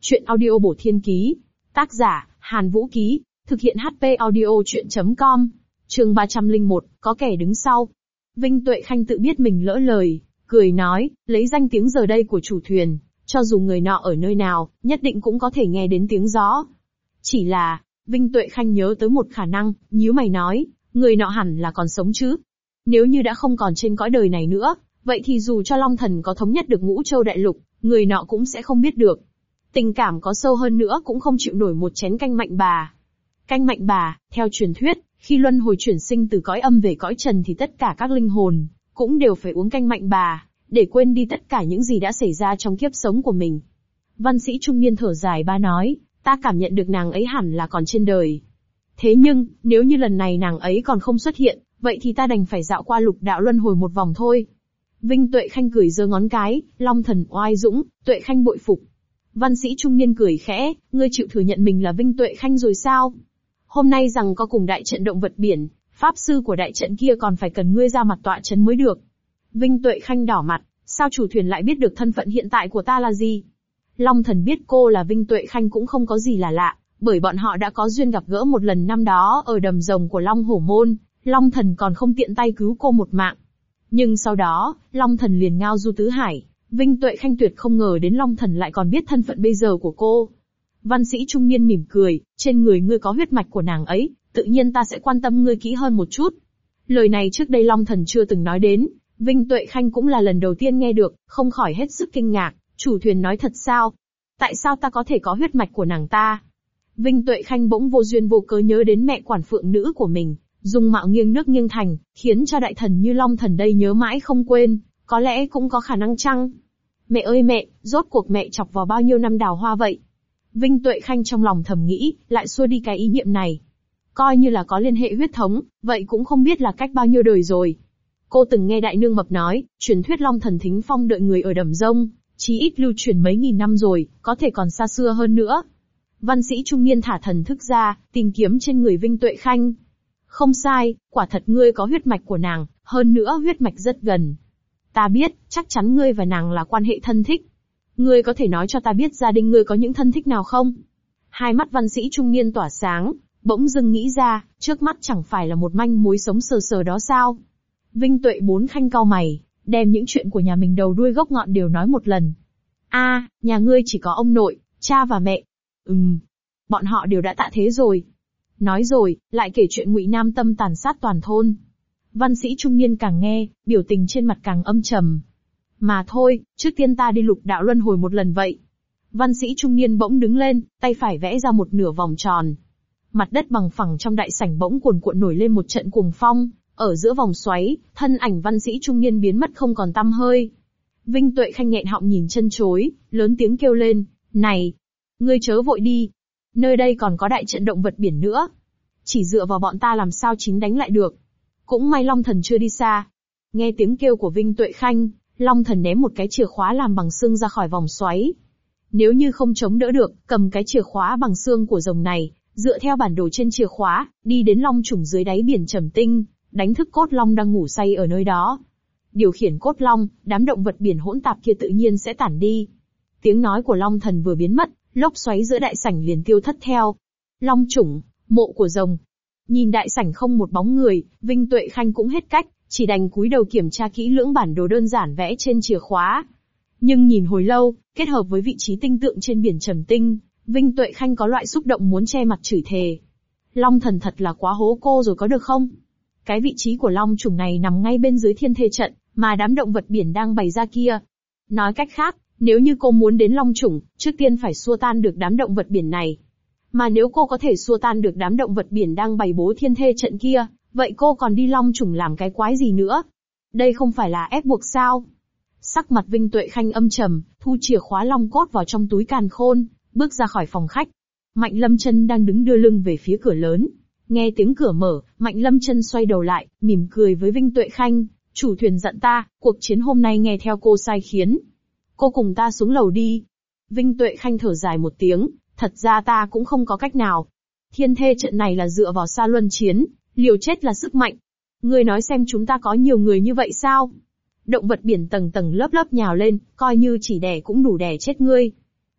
Chuyện audio bổ thiên ký. Tác giả, Hàn Vũ Ký. Thực hiện HP audio chuyện.com. Chương 301, có kẻ đứng sau. Vinh Tuệ Khanh tự biết mình lỡ lời, cười nói, lấy danh tiếng giờ đây của chủ thuyền, cho dù người nọ ở nơi nào, nhất định cũng có thể nghe đến tiếng gió. Chỉ là, Vinh Tuệ Khanh nhớ tới một khả năng, nhíu mày nói, người nọ hẳn là còn sống chứ. Nếu như đã không còn trên cõi đời này nữa, vậy thì dù cho Long Thần có thống nhất được Ngũ Châu Đại Lục, người nọ cũng sẽ không biết được. Tình cảm có sâu hơn nữa cũng không chịu nổi một chén canh mạnh bà. Canh mạnh bà, theo truyền thuyết, khi luân hồi chuyển sinh từ cõi âm về cõi trần thì tất cả các linh hồn cũng đều phải uống canh mạnh bà, để quên đi tất cả những gì đã xảy ra trong kiếp sống của mình. Văn sĩ trung niên thở dài ba nói, ta cảm nhận được nàng ấy hẳn là còn trên đời. Thế nhưng, nếu như lần này nàng ấy còn không xuất hiện, vậy thì ta đành phải dạo qua lục đạo luân hồi một vòng thôi. Vinh Tuệ Khanh cười giơ ngón cái, Long Thần oai dũng, Tuệ Khanh bội phục. Văn sĩ trung niên cười khẽ, ngươi chịu thừa nhận mình là Vinh Tuệ Khanh rồi sao? Hôm nay rằng có cùng đại trận động vật biển, pháp sư của đại trận kia còn phải cần ngươi ra mặt tọa trấn mới được. Vinh Tuệ Khanh đỏ mặt, sao chủ thuyền lại biết được thân phận hiện tại của ta là gì? Long Thần biết cô là Vinh Tuệ Khanh cũng không có gì là lạ, bởi bọn họ đã có duyên gặp gỡ một lần năm đó ở đầm rồng của Long Hổ Môn, Long Thần còn không tiện tay cứu cô một mạng. Nhưng sau đó, Long Thần liền ngao du tứ hải, Vinh Tuệ Khanh tuyệt không ngờ đến Long Thần lại còn biết thân phận bây giờ của cô. Văn sĩ trung niên mỉm cười, trên người ngươi có huyết mạch của nàng ấy, tự nhiên ta sẽ quan tâm ngươi kỹ hơn một chút. Lời này trước đây Long Thần chưa từng nói đến, Vinh Tuệ Khanh cũng là lần đầu tiên nghe được, không khỏi hết sức kinh ngạc, chủ thuyền nói thật sao? Tại sao ta có thể có huyết mạch của nàng ta? Vinh Tuệ Khanh bỗng vô duyên vô cớ nhớ đến mẹ quản phượng nữ của mình, dung mạo nghiêng nước nghiêng thành, khiến cho đại thần như Long Thần đây nhớ mãi không quên, có lẽ cũng có khả năng chăng? Mẹ ơi mẹ, rốt cuộc mẹ chọc vào bao nhiêu năm đào hoa vậy? Vinh Tuệ Khanh trong lòng thầm nghĩ, lại xua đi cái ý niệm này. Coi như là có liên hệ huyết thống, vậy cũng không biết là cách bao nhiêu đời rồi. Cô từng nghe Đại Nương Mập nói, truyền thuyết Long Thần thính phong đợi người ở đầm rông, chí ít lưu truyền mấy nghìn năm rồi, có thể còn xa xưa hơn nữa. Văn sĩ trung niên thả thần thức ra, tìm kiếm trên người Vinh Tuệ Khanh. Không sai, quả thật ngươi có huyết mạch của nàng, hơn nữa huyết mạch rất gần. Ta biết, chắc chắn ngươi và nàng là quan hệ thân thích. Ngươi có thể nói cho ta biết gia đình ngươi có những thân thích nào không? Hai mắt văn sĩ trung niên tỏa sáng, bỗng dưng nghĩ ra, trước mắt chẳng phải là một manh mối sống sờ sờ đó sao? Vinh Tuệ Bốn Khanh cau mày, đem những chuyện của nhà mình đầu đuôi gốc ngọn đều nói một lần. Nhà ngươi chỉ có ông nội, cha và mẹ. Bọn họ đều đã tạ thế rồi. Nói rồi, lại kể chuyện Ngụy Nam Tâm tàn sát toàn thôn. Văn sĩ trung niên càng nghe, biểu tình trên mặt càng âm trầm. Mà thôi, trước tiên ta đi lục đạo luân hồi một lần vậy. Văn sĩ trung niên bỗng đứng lên, tay phải vẽ ra một nửa vòng tròn. Mặt đất bằng phẳng trong đại sảnh bỗng cuồn cuộn nổi lên một trận cuồng phong, ở giữa vòng xoáy, thân ảnh văn sĩ trung niên biến mất không còn tăm hơi. Vinh Tuệ Khanh nghẹn họng nhìn chân chối, lớn tiếng kêu lên, này, ngươi chớ vội đi. Nơi đây còn có đại trận động vật biển nữa. Chỉ dựa vào bọn ta làm sao chín đánh lại được. Cũng may Long Thần chưa đi xa. Nghe tiếng kêu của Vinh Tuệ Khanh, Long Thần ném một cái chìa khóa làm bằng xương ra khỏi vòng xoáy. Nếu như không chống đỡ được, cầm cái chìa khóa bằng xương của rồng này, dựa theo bản đồ trên chìa khóa, đi đến long trùng dưới đáy biển Trầm Tinh, đánh thức cốt long đang ngủ say ở nơi đó. Điều khiển cốt long, đám động vật biển hỗn tạp kia tự nhiên sẽ tản đi. Tiếng nói của Long Thần vừa biến mất, lốc xoáy giữa đại sảnh liền tiêu thất theo. Long trùng, mộ của rồng. Nhìn đại sảnh không một bóng người, Vinh Tuệ Khanh cũng hết cách, chỉ đành cúi đầu kiểm tra kỹ lưỡng bản đồ đơn giản vẽ trên chìa khóa. Nhưng nhìn hồi lâu, kết hợp với vị trí tinh tượng trên biển Trầm Tinh, Vinh Tuệ Khanh có loại xúc động muốn che mặt chửi thề. Long Thần thật là quá hố cô rồi có được không? Cái vị trí của long trùng này nằm ngay bên dưới thiên thê trận, mà đám động vật biển đang bày ra kia. Nói cách khác, nếu như cô muốn đến long trùng, trước tiên phải xua tan được đám động vật biển này. Mà nếu cô có thể xua tan được đám động vật biển đang bày bố thiên thê trận kia, vậy cô còn đi long trùng làm cái quái gì nữa? Đây không phải là ép buộc sao? Sắc mặt Vinh Tuệ Khanh âm trầm, thu chìa khóa long cốt vào trong túi càn khôn, bước ra khỏi phòng khách. Mạnh Lâm Chân đang đứng đưa lưng về phía cửa lớn. Nghe tiếng cửa mở, Mạnh Lâm Chân xoay đầu lại, mỉm cười với Vinh Tuệ Khanh. Chủ thuyền dặn ta, cuộc chiến hôm nay nghe theo cô sai khiến. Cô cùng ta xuống lầu đi. Vinh Tuệ Khanh thở dài một tiếng, thật ra ta cũng không có cách nào. Thiên thê trận này là dựa vào Sa Luân chiến, liều chết là sức mạnh. Ngươi nói xem chúng ta có nhiều người như vậy sao? Động vật biển tầng tầng lớp lớp nhào lên, coi như chỉ đẻ cũng đủ đẻ chết ngươi.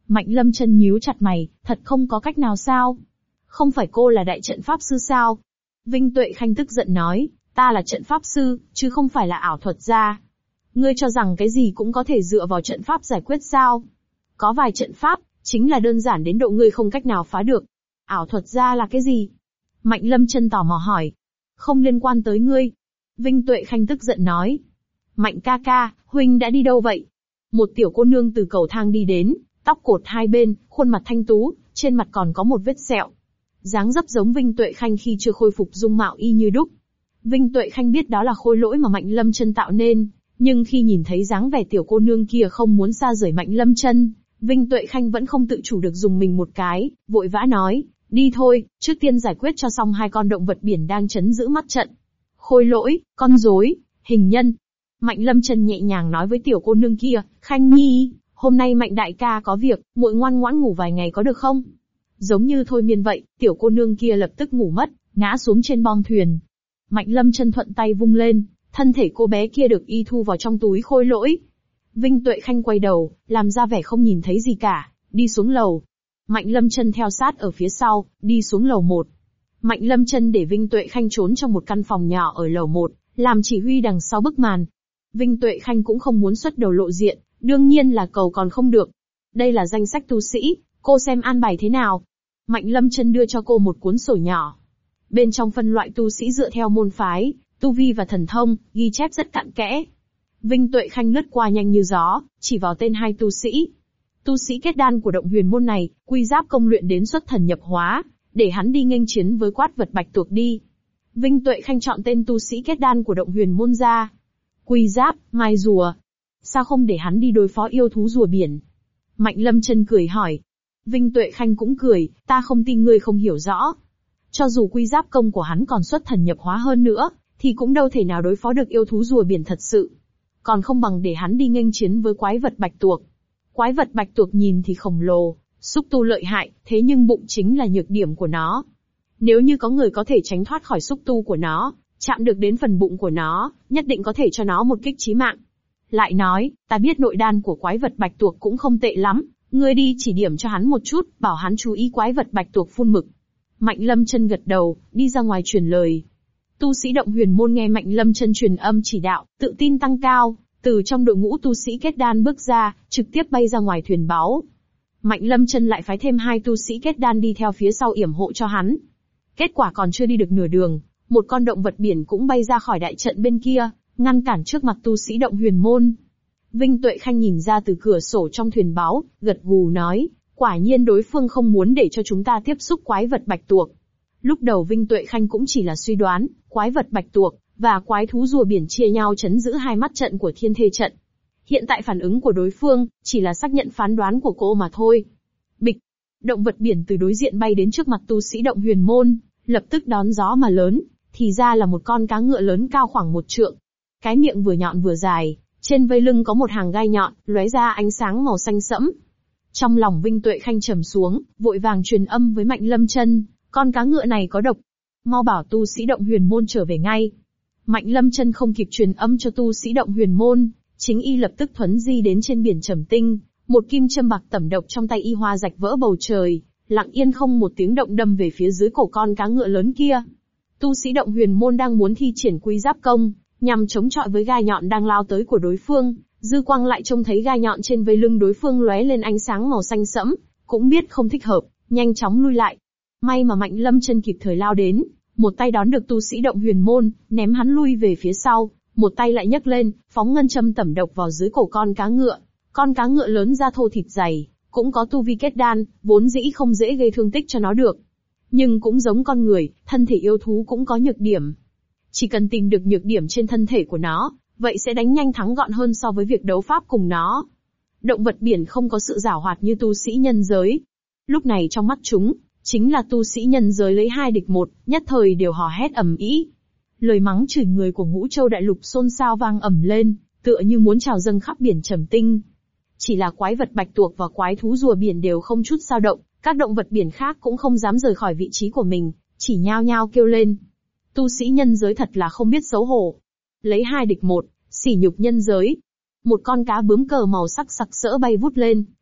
Mạnh Lâm Chân nhíu chặt mày, thật không có cách nào sao? Không phải cô là đại trận pháp sư sao? Vinh Tuệ Khanh tức giận nói, ta là trận pháp sư, chứ không phải là ảo thuật gia. Ngươi cho rằng cái gì cũng có thể dựa vào trận pháp giải quyết sao? Có vài trận pháp, chính là đơn giản đến độ ngươi không cách nào phá được. Ảo thuật gia là cái gì? Mạnh Lâm Chân tò mò hỏi. Không liên quan tới ngươi. Vinh Tuệ Khanh tức giận nói. Mạnh ca ca, huynh đã đi đâu vậy? Một tiểu cô nương từ cầu thang đi đến, tóc cột hai bên, khuôn mặt thanh tú, trên mặt còn có một vết sẹo. Dáng dấp giống Vinh Tuệ Khanh khi chưa khôi phục dung mạo y như đúc. Vinh Tuệ Khanh biết đó là khôi lỗi mà Mạnh Lâm Chân tạo nên, nhưng khi nhìn thấy dáng vẻ tiểu cô nương kia không muốn xa rời Mạnh Lâm Chân, Vinh Tuệ Khanh vẫn không tự chủ được dùng mình một cái, vội vã nói, đi thôi, trước tiên giải quyết cho xong hai con động vật biển đang trấn giữ mắt trận. Khôi lỗi, con rối, hình nhân. Mạnh Lâm Chân nhẹ nhàng nói với tiểu cô nương kia, Khanh Nhi, hôm nay Mạnh đại ca có việc, muội ngoan ngoãn ngủ vài ngày có được không? Giống như thôi miên vậy, tiểu cô nương kia lập tức ngủ mất, ngã xuống trên bong thuyền. Mạnh Lâm Chân thuận tay vung lên, thân thể cô bé kia được y thu vào trong túi khôi lỗi. Vinh Tuệ Khanh quay đầu, làm ra vẻ không nhìn thấy gì cả, đi xuống lầu. Mạnh Lâm Chân theo sát ở phía sau, đi xuống lầu 1. Mạnh Lâm Chân để Vinh Tuệ Khanh trốn trong một căn phòng nhỏ ở lầu 1, làm chỉ huy đằng sau bức màn. Vinh Tuệ Khanh cũng không muốn xuất đầu lộ diện, đương nhiên là cầu còn không được. Đây là danh sách tu sĩ, cô xem an bài thế nào. Mạnh Lâm Chân đưa cho cô một cuốn sổ nhỏ. Bên trong phân loại tu sĩ dựa theo môn phái, tu vi và thần thông, ghi chép rất cặn kẽ. Vinh Tuệ Khanh lướt qua nhanh như gió, chỉ vào tên hai tu sĩ. Tu sĩ kết đan của động huyền môn này, quy giáp công luyện đến xuất thần nhập hóa, để hắn đi nghênh chiến với quát vật bạch tuộc đi. Vinh Tuệ Khanh chọn tên tu sĩ kết đan của động huyền môn ra. Quy giáp, mai rùa. Sao không để hắn đi đối phó yêu thú rùa biển? Mạnh Lâm Chân cười hỏi. Vinh Tuệ Khanh cũng cười, ta không tin ngươi không hiểu rõ. Cho dù quy giáp công của hắn còn xuất thần nhập hóa hơn nữa, thì cũng đâu thể nào đối phó được yêu thú rùa biển thật sự. Còn không bằng để hắn đi nghênh chiến với quái vật bạch tuộc. Quái vật bạch tuộc nhìn thì khổng lồ, xúc tu lợi hại, thế nhưng bụng chính là nhược điểm của nó. Nếu như có người có thể tránh thoát khỏi xúc tu của nó, chạm được đến phần bụng của nó, nhất định có thể cho nó một kích chí mạng. Lại nói, ta biết nội đan của quái vật bạch tuộc cũng không tệ lắm, ngươi đi chỉ điểm cho hắn một chút, bảo hắn chú ý quái vật bạch tuộc phun mực. Mạnh Lâm Chân gật đầu, đi ra ngoài truyền lời. Tu sĩ động huyền môn nghe Mạnh Lâm Chân truyền âm chỉ đạo, tự tin tăng cao, từ trong đội ngũ tu sĩ kết đan bước ra, trực tiếp bay ra ngoài thuyền báu. Mạnh Lâm Chân lại phái thêm hai tu sĩ kết đan đi theo phía sau yểm hộ cho hắn. Kết quả còn chưa đi được nửa đường, một con động vật biển cũng bay ra khỏi đại trận bên kia, ngăn cản trước mặt tu sĩ động huyền môn. Vinh Tuệ Khanh nhìn ra từ cửa sổ trong thuyền báu, gật gù nói, quả nhiên đối phương không muốn để cho chúng ta tiếp xúc quái vật bạch tuộc. Lúc đầu Vinh Tuệ Khanh cũng chỉ là suy đoán, quái vật bạch tuộc và quái thú rùa biển chia nhau trấn giữ hai mắt trận của thiên thê trận. Hiện tại phản ứng của đối phương, chỉ là xác nhận phán đoán của cô mà thôi. Bịch! Động vật biển từ đối diện bay đến trước mặt tu sĩ động huyền môn, lập tức đón gió mà lớn, thì ra là một con cá ngựa lớn cao khoảng 1 trượng. Cái miệng vừa nhọn vừa dài, trên vây lưng có một hàng gai nhọn, lóe ra ánh sáng màu xanh sẫm. Trong lòng Vinh Tuệ Khanh trầm xuống, vội vàng truyền âm với Mạnh Lâm Chân, con cá ngựa này có độc. Mau bảo tu sĩ động huyền môn trở về ngay. Mạnh Lâm Chân không kịp truyền âm cho tu sĩ động huyền môn, chính y lập tức thuấn di đến trên biển Trầm Tinh, một kim châm bạc tẩm độc trong tay y hoa rạch vỡ bầu trời, lặng yên không một tiếng động đâm về phía dưới cổ con cá ngựa lớn kia. Tu sĩ động huyền môn đang muốn thi triển quy giáp công, nhằm chống chọi với gai nhọn đang lao tới của đối phương, dư quang lại trông thấy gai nhọn trên vây lưng đối phương lóe lên ánh sáng màu xanh sẫm, cũng biết không thích hợp, nhanh chóng lui lại. May mà Mạnh Lâm Chân kịp thời lao đến, một tay đón được tu sĩ động huyền môn, ném hắn lui về phía sau, một tay lại nhấc lên, phóng ngân châm tẩm độc vào dưới cổ con cá ngựa. Con cá ngựa lớn da thô thịt dày, cũng có tu vi kết đan, vốn dĩ không dễ gây thương tích cho nó được. Nhưng cũng giống con người, thân thể yêu thú cũng có nhược điểm. Chỉ cần tìm được nhược điểm trên thân thể của nó, vậy sẽ đánh nhanh thắng gọn hơn so với việc đấu pháp cùng nó. Động vật biển không có sự giảo hoạt như tu sĩ nhân giới. Lúc này trong mắt chúng, chính là tu sĩ nhân giới lấy 2 địch 1, nhất thời đều hò hét ầm ĩ. Lời mắng chửi người của Ngũ Châu Đại Lục xôn xao vang ầm lên, tựa như muốn trào dâng khắp biển Trầm Tinh. Chỉ là quái vật bạch tuộc và quái thú rùa biển đều không chút dao động, các động vật biển khác cũng không dám rời khỏi vị trí của mình, chỉ nhao nhao kêu lên. Tu sĩ nhân giới thật là không biết xấu hổ. Lấy 2 địch 1, sỉ nhục nhân giới. Một con cá bướm cờ màu sắc sặc sỡ bay vút lên,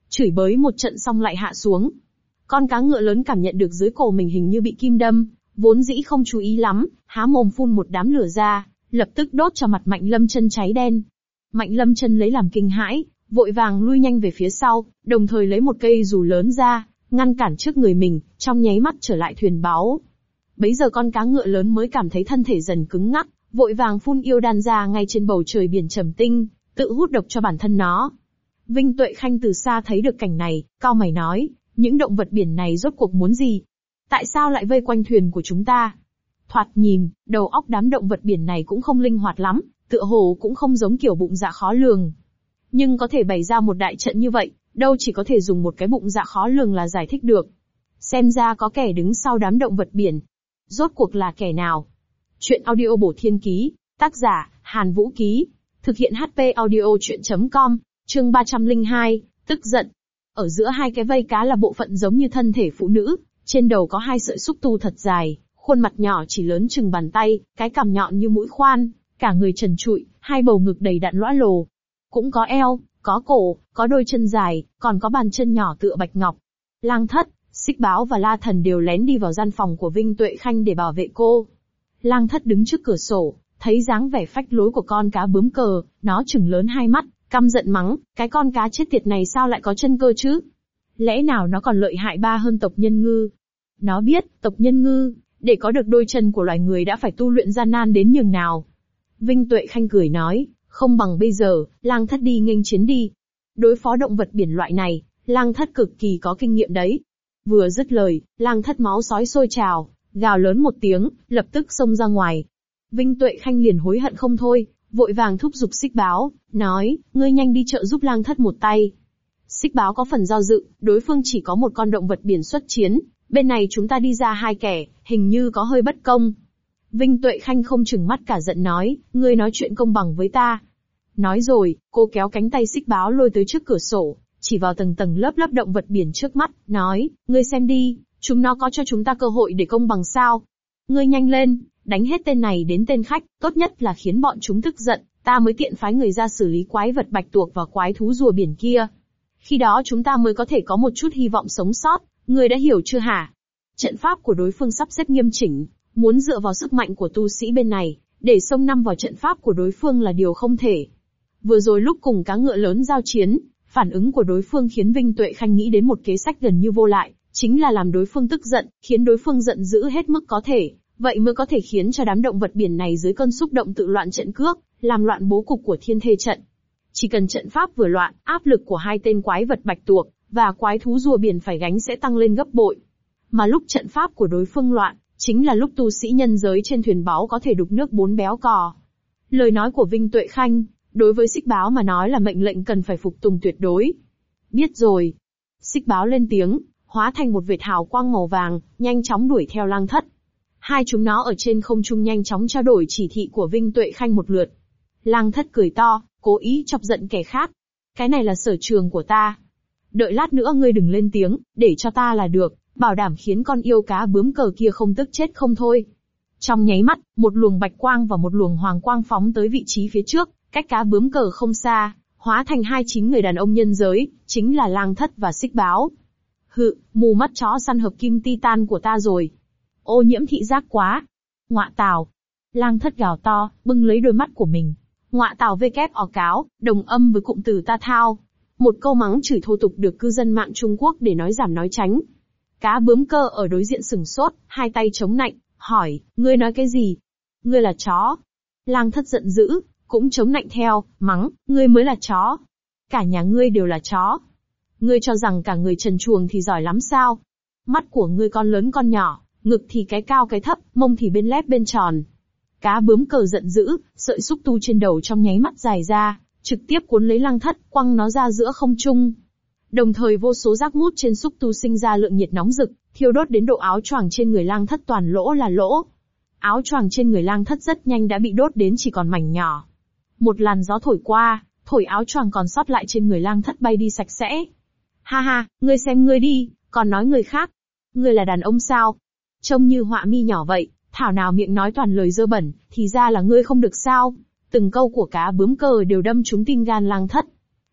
chửi bới một trận xong lại hạ xuống. Con cá ngựa lớn cảm nhận được dưới cổ mình hình như bị kim đâm, vốn dĩ không chú ý lắm, há mồm phun một đám lửa ra, lập tức đốt cho mặt Mạnh Lâm Chân cháy đen. Mạnh Lâm Chân lấy làm kinh hãi, vội vàng lui nhanh về phía sau, đồng thời lấy một cây dù lớn ra, ngăn cản trước người mình, trong nháy mắt trở lại thuyền báu. Bấy giờ con cá ngựa lớn mới cảm thấy thân thể dần cứng ngắc, vội vàng phun yêu đan ra ngay trên bầu trời biển trầm tinh, tự hút độc cho bản thân nó. Vinh Tuệ Khanh từ xa thấy được cảnh này, cau mày nói, những động vật biển này rốt cuộc muốn gì? Tại sao lại vây quanh thuyền của chúng ta? Thoạt nhìn, đầu óc đám động vật biển này cũng không linh hoạt lắm, tựa hồ cũng không giống kiểu bụng dạ khó lường. Nhưng có thể bày ra một đại trận như vậy, đâu chỉ có thể dùng một cái bụng dạ khó lường là giải thích được. Xem ra có kẻ đứng sau đám động vật biển. Rốt cuộc là kẻ nào? Chuyện audio bổ thiên ký, tác giả, Hàn Vũ Ký. Thực hiện HP audio chuyện.com, chương 302, tức giận. Ở giữa hai cái vây cá là bộ phận giống như thân thể phụ nữ, trên đầu có hai sợi xúc tu thật dài, khuôn mặt nhỏ chỉ lớn chừng bàn tay, cái cằm nhọn như mũi khoan, cả người trần trụi, hai bầu ngực đầy đặn lõa lồ. Cũng có eo, có cổ, có đôi chân dài, còn có bàn chân nhỏ tựa bạch ngọc. Lang Thất, Xích Báo và La Thần đều lén đi vào gian phòng của Vinh Tuệ Khanh để bảo vệ cô. Lang Thất đứng trước cửa sổ, thấy dáng vẻ phách lối của con cá bướm cờ, nó trừng lớn hai mắt, căm giận mắng, cái con cá chết tiệt này sao lại có chân cơ chứ? Lẽ nào nó còn lợi hại ba hơn tộc nhân ngư? Nó biết, tộc nhân ngư, để có được đôi chân của loài người đã phải tu luyện gian nan đến nhường nào. Vinh Tuệ Khanh cười nói, không bằng bây giờ, Lang Thất đi nghênh chiến đi. Đối phó động vật biển loại này, Lang Thất cực kỳ có kinh nghiệm đấy. Vừa dứt lời, Lang Thất máu sói sôi trào, gào lớn một tiếng, lập tức xông ra ngoài. Vinh Tuệ Khanh liền hối hận không thôi, vội vàng thúc giục Xích Báo, nói, ngươi nhanh đi trợ giúp Lang Thất một tay. Xích Báo có phần do dự, đối phương chỉ có một con động vật biển xuất chiến, bên này chúng ta đi ra hai kẻ, hình như có hơi bất công. Vinh Tuệ Khanh không chừng mắt cả giận nói, ngươi nói chuyện công bằng với ta. Nói rồi, cô kéo cánh tay Xích Báo lôi tới trước cửa sổ, chỉ vào tầng tầng lớp lớp động vật biển trước mắt, nói, ngươi xem đi, chúng nó có cho chúng ta cơ hội để công bằng sao? Ngươi nhanh lên, đánh hết tên này đến tên khách, tốt nhất là khiến bọn chúng tức giận, ta mới tiện phái người ra xử lý quái vật bạch tuộc và quái thú rùa biển kia. Khi đó chúng ta mới có thể có một chút hy vọng sống sót, ngươi đã hiểu chưa hả? Trận pháp của đối phương sắp xếp nghiêm chỉnh, muốn dựa vào sức mạnh của tu sĩ bên này, để xông năm vào trận pháp của đối phương là điều không thể. Vừa rồi lúc cùng cá ngựa lớn giao chiến, phản ứng của đối phương khiến Vinh Tuệ Khanh nghĩ đến một kế sách gần như vô lại, chính là làm đối phương tức giận, khiến đối phương giận dữ hết mức có thể, vậy mới có thể khiến cho đám động vật biển này dưới cơn xúc động tự loạn trận cước, làm loạn bố cục của thiên thê trận. Chỉ cần trận pháp vừa loạn, áp lực của hai tên quái vật bạch tuộc và quái thú rùa biển phải gánh sẽ tăng lên gấp bội. Mà lúc trận pháp của đối phương loạn, chính là lúc tu sĩ nhân giới trên thuyền báu có thể đục nước bốn béo cò. Lời nói của Vinh Tuệ Khanh, đối với Xích Báo mà nói là mệnh lệnh cần phải phục tùng tuyệt đối. Biết rồi. Xích Báo lên tiếng, hóa thành một vệt hào quang màu vàng, nhanh chóng đuổi theo Lang Thất. Hai chúng nó ở trên không trung nhanh chóng trao đổi chỉ thị của Vinh Tuệ Khanh một lượt. Lang Thất cười to, cố ý chọc giận kẻ khác. Cái này là sở trường của ta. Đợi lát nữa ngươi đừng lên tiếng, để cho ta là được, bảo đảm khiến con yêu cá bướm cờ kia không tức chết không thôi. Trong nháy mắt, một luồng bạch quang và một luồng hoàng quang phóng tới vị trí phía trước, cách cá bướm cờ không xa, hóa thành hai chính người đàn ông nhân giới, chính là Lang Thất và Xích Báo. Hự, mù mắt chó săn hợp kim titan của ta rồi. Ô nhiễm thị giác quá. Ngọa tào. Lang Thất gào to, bưng lấy đôi mắt của mình. Ngọa tào vkf ỏ cáo, đồng âm với cụm từ ta thao. Một câu mắng chửi thô tục được cư dân mạng Trung Quốc để nói giảm nói tránh. Cá bướm cờ ở đối diện sừng sốt, hai tay chống nạnh, hỏi, ngươi nói cái gì? Ngươi là chó. Lang Thất giận dữ, cũng chống nạnh theo, mắng, ngươi mới là chó. Cả nhà ngươi đều là chó. Ngươi cho rằng cả người trần truồng thì giỏi lắm sao? Mắt của ngươi con lớn con nhỏ, ngực thì cái cao cái thấp, mông thì bên lép bên tròn. Cá bướm cờ giận dữ, sợi xúc tu trên đầu trong nháy mắt dài ra, trực tiếp cuốn lấy Lang Thất, quăng nó ra giữa không trung. Đồng thời vô số rác mút trên xúc tu sinh ra lượng nhiệt nóng rực, thiêu đốt đến độ áo choàng trên người Lang Thất toàn lỗ là lỗ. Áo choàng trên người Lang Thất rất nhanh đã bị đốt đến chỉ còn mảnh nhỏ. Một làn gió thổi qua, thổi áo choàng còn sót lại trên người Lang Thất bay đi sạch sẽ. Ha ha, ngươi xem ngươi đi, còn nói người khác. Ngươi là đàn ông sao? Trông như họa mi nhỏ vậy, thảo nào miệng nói toàn lời dơ bẩn, thì ra là ngươi không được sao? Từng câu của cá bướm cờ đều đâm trúng tim gan Lang Thất.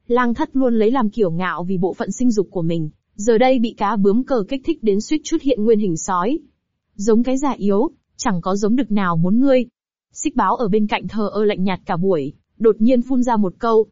Lang Thất luôn lấy làm kiêu ngạo vì bộ phận sinh dục của mình, giờ đây bị cá bướm cờ kích thích đến suýt chút hiện nguyên hình sói. Giống cái già yếu, chẳng có giống đực nào muốn ngươi. Xích Báo ở bên cạnh thờ ơ lạnh nhạt cả buổi, đột nhiên phun ra một câu.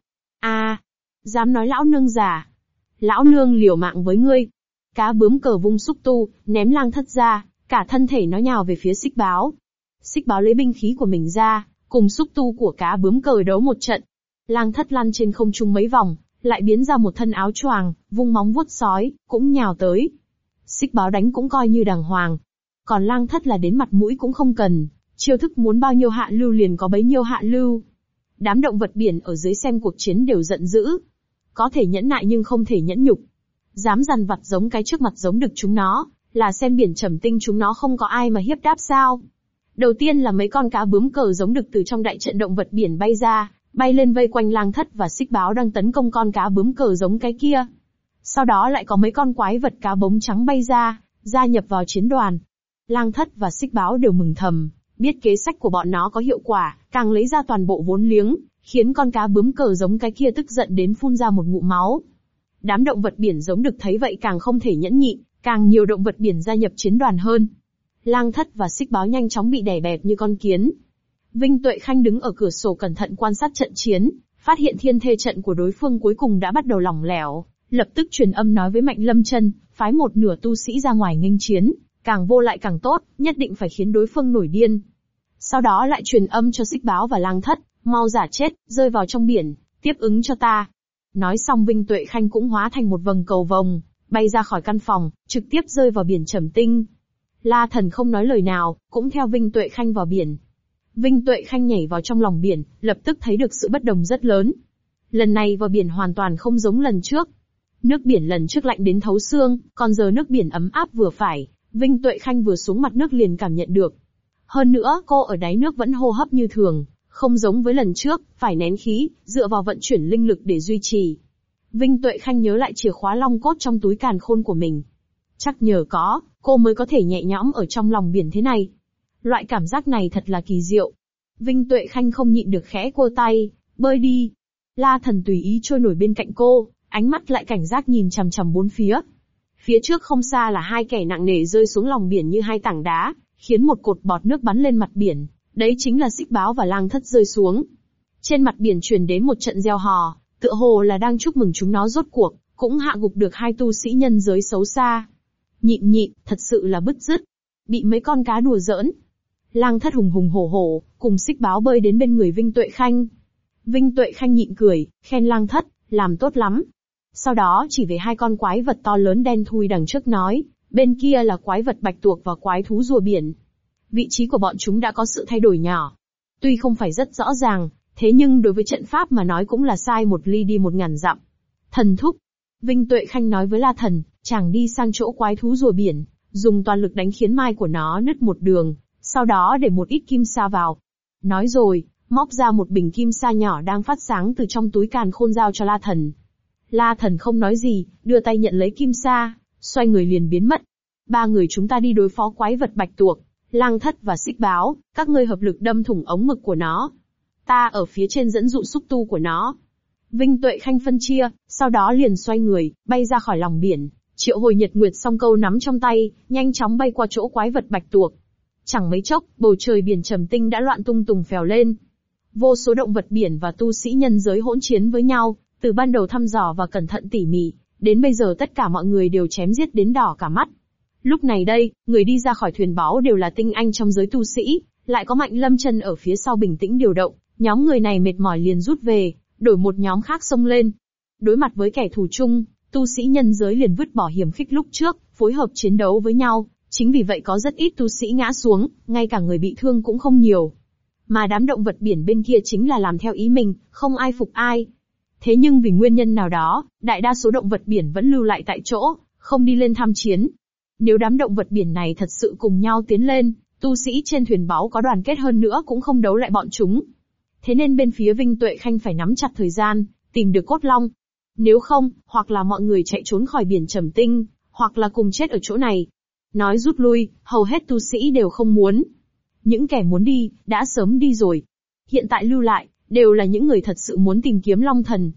Dám nói lão nương già. Lão nương liều mạng với ngươi. Cá bướm cờ vung xúc tu, ném Lang Thất ra, cả thân thể nó nhào về phía Xích Báo. Xích Báo lấy binh khí của mình ra, cùng xúc tu của cá bướm cờ đấu một trận. Lang Thất lăn trên không trung mấy vòng, lại biến ra một thân áo choàng, vung móng vuốt sói, cũng nhào tới. Xích Báo đánh cũng coi như đàng hoàng. Còn Lang Thất là đến mặt mũi cũng không cần, chiêu thức muốn bao nhiêu hạ lưu liền có bấy nhiêu hạ lưu. Đám động vật biển ở dưới xem cuộc chiến đều giận dữ. Có thể nhẫn nại nhưng không thể nhẫn nhục. Dám dằn vặt giống cái trước mặt giống đực chúng nó, là xem biển Trầm Tinh chúng nó không có ai mà hiếp đáp sao. Đầu tiên là mấy con cá bướm cờ giống đực từ trong đại trận động vật biển bay ra, bay lên vây quanh Lang Thất và Xích Báo đang tấn công con cá bướm cờ giống cái kia. Sau đó lại có mấy con quái vật cá bống trắng bay ra, gia nhập vào chiến đoàn. Lang Thất và Xích Báo đều mừng thầm, biết kế sách của bọn nó có hiệu quả, càng lấy ra toàn bộ vốn liếng, khiến con cá bướm cờ giống cái kia tức giận đến phun ra một ngụm máu. Đám động vật biển giống đực thấy vậy càng không thể nhẫn nhịn, càng nhiều động vật biển gia nhập chiến đoàn hơn. Lang Thất và Xích Báo nhanh chóng bị đè bẹp như con kiến. Vinh Tuệ Khanh đứng ở cửa sổ cẩn thận quan sát trận chiến, phát hiện thiên thê trận của đối phương cuối cùng đã bắt đầu lỏng lẻo, lập tức truyền âm nói với Mạnh Lâm Chân, phái một nửa tu sĩ ra ngoài nghênh chiến, càng vô lại càng tốt, nhất định phải khiến đối phương nổi điên. Sau đó lại truyền âm cho Xích Báo và Lang Thất, mau giả chết, rơi vào trong biển, tiếp ứng cho ta. Nói xong Vinh Tuệ Khanh cũng hóa thành một vầng cầu vồng, bay ra khỏi căn phòng, trực tiếp rơi vào biển Trầm Tinh. La Thần không nói lời nào, cũng theo Vinh Tuệ Khanh vào biển. Vinh Tuệ Khanh nhảy vào trong lòng biển, lập tức thấy được sự bất đồng rất lớn. Lần này vào biển hoàn toàn không giống lần trước. Nước biển lần trước lạnh đến thấu xương, còn giờ nước biển ấm áp vừa phải, Vinh Tuệ Khanh vừa xuống mặt nước liền cảm nhận được. Hơn nữa, cô ở đáy nước vẫn hô hấp như thường, không giống với lần trước, phải nén khí, dựa vào vận chuyển linh lực để duy trì. Vinh Tuệ Khanh nhớ lại chìa khóa long cốt trong túi càn khôn của mình. Chắc nhờ có, cô mới có thể nhẹ nhõm ở trong lòng biển thế này. Loại cảm giác này thật là kỳ diệu. Vinh Tuệ Khanh không nhịn được khẽ cua tay, bơi đi. La Thần tùy ý trôi nổi bên cạnh cô, ánh mắt lại cảnh giác nhìn chằm chằm bốn phía. Phía trước không xa là hai kẻ nặng nề rơi xuống lòng biển như hai tảng đá, khiến một cột bọt nước bắn lên mặt biển. Đấy chính là Xích Báo và Lang Thất rơi xuống. Trên mặt biển truyền đến một trận reo hò, tựa hồ là đang chúc mừng chúng nó rốt cuộc, cũng hạ gục được hai tu sĩ nhân giới xấu xa. Nhịn, thật sự là bứt rứt. Bị mấy con cá đùa giỡn. Lang Thất hùng hùng hổ hổ, cùng Xích Báo bơi đến bên người Vinh Tuệ Khanh. Vinh Tuệ Khanh nhịn cười, khen Lang Thất, làm tốt lắm. Sau đó chỉ về hai con quái vật to lớn đen thui đằng trước nói, bên kia là quái vật bạch tuộc và quái thú rùa biển. Vị trí của bọn chúng đã có sự thay đổi nhỏ. Tuy không phải rất rõ ràng, thế nhưng đối với trận pháp mà nói cũng là sai một ly đi 1000 dặm. Thần thúc. Vinh Tuệ Khanh nói với La Thần, chàng đi sang chỗ quái thú rùa biển, dùng toàn lực đánh khiến mai của nó nứt một đường, sau đó để một ít kim sa vào. Nói rồi, móc ra một bình kim sa nhỏ đang phát sáng từ trong túi càn khôn giao cho La Thần. La Thần không nói gì, đưa tay nhận lấy kim sa, xoay người liền biến mất. Ba người chúng ta đi đối phó quái vật bạch tuộc, Lang Thất và Xích Báo, các ngươi hợp lực đâm thủng ống mực của nó. Ta ở phía trên dẫn dụ xúc tu của nó. Vinh Tuệ Khanh phân chia, sau đó liền xoay người, bay ra khỏi lòng biển, triệu hồi Nhật Nguyệt song câu nắm trong tay, nhanh chóng bay qua chỗ quái vật bạch tuộc. Chẳng mấy chốc, bầu trời biển Trầm Tinh đã loạn tung tùng phèo lên. Vô số động vật biển và tu sĩ nhân giới hỗn chiến với nhau, từ ban đầu thăm dò và cẩn thận tỉ mỉ, đến bây giờ tất cả mọi người đều chém giết đến đỏ cả mắt. Lúc này đây, người đi ra khỏi thuyền báo đều là tinh anh trong giới tu sĩ, lại có Mạnh Lâm Chân ở phía sau bình tĩnh điều động, nhóm người này mệt mỏi liền rút về, đổi một nhóm khác xông lên. Đối mặt với kẻ thù chung, tu sĩ nhân giới liền vứt bỏ hiểm khích lúc trước, phối hợp chiến đấu với nhau, chính vì vậy có rất ít tu sĩ ngã xuống, ngay cả người bị thương cũng không nhiều. Mà đám động vật biển bên kia chính là làm theo ý mình, không ai phục ai. Thế nhưng vì nguyên nhân nào đó, đại đa số động vật biển vẫn lưu lại tại chỗ, không đi lên tham chiến. Nếu đám động vật biển này thật sự cùng nhau tiến lên, tu sĩ trên thuyền báu có đoàn kết hơn nữa cũng không đấu lại bọn chúng. Thế nên bên phía Vinh Tuệ Khanh phải nắm chặt thời gian, tìm được cốt long. Nếu không, hoặc là mọi người chạy trốn khỏi biển Trầm Tinh, hoặc là cùng chết ở chỗ này. Nói rút lui, hầu hết tu sĩ đều không muốn. Những kẻ muốn đi, đã sớm đi rồi. Hiện tại lưu lại, đều là những người thật sự muốn tìm kiếm Long Thần.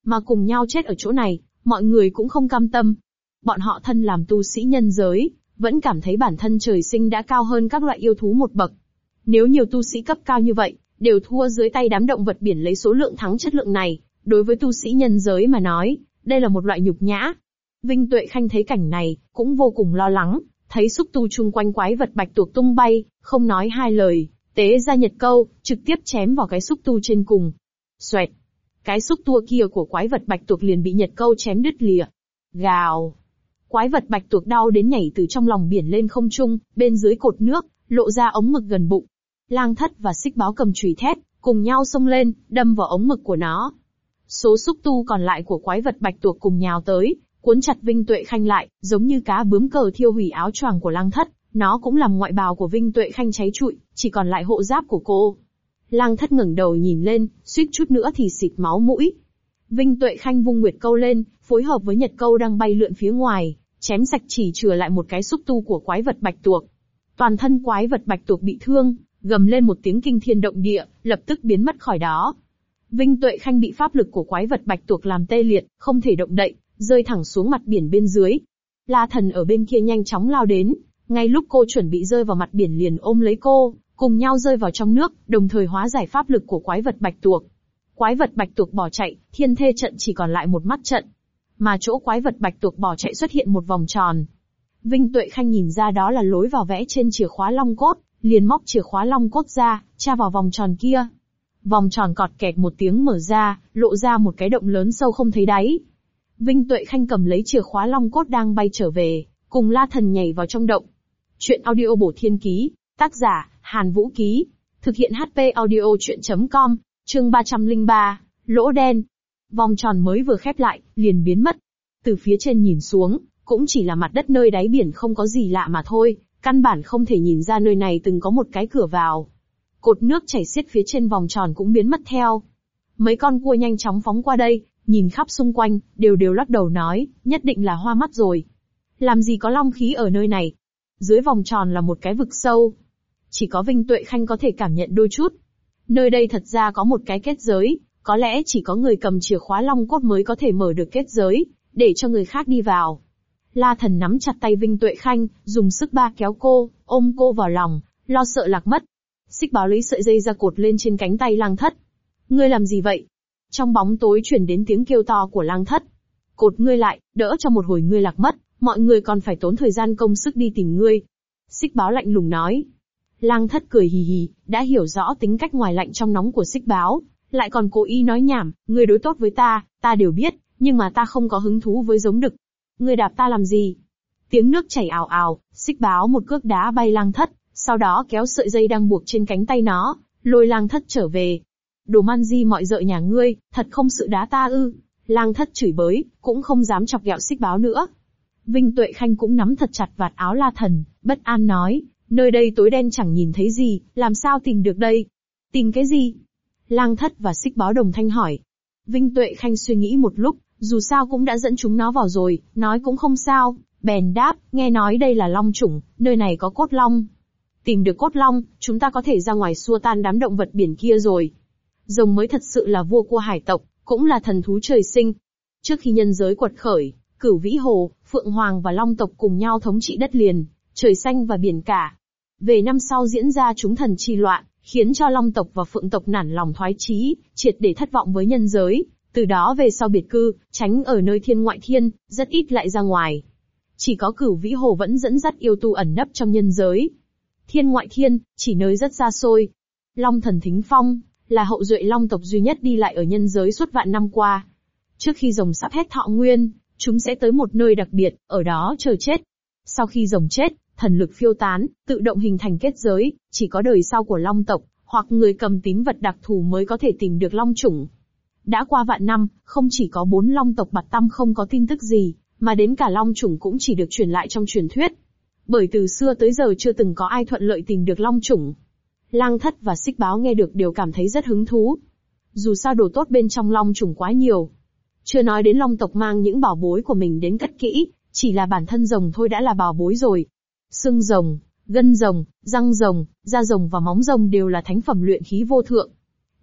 mà cùng nhau chết ở chỗ này, mọi người cũng không cam tâm. Bọn họ thân làm tu sĩ nhân giới, vẫn cảm thấy bản thân trời sinh đã cao hơn các loại yêu thú một bậc. Nếu nhiều tu sĩ cấp cao như vậy, đều thua dưới tay đám động vật biển lấy số lượng thắng chất lượng này, đối với tu sĩ nhân giới mà nói, đây là một loại nhục nhã. Vinh Tuệ Khanh thấy cảnh này, cũng vô cùng lo lắng, thấy xúc tu chung quanh quái vật bạch tuộc tung bay, không nói hai lời, tế ra nhật câu, trực tiếp chém vào cái xúc tu trên cùng. Xoẹt! Cái xúc tua kia của quái vật bạch tuộc liền bị nhật câu chém đứt lìa. Gào! Quái vật bạch tuộc đau đến nhảy từ trong lòng biển lên không trung, bên dưới cột nước, lộ ra ống mực gần bụng. Lang Thất và Xích Báo cầm chùy thép, cùng nhau xông lên, đâm vào ống mực của nó. Số xúc tu còn lại của quái vật bạch tuộc cùng nhào tới, cuốn chặt Vinh Tuệ Khanh lại, giống như cá bướm cờ thiêu hủy áo choàng của Lang Thất, nó cũng làm ngoại bào của Vinh Tuệ Khanh cháy trụi, chỉ còn lại hộ giáp của cô. Lang Thất ngẩng đầu nhìn lên, suýt chút nữa thì xịt máu mũi. Vinh Tuệ Khanh vung nguyệt câu lên, phối hợp với nhật câu đang bay lượn phía ngoài, chém sạch chỉ chừa lại một cái xúc tu của quái vật bạch tuộc. Toàn thân quái vật bạch tuộc bị thương, gầm lên một tiếng kinh thiên động địa, lập tức biến mất khỏi đó. Vinh Tuệ Khanh bị pháp lực của quái vật bạch tuộc làm tê liệt, không thể động đậy, rơi thẳng xuống mặt biển bên dưới. La Thần ở bên kia nhanh chóng lao đến, ngay lúc cô chuẩn bị rơi vào mặt biển liền ôm lấy cô, cùng nhau rơi vào trong nước, đồng thời hóa giải pháp lực của quái vật bạch tuộc. Quái vật bạch tuộc bỏ chạy, thiên thê trận chỉ còn lại một mắt trận. Mà chỗ quái vật bạch tuộc bỏ chạy xuất hiện một vòng tròn. Vinh Tuệ Khanh nhìn ra đó là lối vào vẽ trên chìa khóa long cốt, liền móc chìa khóa long cốt ra, tra vào vòng tròn kia. Vòng tròn cọt kẹt một tiếng mở ra, lộ ra một cái động lớn sâu không thấy đáy. Vinh Tuệ Khanh cầm lấy chìa khóa long cốt đang bay trở về, cùng La Thần nhảy vào trong động. Chuyện audio bổ thiên ký, tác giả, Hàn Vũ Ký. Thực hiện HP audio chuyện.com, chương 303, lỗ đen. Vòng tròn mới vừa khép lại, liền biến mất. Từ phía trên nhìn xuống, cũng chỉ là mặt đất nơi đáy biển không có gì lạ mà thôi, căn bản không thể nhìn ra nơi này từng có một cái cửa vào. Cột nước chảy xiết phía trên vòng tròn cũng biến mất theo. Mấy con cua nhanh chóng phóng qua đây, nhìn khắp xung quanh, đều lắc đầu nói, nhất định là hoa mắt rồi. Làm gì có long khí ở nơi này? Dưới vòng tròn là một cái vực sâu. Chỉ có Vinh Tuệ Khanh có thể cảm nhận đôi chút. Nơi đây thật ra có một cái kết giới, có lẽ chỉ có người cầm chìa khóa long cốt mới có thể mở được kết giới, để cho người khác đi vào. La Thần nắm chặt tay Vinh Tuệ Khanh, dùng sức ba kéo cô, ôm cô vào lòng, lo sợ lạc mất. Xích Báo lấy sợi dây ra cột lên trên cánh tay Lang Thất. Ngươi làm gì vậy? Trong bóng tối truyền đến tiếng kêu to của Lang Thất. Cột ngươi lại, đỡ cho một hồi ngươi lạc mất, mọi người còn phải tốn thời gian công sức đi tìm ngươi. Xích Báo lạnh lùng nói. Lang Thất cười hì hì, đã hiểu rõ tính cách ngoài lạnh trong nóng của Xích Báo, lại còn cố ý nói nhảm, ngươi đối tốt với ta đều biết, nhưng mà ta không có hứng thú với giống đực. Ngươi đạp ta làm gì? Tiếng nước chảy ào ào, Xích Báo một cước đá bay Lang Thất, sau đó kéo sợi dây đang buộc trên cánh tay nó, lôi Lang Thất trở về. Đồ man di mọi dợ nhà ngươi, thật không sự đá ta ư? Lang Thất chửi bới, cũng không dám chọc ghẹo Xích Báo nữa. Vinh Tuệ Khanh cũng nắm thật chặt vạt áo La Thần, bất an nói, nơi đây tối đen chẳng nhìn thấy gì, làm sao tìm được đây? Tìm cái gì? Lang Thất và Xích Báo đồng thanh hỏi. Vinh Tuệ Khanh suy nghĩ một lúc, dù sao cũng đã dẫn chúng nó vào rồi, nói cũng không sao, bèn đáp, nghe nói đây là long chủng, nơi này có cốt long. Tìm được cốt long, chúng ta có thể ra ngoài xua tan đám động vật biển kia rồi. Rồng mới thật sự là vua của hải tộc, cũng là thần thú trời sinh. Trước khi nhân giới quật khởi, Cửu Vĩ Hồ, Phượng Hoàng và Long tộc cùng nhau thống trị đất liền, trời xanh và biển cả. Về năm sau diễn ra chúng thần chi loạn, khiến cho Long tộc và Phượng tộc nản lòng thoái chí, triệt để thất vọng với nhân giới. Từ đó về sau biệt cư, tránh ở nơi thiên ngoại thiên, rất ít lại ra ngoài. Chỉ có Cửu Vĩ Hồ vẫn dẫn dắt yêu tu ẩn nấp trong nhân giới. Thiên ngoại thiên, chỉ nơi rất xa xôi. Long thần Thính Phong, là hậu duệ Long tộc duy nhất đi lại ở nhân giới suốt vạn năm qua. Trước khi rồng sắp hết thọ nguyên, chúng sẽ tới một nơi đặc biệt, ở đó chờ chết. Sau khi rồng chết, thần lực phiêu tán, tự động hình thành kết giới, chỉ có đời sau của Long tộc, hoặc người cầm tín vật đặc thù mới có thể tìm được Long chủng. Đã qua vạn năm, không chỉ có 4 Long tộc bặt tăm không có tin tức gì, mà đến cả Long chủng cũng chỉ được truyền lại trong truyền thuyết. Bởi từ xưa tới giờ chưa từng có ai thuận lợi tìm được Long chủng. Lang Thất và Xích Báo nghe được đều cảm thấy rất hứng thú. Dù sao đồ tốt bên trong Long chủng quá nhiều. Chưa nói đến Long tộc mang những bảo bối của mình đến cất kỹ, chỉ là bản thân rồng thôi đã là bảo bối rồi. Xương rồng, gân rồng, răng rồng, da rồng và móng rồng đều là thánh phẩm luyện khí vô thượng.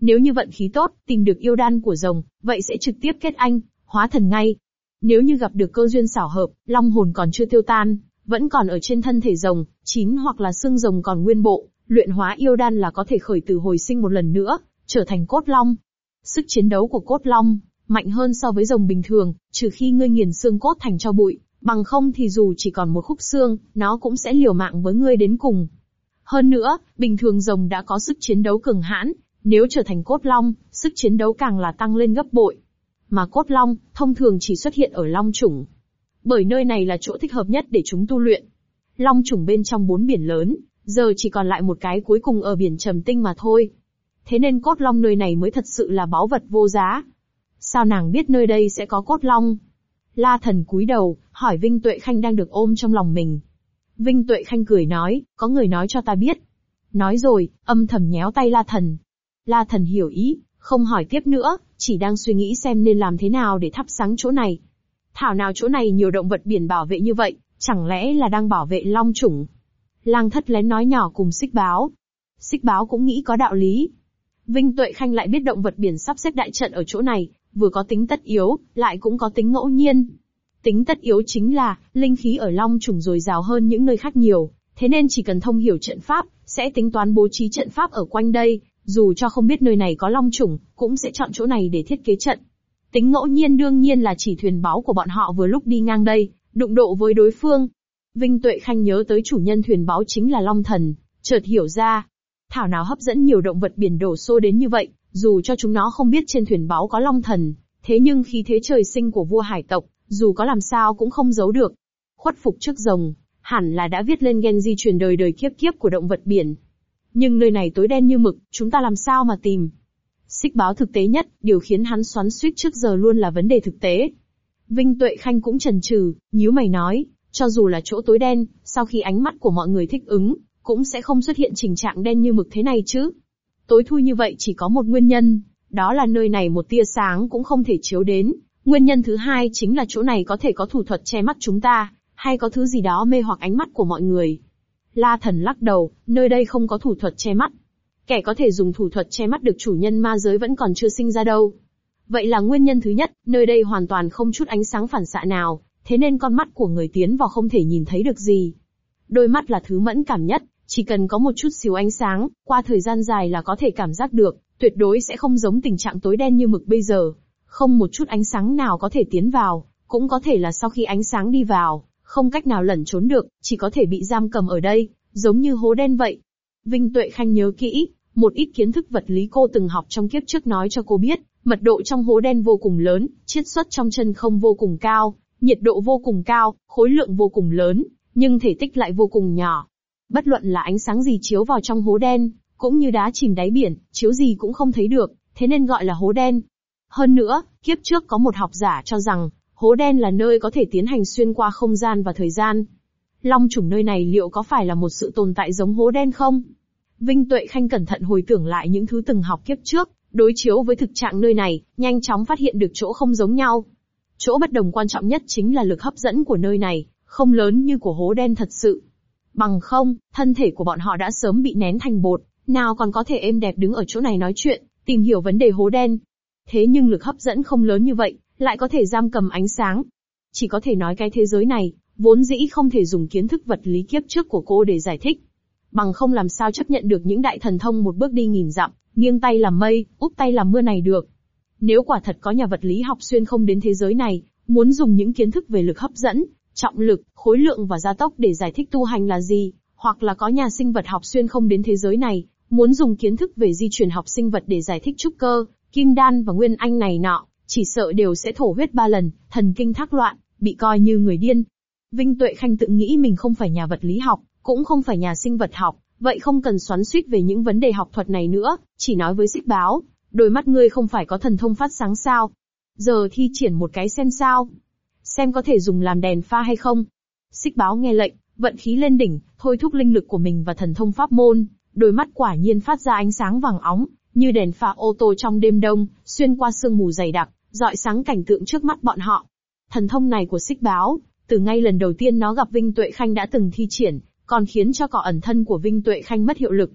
Nếu như vận khí tốt, tìm được yêu đan của rồng, vậy sẽ trực tiếp kết anh, hóa thần ngay. Nếu như gặp được cơ duyên xảo hợp, long hồn còn chưa tiêu tan, vẫn còn ở trên thân thể rồng, chín hoặc là xương rồng còn nguyên bộ, luyện hóa yêu đan là có thể khởi tử hồi sinh một lần nữa, trở thành cốt long. Sức chiến đấu của cốt long mạnh hơn so với rồng bình thường, trừ khi ngươi nghiền xương cốt thành tro bụi, bằng không thì dù chỉ còn một khúc xương, nó cũng sẽ liều mạng với ngươi đến cùng. Hơn nữa, bình thường rồng đã có sức chiến đấu cường hãn, nếu trở thành cốt long, sức chiến đấu càng là tăng lên gấp bội. Mà cốt long, thông thường chỉ xuất hiện ở long chủng. Bởi nơi này là chỗ thích hợp nhất để chúng tu luyện. Long chủng bên trong 4 biển lớn, giờ chỉ còn lại một cái cuối cùng ở biển Trầm Tinh mà thôi. Thế nên cốt long nơi này mới thật sự là báu vật vô giá. Sao nàng biết nơi đây sẽ có cốt long? La Thần cúi đầu, hỏi Vinh Tuệ Khanh đang được ôm trong lòng mình. Vinh Tuệ Khanh cười nói, có người nói cho ta biết. Nói rồi, âm thầm nhéo tay La Thần. La Thần hiểu ý, không hỏi tiếp nữa, chỉ đang suy nghĩ xem nên làm thế nào để thắp sáng chỗ này. Thảo nào chỗ này nhiều động vật biển bảo vệ như vậy, chẳng lẽ là đang bảo vệ long chủng? Lang Thất lén nói nhỏ cùng Xích Báo. Xích Báo cũng nghĩ có đạo lý. Vinh Tuệ Khanh lại biết động vật biển sắp xếp đại trận ở chỗ này, vừa có tính tất yếu, lại cũng có tính ngẫu nhiên. Tính tất yếu chính là, linh khí ở long chủng dồi dào hơn những nơi khác nhiều, thế nên chỉ cần thông hiểu trận pháp, sẽ tính toán bố trí trận pháp ở quanh đây, dù cho không biết nơi này có long chủng, cũng sẽ chọn chỗ này để thiết kế trận. Tính ngẫu nhiên đương nhiên là chỉ thuyền báu của bọn họ vừa lúc đi ngang đây, đụng độ với đối phương. Vinh Tuệ Khanh nhớ tới chủ nhân thuyền báu chính là Long Thần, chợt hiểu ra. Thảo nào hấp dẫn nhiều động vật biển đổ xô đến như vậy, dù cho chúng nó không biết trên thuyền báu có Long Thần, thế nhưng khí thế trời sinh của vua hải tộc, dù có làm sao cũng không giấu được. Khuất phục trước rồng, hẳn là đã viết lên gen di truyền đời đời kiếp kiếp của động vật biển. Nhưng nơi này tối đen như mực, chúng ta làm sao mà tìm? Xích Báo thực tế nhất, điều khiến hắn xoắn xuýt trước giờ luôn là vấn đề thực tế. Vinh Tuệ Khanh cũng chần chừ, nhíu mày nói, cho dù là chỗ tối đen, sau khi ánh mắt của mọi người thích ứng, cũng sẽ không xuất hiện tình trạng đen như mực thế này chứ. Tối thui như vậy chỉ có một nguyên nhân, đó là nơi này một tia sáng cũng không thể chiếu đến. Nguyên nhân thứ hai chính là chỗ này có thể có thủ thuật che mắt chúng ta, hay có thứ gì đó mê hoặc ánh mắt của mọi người. La Thần lắc đầu, nơi đây không có thủ thuật che mắt. Kẻ có thể dùng thủ thuật che mắt được chủ nhân ma giới vẫn còn chưa sinh ra đâu. Vậy là nguyên nhân thứ nhất, nơi đây hoàn toàn không chút ánh sáng phản xạ nào, thế nên con mắt của người tiến vào không thể nhìn thấy được gì. Đôi mắt là thứ mẫn cảm nhất, chỉ cần có một chút xíu ánh sáng, qua thời gian dài là có thể cảm giác được, tuyệt đối sẽ không giống tình trạng tối đen như mực bây giờ. Không một chút ánh sáng nào có thể tiến vào, cũng có thể là sau khi ánh sáng đi vào, không cách nào lẩn trốn được, chỉ có thể bị giam cầm ở đây, giống như hố đen vậy. Vinh Tuệ Khanh nhớ kỹ, một ít kiến thức vật lý cô từng học trong kiếp trước nói cho cô biết, mật độ trong hố đen vô cùng lớn, chiết xuất trong chân không vô cùng cao, nhiệt độ vô cùng cao, khối lượng vô cùng lớn, nhưng thể tích lại vô cùng nhỏ. Bất luận là ánh sáng gì chiếu vào trong hố đen, cũng như đá chìm đáy biển, chiếu gì cũng không thấy được, thế nên gọi là hố đen. Hơn nữa, kiếp trước có một học giả cho rằng, hố đen là nơi có thể tiến hành xuyên qua không gian và thời gian. Long chủng nơi này liệu có phải là một sự tồn tại giống hố đen không? Vinh Tuệ Khanh cẩn thận hồi tưởng lại những thứ từng học kiếp trước, đối chiếu với thực trạng nơi này, nhanh chóng phát hiện được chỗ không giống nhau. Chỗ bất đồng quan trọng nhất chính là lực hấp dẫn của nơi này, không lớn như của hố đen thật sự. Bằng không, thân thể của bọn họ đã sớm bị nén thành bột, nào còn có thể êm đẹp đứng ở chỗ này nói chuyện, tìm hiểu vấn đề hố đen. Thế nhưng lực hấp dẫn không lớn như vậy, lại có thể giam cầm ánh sáng. Chỉ có thể nói cái thế giới này, vốn dĩ không thể dùng kiến thức vật lý kiếp trước của cô để giải thích. Bằng không làm sao chấp nhận được những đại thần thông một bước đi nghìn dặm, nghiêng tay làm mây, úp tay làm mưa này được. Nếu quả thật có nhà vật lý học xuyên không đến thế giới này, muốn dùng những kiến thức về lực hấp dẫn, trọng lực, khối lượng và gia tốc để giải thích tu hành là gì, hoặc là có nhà sinh vật học xuyên không đến thế giới này, muốn dùng kiến thức về di truyền học sinh vật để giải thích trúc cơ, kim đan và nguyên anh này nọ, chỉ sợ đều sẽ thổ huyết 3 lần, thần kinh thác loạn, bị coi như người điên. Vinh Tuệ Khanh tự nghĩ mình không phải nhà vật lý học, cũng không phải nhà sinh vật học, vậy không cần xoắn xuýt về những vấn đề học thuật này nữa, chỉ nói với Xích Báo, đôi mắt ngươi không phải có thần thông phát sáng sao? Giờ thi triển một cái xem sao? Xem có thể dùng làm đèn pha hay không? Xích Báo nghe lệnh, vận khí lên đỉnh, thôi thúc linh lực của mình và thần thông pháp môn, đôi mắt quả nhiên phát ra ánh sáng vàng óng, như đèn pha ô tô trong đêm đông, xuyên qua sương mù dày đặc, rọi sáng cảnh tượng trước mắt bọn họ. Thần thông này của Xích Báo, từ ngay lần đầu tiên nó gặp Vinh Tuệ Khanh đã từng thi triển, còn khiến cho cỏ ẩn thân của Vinh Tuệ Khanh mất hiệu lực.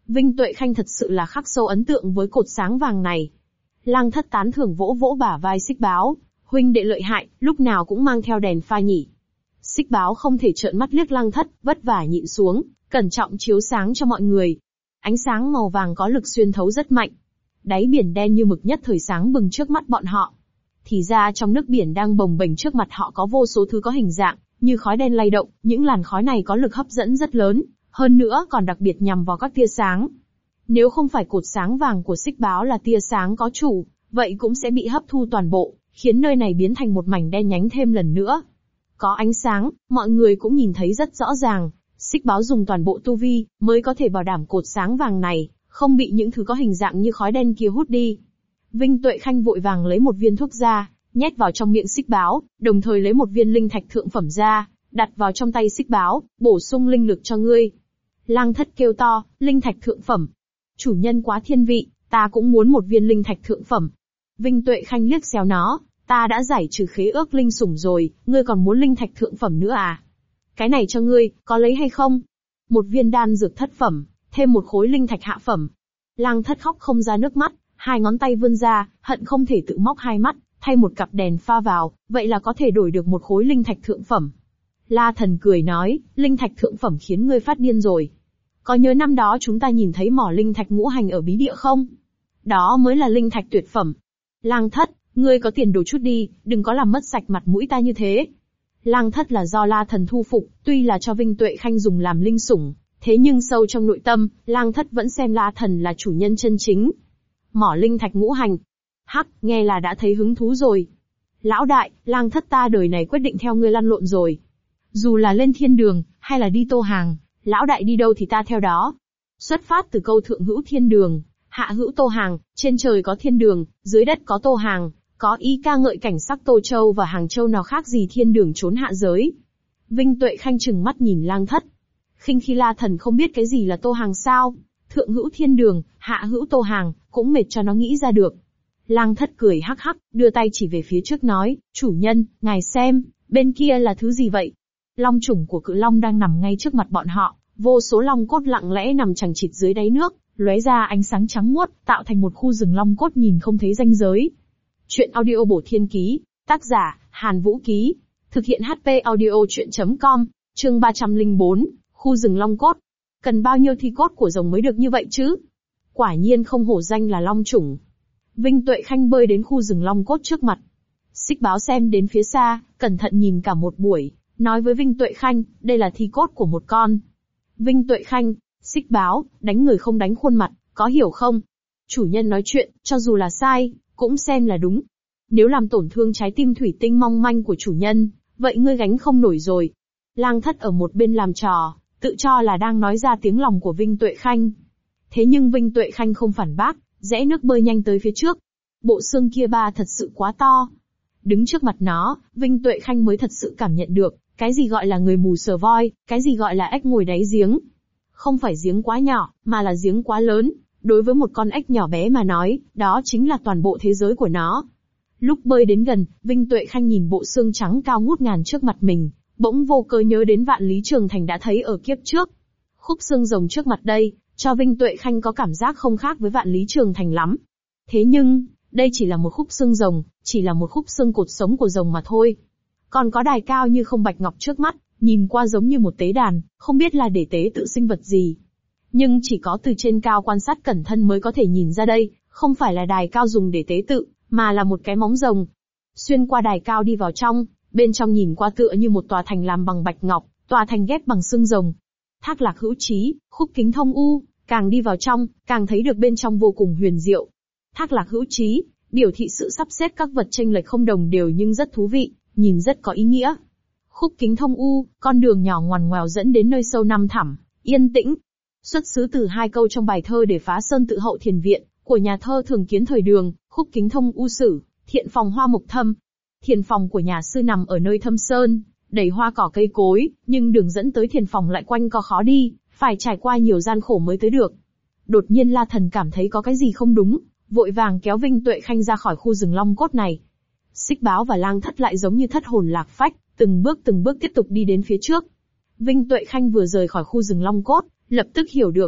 Vinh Tuệ Khanh thật sự là khắc sâu ấn tượng với cột sáng vàng này. Lang Thất tán thưởng vỗ vỗ bả vai Xích Báo, huynh đệ lợi hại, lúc nào cũng mang theo đèn pha nhỉ. Xích Báo không thể trợn mắt liếc Lang Thất, vất vả nhịn xuống, cẩn trọng chiếu sáng cho mọi người. Ánh sáng màu vàng có lực xuyên thấu rất mạnh. Đáy biển đen như mực nhất thời sáng bừng trước mắt bọn họ. Thì ra trong nước biển đang bồng bềnh trước mặt họ có vô số thứ có hình dạng, như khói đen lay động, những làn khói này có lực hấp dẫn rất lớn, hơn nữa còn đặc biệt nhằm vào các tia sáng. Nếu không phải cột sáng vàng của Xích Báo là tia sáng có chủ, vậy cũng sẽ bị hấp thu toàn bộ, khiến nơi này biến thành một mảnh đen nhánh thêm lần nữa. Có ánh sáng, mọi người cũng nhìn thấy rất rõ ràng, Xích Báo dùng toàn bộ tu vi, mới có thể bảo đảm cột sáng vàng này, không bị những thứ có hình dạng như khói đen kia hút đi. Vinh Tuệ Khanh vội vàng lấy một viên thuốc ra, nhét vào trong miệng Xích Báo, đồng thời lấy một viên linh thạch thượng phẩm ra, đặt vào trong tay Xích Báo, bổ sung linh lực cho ngươi. Lang Thất kêu to, linh thạch thượng phẩm. Chủ nhân quá thiên vị, ta cũng muốn một viên linh thạch thượng phẩm. Vinh Tuệ Khanh liếc xéo nó, ta đã giải trừ khế ước linh sủng rồi, ngươi còn muốn linh thạch thượng phẩm nữa à? Cái này cho ngươi, có lấy hay không? Một viên đan dược thất phẩm, thêm một khối linh thạch hạ phẩm. Lang Thất khóc không ra nước mắt, hai ngón tay vươn ra, hận không thể tự móc hai mắt, thay một cặp đèn pha vào, vậy là có thể đổi được một khối linh thạch thượng phẩm. La Thần cười nói, linh thạch thượng phẩm khiến ngươi phát điên rồi. Có nhớ năm đó chúng ta nhìn thấy mỏ linh thạch ngũ hành ở bí địa không? Đó mới là linh thạch tuyệt phẩm. Lang Thất, ngươi có tiền đồ chút đi, đừng có làm mất sạch mặt mũi ta như thế. Lang Thất là do La Thần thu phục, tuy là cho Vinh Tuệ Khanh dùng làm linh sủng, thế nhưng sâu trong nội tâm, Lang Thất vẫn xem La Thần là chủ nhân chân chính. Mỏ linh thạch ngũ hành. Hắc, nghe là đã thấy hứng thú rồi. Lão đại, Lang Thất ta đời này quyết định theo ngươi lăn lộn rồi. Dù là lên thiên đường, hay là đi tô hàng, lão đại đi đâu thì ta theo đó. Xuất phát từ câu thượng hữu thiên đường, hạ hữu tô hàng, trên trời có thiên đường, dưới đất có tô hàng, có ý ca ngợi cảnh sắc Tô Châu và Hàng Châu nào khác gì thiên đường trốn hạ giới. Vinh Tuệ Khanh trừng mắt nhìn Lang Thất. Khinh khi La Thần không biết cái gì là tô hàng sao? Thượng hữu thiên đường, hạ hữu tô hàng, cũng mệt cho nó nghĩ ra được. Lang Thất cười hắc hắc, đưa tay chỉ về phía trước nói, chủ nhân, ngài xem, bên kia là thứ gì vậy? Long chủng của cự long đang nằm ngay trước mặt bọn họ, vô số long cốt lặng lẽ nằm chằng chịt dưới đáy nước, lóe ra ánh sáng trắng muốt, tạo thành một khu rừng long cốt nhìn không thấy ranh giới. Chuyện audio bổ thiên ký, tác giả, Hàn Vũ Ký, thực hiện HP audio chuyện.com, chương 304, khu rừng long cốt. Cần bao nhiêu thi cốt của rồng mới được như vậy chứ? Quả nhiên không hổ danh là long chủng. Vinh Tuệ Khanh bơi đến khu rừng long cốt trước mặt. Xích Báo xem đến phía xa, cẩn thận nhìn cả một buổi, nói với Vinh Tuệ Khanh, đây là thi cốt của một con. Vinh Tuệ Khanh, Xích Báo, đánh người không đánh khuôn mặt, có hiểu không? Chủ nhân nói chuyện, cho dù là sai, cũng xem là đúng. Nếu làm tổn thương trái tim thủy tinh mong manh của chủ nhân, vậy ngươi gánh không nổi rồi. Lang Thất ở một bên làm trò, tự cho là đang nói ra tiếng lòng của Vinh Tuệ Khanh. Thế nhưng Vinh Tuệ Khanh không phản bác, rẽ nước bơi nhanh tới phía trước. Bộ xương kia ba thật sự quá to. Đứng trước mặt nó, Vinh Tuệ Khanh mới thật sự cảm nhận được, cái gì gọi là người mù sờ voi, cái gì gọi là ếch ngồi đáy giếng. Không phải giếng quá nhỏ, mà là giếng quá lớn. Đối với một con ếch nhỏ bé mà nói, đó chính là toàn bộ thế giới của nó. Lúc bơi đến gần, Vinh Tuệ Khanh nhìn bộ xương trắng cao ngút ngàn trước mặt mình, bỗng vô cớ nhớ đến Vạn Lý Trường Thành đã thấy ở kiếp trước. Khúc xương rồng trước mặt đây, cho Vinh Tuệ Khanh có cảm giác không khác với Vạn Lý Trường Thành lắm. Thế nhưng, đây chỉ là một khúc xương rồng, chỉ là một khúc xương cột sống của rồng mà thôi. Còn có đài cao như không bạch ngọc trước mắt, nhìn qua giống như một tế đàn, không biết là để tế tự sinh vật gì. Nhưng chỉ có từ trên cao quan sát cẩn thận mới có thể nhìn ra đây, không phải là đài cao dùng để tế tự, mà là một cái móng rồng. Xuyên qua đài cao đi vào trong, bên trong nhìn qua tựa như một tòa thành làm bằng bạch ngọc, tòa thành ghép bằng xương rồng. Thác Lạc Hữu Chí, Khúc Kính Thông U, càng đi vào trong, càng thấy được bên trong vô cùng huyền diệu. Thác Lạc Hữu Chí, biểu thị sự sắp xếp các vật chênh lệch không đồng đều nhưng rất thú vị, nhìn rất có ý nghĩa. Khúc Kính Thông U, con đường nhỏ ngoằn ngoèo dẫn đến nơi sâu năm thẳm, yên tĩnh. Xuất xứ từ hai câu trong bài thơ Để Phá Sơn Tự Hậu Thiền Viện, của nhà thơ Thường Kiến thời Đường, Khúc Kính Thông U sử, thiện phòng hoa mộc thâm. Thiền phòng của nhà sư nằm ở nơi thâm sơn, đầy hoa cỏ cây cối, nhưng đường dẫn tới thiền phòng lại quanh co khó đi, phải trải qua nhiều gian khổ mới tới được. Đột nhiên La Thần cảm thấy có cái gì không đúng, vội vàng kéo Vinh Tuệ Khanh ra khỏi khu rừng long cốt này. Xích Báo và Lang Thất lại giống như thất hồn lạc phách, từng bước tiếp tục đi đến phía trước. Vinh Tuệ Khanh vừa rời khỏi khu rừng long cốt, lập tức hiểu được.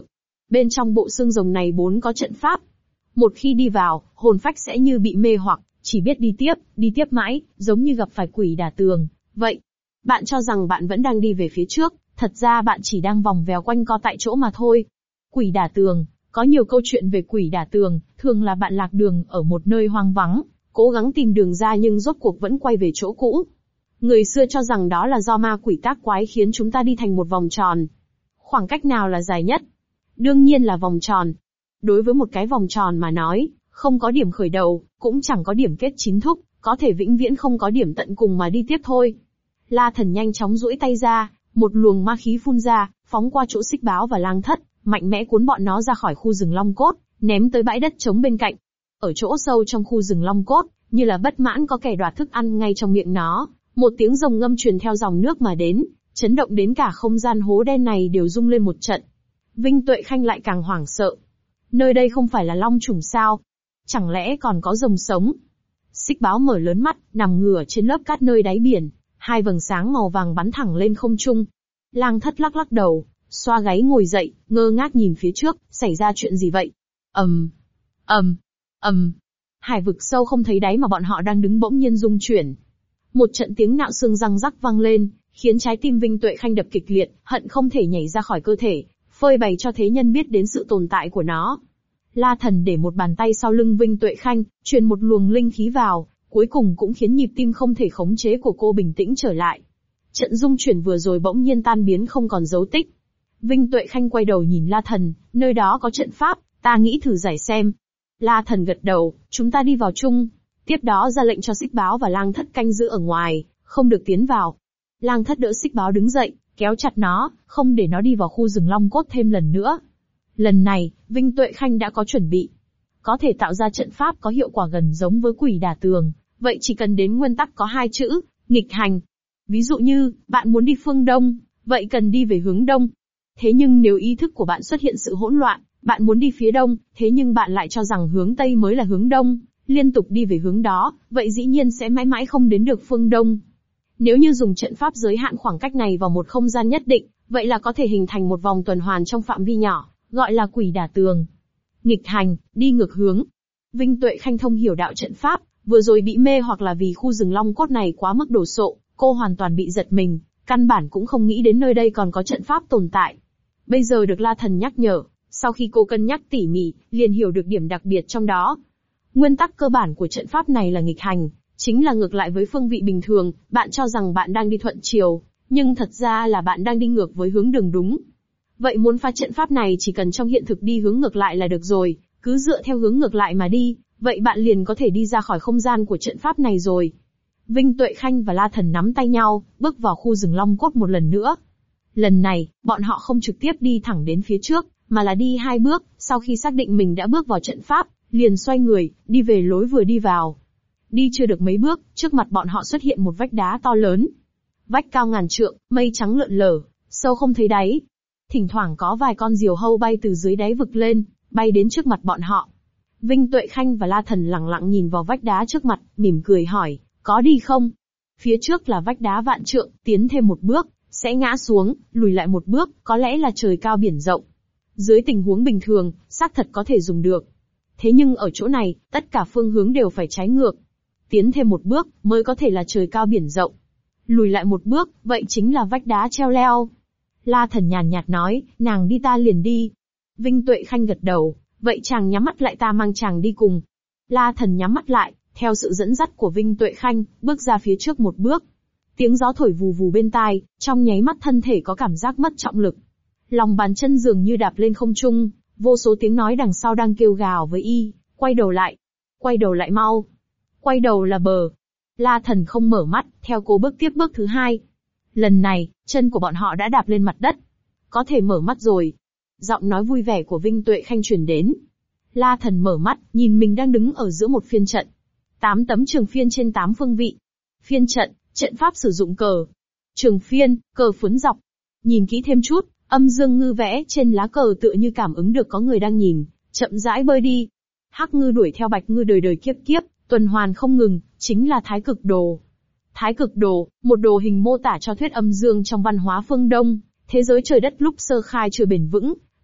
Bên trong bộ xương rồng này vốn có trận pháp. Một khi đi vào, hồn phách sẽ như bị mê hoặc, chỉ biết đi tiếp mãi, giống như gặp phải quỷ đả tường. Vậy, bạn cho rằng bạn vẫn đang đi về phía trước, thật ra bạn chỉ đang vòng vèo quanh co tại chỗ mà thôi. Quỷ đả tường, có nhiều câu chuyện về quỷ đả tường, thường là bạn lạc đường ở một nơi hoang vắng, cố gắng tìm đường ra nhưng rốt cuộc vẫn quay về chỗ cũ. Người xưa cho rằng đó là do ma quỷ tác quái khiến chúng ta đi thành một vòng tròn. Khoảng cách nào là dài nhất? Đương nhiên là vòng tròn. Đối với một cái vòng tròn mà nói, không có điểm khởi đầu, cũng chẳng có điểm kết chín thúc, có thể vĩnh viễn không có điểm tận cùng mà đi tiếp thôi. La Thần nhanh chóng duỗi tay ra, một luồng ma khí phun ra, phóng qua chỗ Xích Báo và Lang Thất, mạnh mẽ cuốn bọn nó ra khỏi khu rừng long cốt, ném tới bãi đất trống bên cạnh. Ở chỗ sâu trong khu rừng long cốt, như là bất mãn có kẻ đoạt thức ăn ngay trong miệng nó, một tiếng rồng ngâm truyền theo dòng nước mà đến, chấn động đến cả không gian hố đen này đều rung lên một trận. Vinh Tuệ Khanh lại càng hoảng sợ. Nơi đây không phải là long trùng sao? Chẳng lẽ còn có rồng sống? Xích Báo mở lớn mắt, nằm ngửa trên lớp cát nơi đáy biển, hai vầng sáng màu vàng bắn thẳng lên không trung. Lang Thất lắc đầu, xoa gáy ngồi dậy, ngơ ngác nhìn phía trước, xảy ra chuyện gì vậy? Hải vực sâu không thấy đáy mà bọn họ đang đứng bỗng nhiên rung chuyển. Một trận tiếng nạo xương răng rắc vang lên, khiến trái tim Vinh Tuệ Khanh đập kịch liệt, hận không thể nhảy ra khỏi cơ thể, phơi bày cho thế nhân biết đến sự tồn tại của nó. La Thần để một bàn tay sau lưng Vinh Tuệ Khanh, truyền một luồng linh khí vào, cuối cùng cũng khiến nhịp tim không thể khống chế của cô bình tĩnh trở lại. Trận rung chuyển vừa rồi bỗng nhiên tan biến không còn dấu tích. Vinh Tuệ Khanh quay đầu nhìn La Thần, nơi đó có trận pháp, ta nghĩ thử giải xem. La Thần gật đầu, chúng ta đi vào chung. Tiếp đó ra lệnh cho Xích Báo và Lang Thất canh giữ ở ngoài, không được tiến vào. Lang Thất đỡ Xích Báo đứng dậy, kéo chặt nó, không để nó đi vào khu rừng long cốt thêm lần nữa. Lần này, Vinh Tuệ Khanh đã có chuẩn bị. Có thể tạo ra trận pháp có hiệu quả gần giống với quỷ đả tường, vậy chỉ cần đến nguyên tắc có hai chữ, nghịch hành. Ví dụ như, bạn muốn đi phương Đông, vậy cần đi về hướng Đông. Thế nhưng nếu ý thức của bạn xuất hiện sự hỗn loạn, bạn muốn đi phía Đông, thế nhưng bạn lại cho rằng hướng Tây mới là hướng Đông, liên tục đi về hướng đó, vậy dĩ nhiên sẽ mãi mãi không đến được phương Đông. Nếu như dùng trận pháp giới hạn khoảng cách này vào một không gian nhất định, vậy là có thể hình thành một vòng tuần hoàn trong phạm vi nhỏ, gọi là quỷ đả tường. Nghịch hành, đi ngược hướng. Vinh Tuệ Khanh thông hiểu đạo trận pháp, vừa rồi bị mê hoặc là vì khu rừng long cốt này quá mức đồ sộ, cô hoàn toàn bị giật mình, căn bản cũng không nghĩ đến nơi đây còn có trận pháp tồn tại. Bây giờ được La Thần nhắc nhở, sau khi cô cân nhắc tỉ mỉ, liền hiểu được điểm đặc biệt trong đó. Nguyên tắc cơ bản của trận pháp này là nghịch hành, chính là ngược lại với phương vị bình thường, bạn cho rằng bạn đang đi thuận chiều, nhưng thật ra là bạn đang đi ngược với hướng đường đúng. Vậy muốn phá trận pháp này chỉ cần trong hiện thực đi hướng ngược lại là được rồi, cứ dựa theo hướng ngược lại mà đi, vậy bạn liền có thể đi ra khỏi không gian của trận pháp này rồi. Vinh Tuệ Khanh và La Thần nắm tay nhau, bước vào khu rừng long cốt một lần nữa. Lần này, bọn họ không trực tiếp đi thẳng đến phía trước, mà là đi hai bước, sau khi xác định mình đã bước vào trận pháp, liền xoay người, đi về lối vừa đi vào. Đi chưa được mấy bước, trước mặt bọn họ xuất hiện một vách đá to lớn. Vách cao ngàn trượng, mây trắng lượn lờ, sâu không thấy đáy. Thỉnh thoảng có vài con diều hâu bay từ dưới đáy vực lên, bay đến trước mặt bọn họ. Vinh Tuệ Khanh và La Thần lặng lặng nhìn vào vách đá trước mặt, mỉm cười hỏi, có đi không? Phía trước là vách đá vạn trượng, tiến thêm một bước, sẽ ngã xuống, lùi lại một bước, có lẽ là trời cao biển rộng. Dưới tình huống bình thường, xác thật có thể dùng được. Thế nhưng ở chỗ này, tất cả phương hướng đều phải trái ngược. Tiến thêm một bước, mới có thể là trời cao biển rộng. Lùi lại một bước, vậy chính là vách đá treo leo. La Thần nhàn nhạt nói, nàng đi ta liền đi. Vinh Tuệ Khanh gật đầu, vậy chàng nhắm mắt lại ta mang chàng đi cùng. La Thần nhắm mắt lại, theo sự dẫn dắt của Vinh Tuệ Khanh, bước ra phía trước một bước. Tiếng gió thổi vù vù bên tai, trong nháy mắt thân thể có cảm giác mất trọng lực. Lòng bàn chân dường như đạp lên không trung, vô số tiếng nói đằng sau đang kêu gào với y, quay đầu lại mau. Quay đầu là bờ. La Thần không mở mắt, theo cô bước tiếp bước thứ hai. Lần này, chân của bọn họ đã đạp lên mặt đất. Có thể mở mắt rồi. Giọng nói vui vẻ của Vinh Tuệ Khanh truyền đến. La Thần mở mắt, nhìn mình đang đứng ở giữa một phiên trận. 8 tấm trường phiên trên 8 phương vị. Phiên trận, trận pháp sử dụng cờ. Trường phiên, cờ phướn dọc. Nhìn kỹ thêm chút, âm dương ngư vẽ trên lá cờ tựa như cảm ứng được có người đang nhìn, chậm rãi bơi đi. Hắc ngư đuổi theo bạch ngư đời đời kiếp kiếp, tuần hoàn không ngừng, chính là Thái Cực Đồ. Thái Cực Đồ, một đồ hình mô tả cho thuyết âm dương trong văn hóa phương Đông, thế giới trời đất lúc sơ khai chưa bền vững,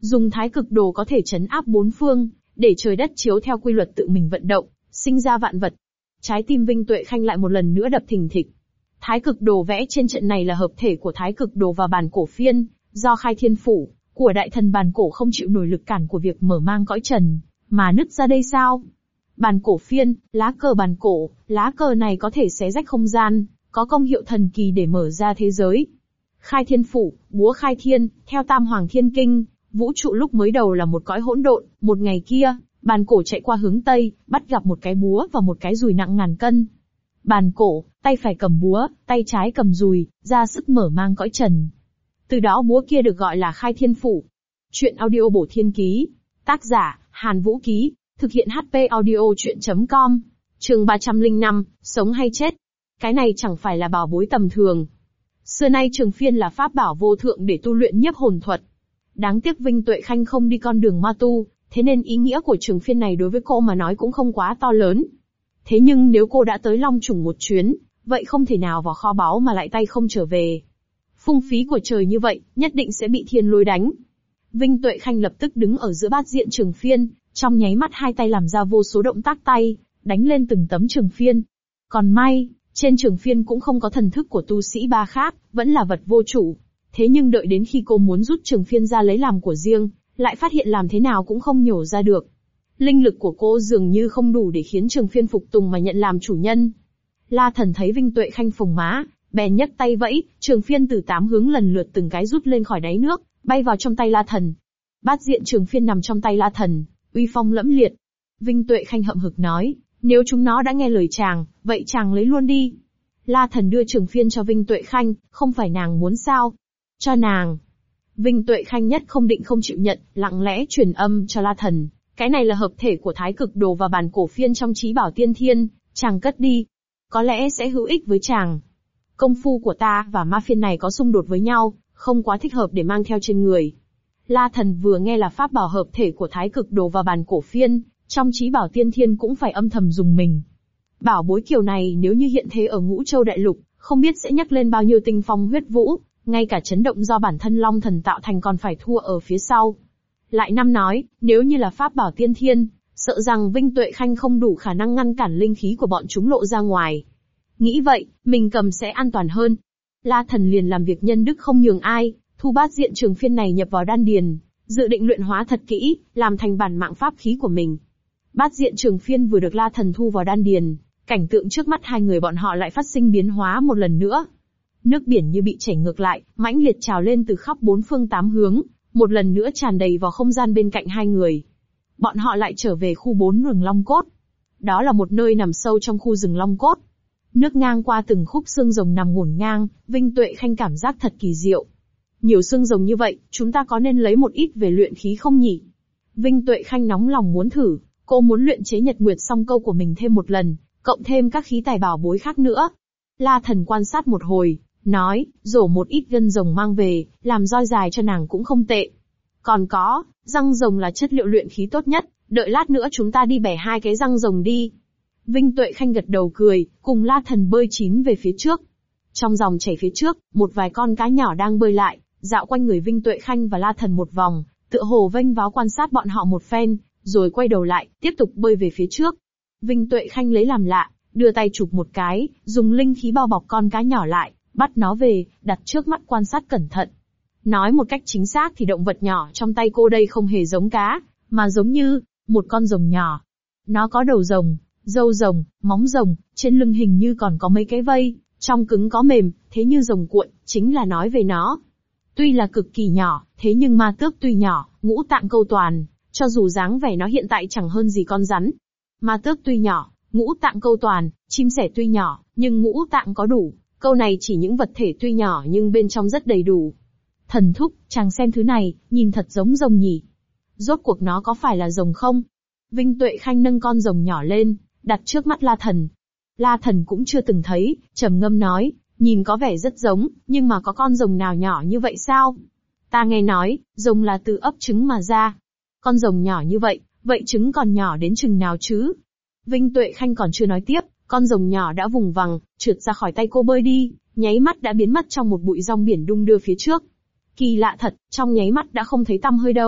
Dùng thái cực đồ có thể trấn áp bốn phương, để trời đất chiếu theo quy luật tự mình vận động, sinh ra vạn vật. Trái tim Vinh Tuệ Khanh lại một lần nữa đập thình thịch. Thái cực đồ vẽ trên trận này là hợp thể của thái cực đồ và bản cổ phiên, do khai thiên phủ, của đại thần bản cổ không chịu nổi lực cản của việc mở mang cõi trần, mà nứt ra đây sao? Bản cổ phiên, lá cờ bản cổ, lá cờ này có thể xé rách không gian, có công hiệu thần kỳ để mở ra thế giới. Khai thiên phủ, búa khai thiên, theo Tam Hoàng Thiên Kinh, vũ trụ lúc mới đầu là một cõi hỗn độn, một ngày kia, bản cổ chạy qua hướng Tây, bắt gặp một cái búa và một cái dùi nặng ngàn cân. Bản cổ, tay phải cầm búa, tay trái cầm dùi, ra sức mở mang cõi trần. Từ đó búa kia được gọi là khai thiên phủ. Chuyện audio bổ thiên ký. Tác giả, Hàn Vũ Ký. Thực hiện HP audio chuyện.com. Chương 305, sống hay chết. Cái này chẳng phải là bảo bối tầm thường. Xưa nay Trường Phiên là pháp bảo vô thượng để tu luyện nhiếp hồn thuật. Đáng tiếc Vinh Tuệ Khanh không đi con đường ma tu, thế nên ý nghĩa của Trường Phiên này đối với cô mà nói cũng không quá to lớn. Thế nhưng nếu cô đã tới Long Chủng một chuyến, vậy không thể nào vào kho báu mà lại tay không trở về. Phung phí của trời như vậy, nhất định sẽ bị thiên lôi đánh. Vinh Tuệ Khanh lập tức đứng ở giữa bát diện Trường Phiên, trong nháy mắt hai tay làm ra vô số động tác tay, đánh lên từng tấm Trường Phiên. Còn may, trên Trường Phiên cũng không có thần thức của tu sĩ ba khác, vẫn là vật vô chủ. Thế nhưng đợi đến khi cô muốn rút Trường Phiên ra lấy làm của riêng, lại phát hiện làm thế nào cũng không nhổ ra được. Linh lực của cô dường như không đủ để khiến Trường Phiên phục tùng mà nhận làm chủ nhân. La Thần thấy Vinh Tuệ Khanh phồng má, bèn nhấc tay vẫy, Trường Phiên từ 8 hướng lần lượt từng cái rút lên khỏi đáy nước, bay vào trong tay La Thần. Bát diện Trường Phiên nằm trong tay La Thần, uy phong lẫm liệt. Vinh Tuệ Khanh hậm hực nói, nếu chúng nó đã nghe lời chàng, vậy chàng lấy luôn đi. La Thần đưa Trường Phiên cho Vinh Tuệ Khanh, không phải nàng muốn sao? Cho nàng. Vinh Tuệ Khanh nhất không định không chịu nhận, lặng lẽ truyền âm cho La Thần. Cái này là hợp thể của thái cực đồ và bản cổ phiên trong trí bảo tiên thiên, chàng cất đi. Có lẽ sẽ hữu ích với chàng. Công phu của ta và ma phiên này có xung đột với nhau, không quá thích hợp để mang theo trên người. La Thần vừa nghe là pháp bảo hợp thể của thái cực đồ và bản cổ phiên, trong trí bảo tiên thiên cũng phải âm thầm dùng mình. Bảo bối kiểu này nếu như hiện thế ở Ngũ Châu Đại Lục, không biết sẽ nhắc lên bao nhiêu tinh phong huyết vũ, ngay cả chấn động do bản thân Long Thần tạo thành còn phải thua ở phía sau. Lại năm nói, nếu như là pháp bảo tiên thiên, sợ rằng Vinh Tuệ Khanh không đủ khả năng ngăn cản linh khí của bọn chúng lộ ra ngoài. Nghĩ vậy, mình cầm sẽ an toàn hơn. La Thần liền làm việc nhân đức không nhường ai, thu bát diện Trường Phiên này nhập vào đan điền, dự định luyện hóa thật kỹ, làm thành bản mạng pháp khí của mình. Bát diện Trường Phiên vừa được La Thần thu vào đan điền, cảnh tượng trước mắt hai người bọn họ lại phát sinh biến hóa một lần nữa. Nước biển như bị chảy ngược lại, mãnh liệt trào lên từ khắp bốn phương tám hướng, một lần nữa tràn đầy vào không gian bên cạnh hai người. Bọn họ lại trở về khu 4 rừng Long Cốt. Đó là một nơi nằm sâu trong khu rừng Long Cốt. Nước ngang qua từng khúc xương rồng nằm ngổn ngang, Vinh Tuệ Khanh cảm giác thật kỳ diệu. Nhiều xương rồng như vậy, chúng ta có nên lấy một ít về luyện khí không nhỉ? Vinh Tuệ Khanh nóng lòng muốn thử, cô muốn luyện chế Nhật Nguyệt Song Câu của mình thêm một lần, cộng thêm các khí tài bảo bối khác nữa. La Thần quan sát một hồi, nói, rổ một ít gân rồng mang về, làm roi dài cho nàng cũng không tệ. Còn có, răng rồng là chất liệu luyện khí tốt nhất, đợi lát nữa chúng ta đi bẻ hai cái răng rồng đi. Vinh Tuệ Khanh gật đầu cười, cùng La Thần bơi chín về phía trước. Trong dòng chảy phía trước, một vài con cá nhỏ đang bơi lại, dạo quanh người Vinh Tuệ Khanh và La Thần một vòng, tựa hồ vênh váo quan sát bọn họ một phen, rồi quay đầu lại, tiếp tục bơi về phía trước. Vinh Tuệ Khanh lấy làm lạ, đưa tay chụp một cái, dùng linh khí bao bọc con cá nhỏ lại, bắt nó về, đặt trước mắt quan sát cẩn thận. Nói một cách chính xác thì động vật nhỏ trong tay cô đây không hề giống cá, mà giống như một con rồng nhỏ. Nó có đầu rồng, râu rồng, móng rồng, trên lưng hình như còn có mấy cái vây, trong cứng có mềm, thế như rồng cuộn, chính là nói về nó. Tuy là cực kỳ nhỏ, thế nhưng ma tước tuy nhỏ, ngũ tạng câu toàn, cho dù dáng vẻ nó hiện tại chẳng hơn gì con rắn. Ma tước tuy nhỏ, ngũ tạng câu toàn, chim sẻ tuy nhỏ, nhưng ngũ tạng có đủ. Câu này chỉ những vật thể tuy nhỏ nhưng bên trong rất đầy đủ. Thần thúc, chàng xem thứ này, nhìn thật giống rồng nhỉ. Rốt cuộc nó có phải là rồng không? Vinh Tuệ Khanh nâng con rồng nhỏ lên, đặt trước mắt La Thần. La Thần cũng chưa từng thấy, trầm ngâm nói, nhìn có vẻ rất giống, nhưng mà có con rồng nào nhỏ như vậy sao? Ta nghe nói, rồng là từ ấp trứng mà ra. Con rồng nhỏ như vậy, vậy trứng còn nhỏ đến chừng nào chứ? Vinh Tuệ Khanh còn chưa nói tiếp, con rồng nhỏ đã vùng vằng, trượt ra khỏi tay cô bơi đi, nháy mắt đã biến mất trong một bụi rong biển đung đưa phía trước. Kỳ lạ thật, trong nháy mắt đã không thấy tăm hơi đâu,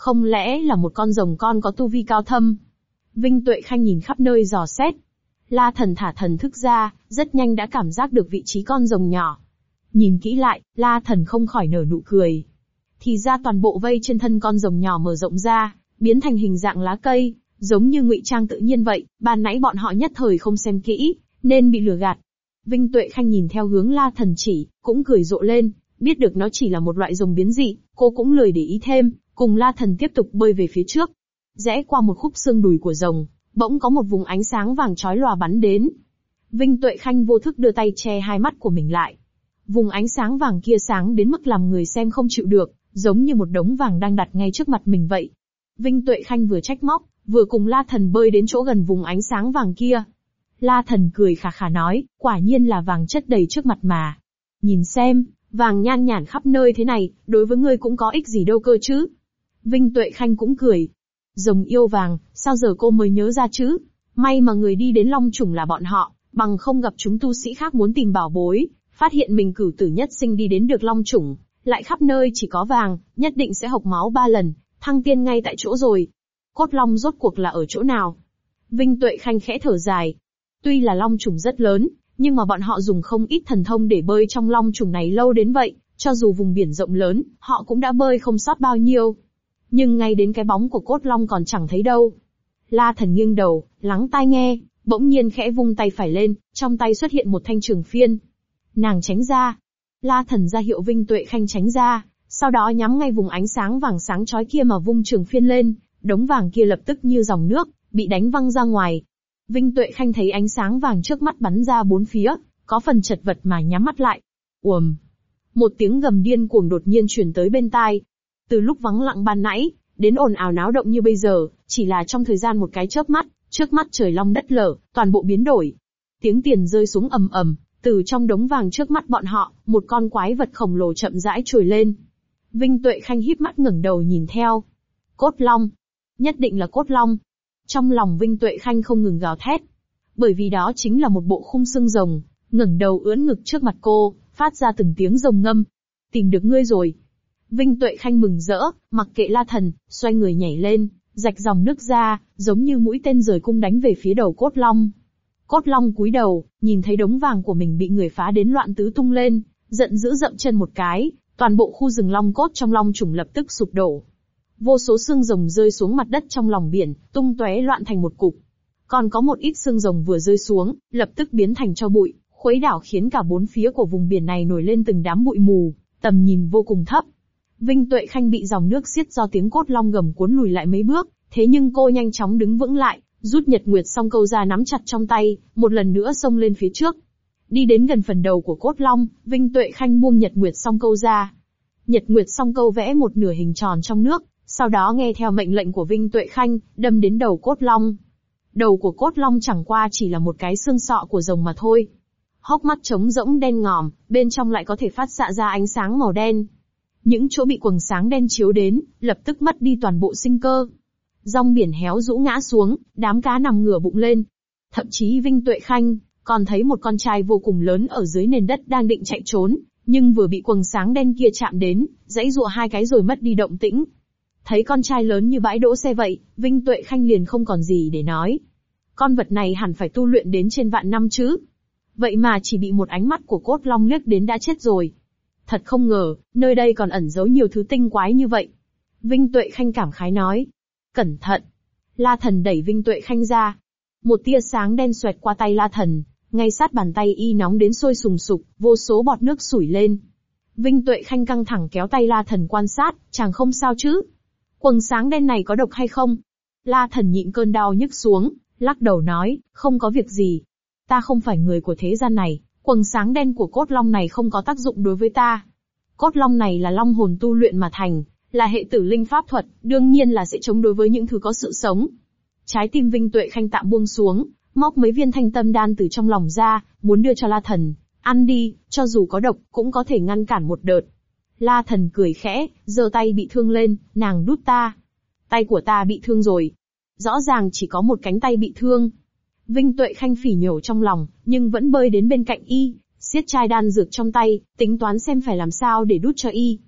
Không lẽ là một con rồng con có tu vi cao thâm? Vinh Tuệ Khanh nhìn khắp nơi dò xét. La Thần thả thần thức ra, rất nhanh đã cảm giác được vị trí con rồng nhỏ. Nhìn kỹ lại, La Thần không khỏi nở nụ cười. Thì ra toàn bộ vây trên thân con rồng nhỏ mở rộng ra, biến thành hình dạng lá cây, giống như ngụy trang tự nhiên vậy, ban nãy bọn họ nhất thời không xem kỹ, nên bị lừa gạt. Vinh Tuệ Khanh nhìn theo hướng La Thần chỉ, cũng cười rộ lên, biết được nó chỉ là một loại rồng biến dị, cô cũng lười để ý thêm, cùng La Thần tiếp tục bơi về phía trước. Rẽ qua một khúc xương đùi của rồng, bỗng có một vùng ánh sáng vàng chói lòa bắn đến. Vinh Tuệ Khanh vô thức đưa tay che hai mắt của mình lại. Vùng ánh sáng vàng kia sáng đến mức làm người xem không chịu được, giống như một đống vàng đang đặt ngay trước mặt mình vậy. Vinh Tuệ Khanh vừa trách móc, vừa cùng La Thần bơi đến chỗ gần vùng ánh sáng vàng kia. La Thần cười khà khà nói, quả nhiên là vàng chất đầy trước mặt mà. Nhìn xem, vàng nhan nhản khắp nơi thế này, đối với ngươi cũng có ích gì đâu cơ chứ. Vinh Tuệ Khanh cũng cười. Rồng yêu vàng, sao giờ cô mới nhớ ra chứ? May mà người đi đến Long Chủng là bọn họ, bằng không gặp chúng tu sĩ khác muốn tìm bảo bối, phát hiện mình cửu tử nhất sinh đi đến được Long Chủng, lại khắp nơi chỉ có vàng, nhất định sẽ hộc máu 3 lần, thăng tiên ngay tại chỗ rồi. Cốt Long rốt cuộc là ở chỗ nào? Vinh Tuệ Khanh khẽ thở dài. Tuy là Long Chủng rất lớn, nhưng mà bọn họ dùng không ít thần thông để bơi trong Long Chủng này lâu đến vậy, cho dù vùng biển rộng lớn, họ cũng đã bơi không sót bao nhiêu. Nhưng ngay đến cái bóng của Cốt Long còn chẳng thấy đâu. La Thần nghiêng đầu, lắng tai nghe, bỗng nhiên khẽ vung tay phải lên, trong tay xuất hiện một thanh trường phiên. Nàng tránh ra. La Thần ra hiệu Vinh Tuệ Khanh tránh ra, sau đó nhắm ngay vùng ánh sáng vàng sáng chói kia mà vung trường phiên lên, đống vàng kia lập tức như dòng nước, bị đánh văng ra ngoài. Vinh Tuệ Khanh thấy ánh sáng vàng trước mắt bắn ra bốn phía, có phần chật vật mà nhắm mắt lại. Uầm. Một tiếng gầm điên cuồng đột nhiên truyền tới bên tai. Từ lúc vắng lặng ban nãy, đến ồn ào náo động như bây giờ, chỉ là trong thời gian một cái chớp mắt, trước mắt trời long đất lở, toàn bộ biến đổi. Tiếng tiền rơi xuống ầm ầm, từ trong đống vàng trước mắt bọn họ, một con quái vật khổng lồ chậm rãi trồi lên. Vinh Tuệ Khanh híp mắt ngẩng đầu nhìn theo. Cốt Long. Nhất định là Cốt Long. Trong lòng Vinh Tuệ Khanh không ngừng gào thét. Bởi vì đó chính là một bộ khung xương rồng, ngẩng đầu ưỡn ngực trước mặt cô, phát ra từng tiếng rồng ngâm. Tìm được ngươi rồi. Vinh Tuệ Khanh mừng rỡ, mặc kệ La Thần, xoay người nhảy lên, rạch dòng nước ra, giống như mũi tên rời cung đánh về phía đầu Cốt Long. Cốt Long cúi đầu, nhìn thấy đống vàng của mình bị người phá đến loạn tứ tung lên, giận dữ dậm chân một cái, toàn bộ khu rừng long cốt trong Long Chủng lập tức sụp đổ. Vô số xương rồng rơi xuống mặt đất trong lòng biển, tung tóe loạn thành một cục. Còn có một ít xương rồng vừa rơi xuống, lập tức biến thành tro bụi, khuấy đảo khiến cả bốn phía của vùng biển này nổi lên từng đám bụi mù, tầm nhìn vô cùng thấp. Vinh Tuệ Khanh bị dòng nước xiết do tiếng Cốt Long gầm cuốn lùi lại mấy bước, thế nhưng cô nhanh chóng đứng vững lại, rút Nhật Nguyệt Song Câu ra nắm chặt trong tay, một lần nữa xông lên phía trước. Đi đến gần phần đầu của Cốt Long, Vinh Tuệ Khanh buông Nhật Nguyệt Song Câu ra. Nhật Nguyệt Song Câu vẽ một nửa hình tròn trong nước, sau đó nghe theo mệnh lệnh của Vinh Tuệ Khanh, đâm đến đầu Cốt Long. Đầu của Cốt Long chẳng qua chỉ là một cái xương sọ của rồng mà thôi. Hốc mắt trống rỗng đen ngòm, bên trong lại có thể phát xạ ra ánh sáng màu đen. Những chỗ bị quầng sáng đen chiếu đến, lập tức mất đi toàn bộ sinh cơ. Rong biển héo rũ ngã xuống, đám cá nằm ngửa bụng lên. Thậm chí Vinh Tuệ Khanh còn thấy một con trai vô cùng lớn ở dưới nền đất đang định chạy trốn, nhưng vừa bị quầng sáng đen kia chạm đến, giãy giụa hai cái rồi mất đi động tĩnh. Thấy con trai lớn như bãi đỗ xe vậy, Vinh Tuệ Khanh liền không còn gì để nói. Con vật này hẳn phải tu luyện đến trên vạn năm chứ. Vậy mà chỉ bị một ánh mắt của Cốt Long liếc đến đã chết rồi. Thật không ngờ, nơi đây còn ẩn giấu nhiều thứ tinh quái như vậy. Vinh Tuệ Khanh cảm khái nói. Cẩn thận. La Thần đẩy Vinh Tuệ Khanh ra. Một tia sáng đen xoẹt qua tay La Thần, ngay sát bàn tay y nóng đến sôi sùng sục, vô số bọt nước sủi lên. Vinh Tuệ Khanh căng thẳng kéo tay La Thần quan sát, chàng không sao chứ? Quầng sáng đen này có độc hay không? La Thần nhịn cơn đau nhức xuống, lắc đầu nói, không có việc gì. Ta không phải người của thế gian này, quầng sáng đen của Cốt Long này không có tác dụng đối với ta. Cốt Long này là long hồn tu luyện mà thành, là hệ tử linh pháp thuật, đương nhiên là sẽ chống đối với những thứ có sự sống. Trái tim Vinh Tuệ Khanh tạm buông xuống, móc mấy viên thanh tâm đan từ trong lòng ra, muốn đưa cho La Thần. Ăn đi, cho dù có độc, cũng có thể ngăn cản một đợt. La Thần cười khẽ, giơ tay bị thương lên, nàng đút ta. Tay của ta bị thương rồi. Rõ ràng chỉ có một cánh tay bị thương. Vinh Tuệ Khanh phỉ nhổ trong lòng, nhưng vẫn bơi đến bên cạnh y, siết chai đan dược trong tay, tính toán xem phải làm sao để đút cho y.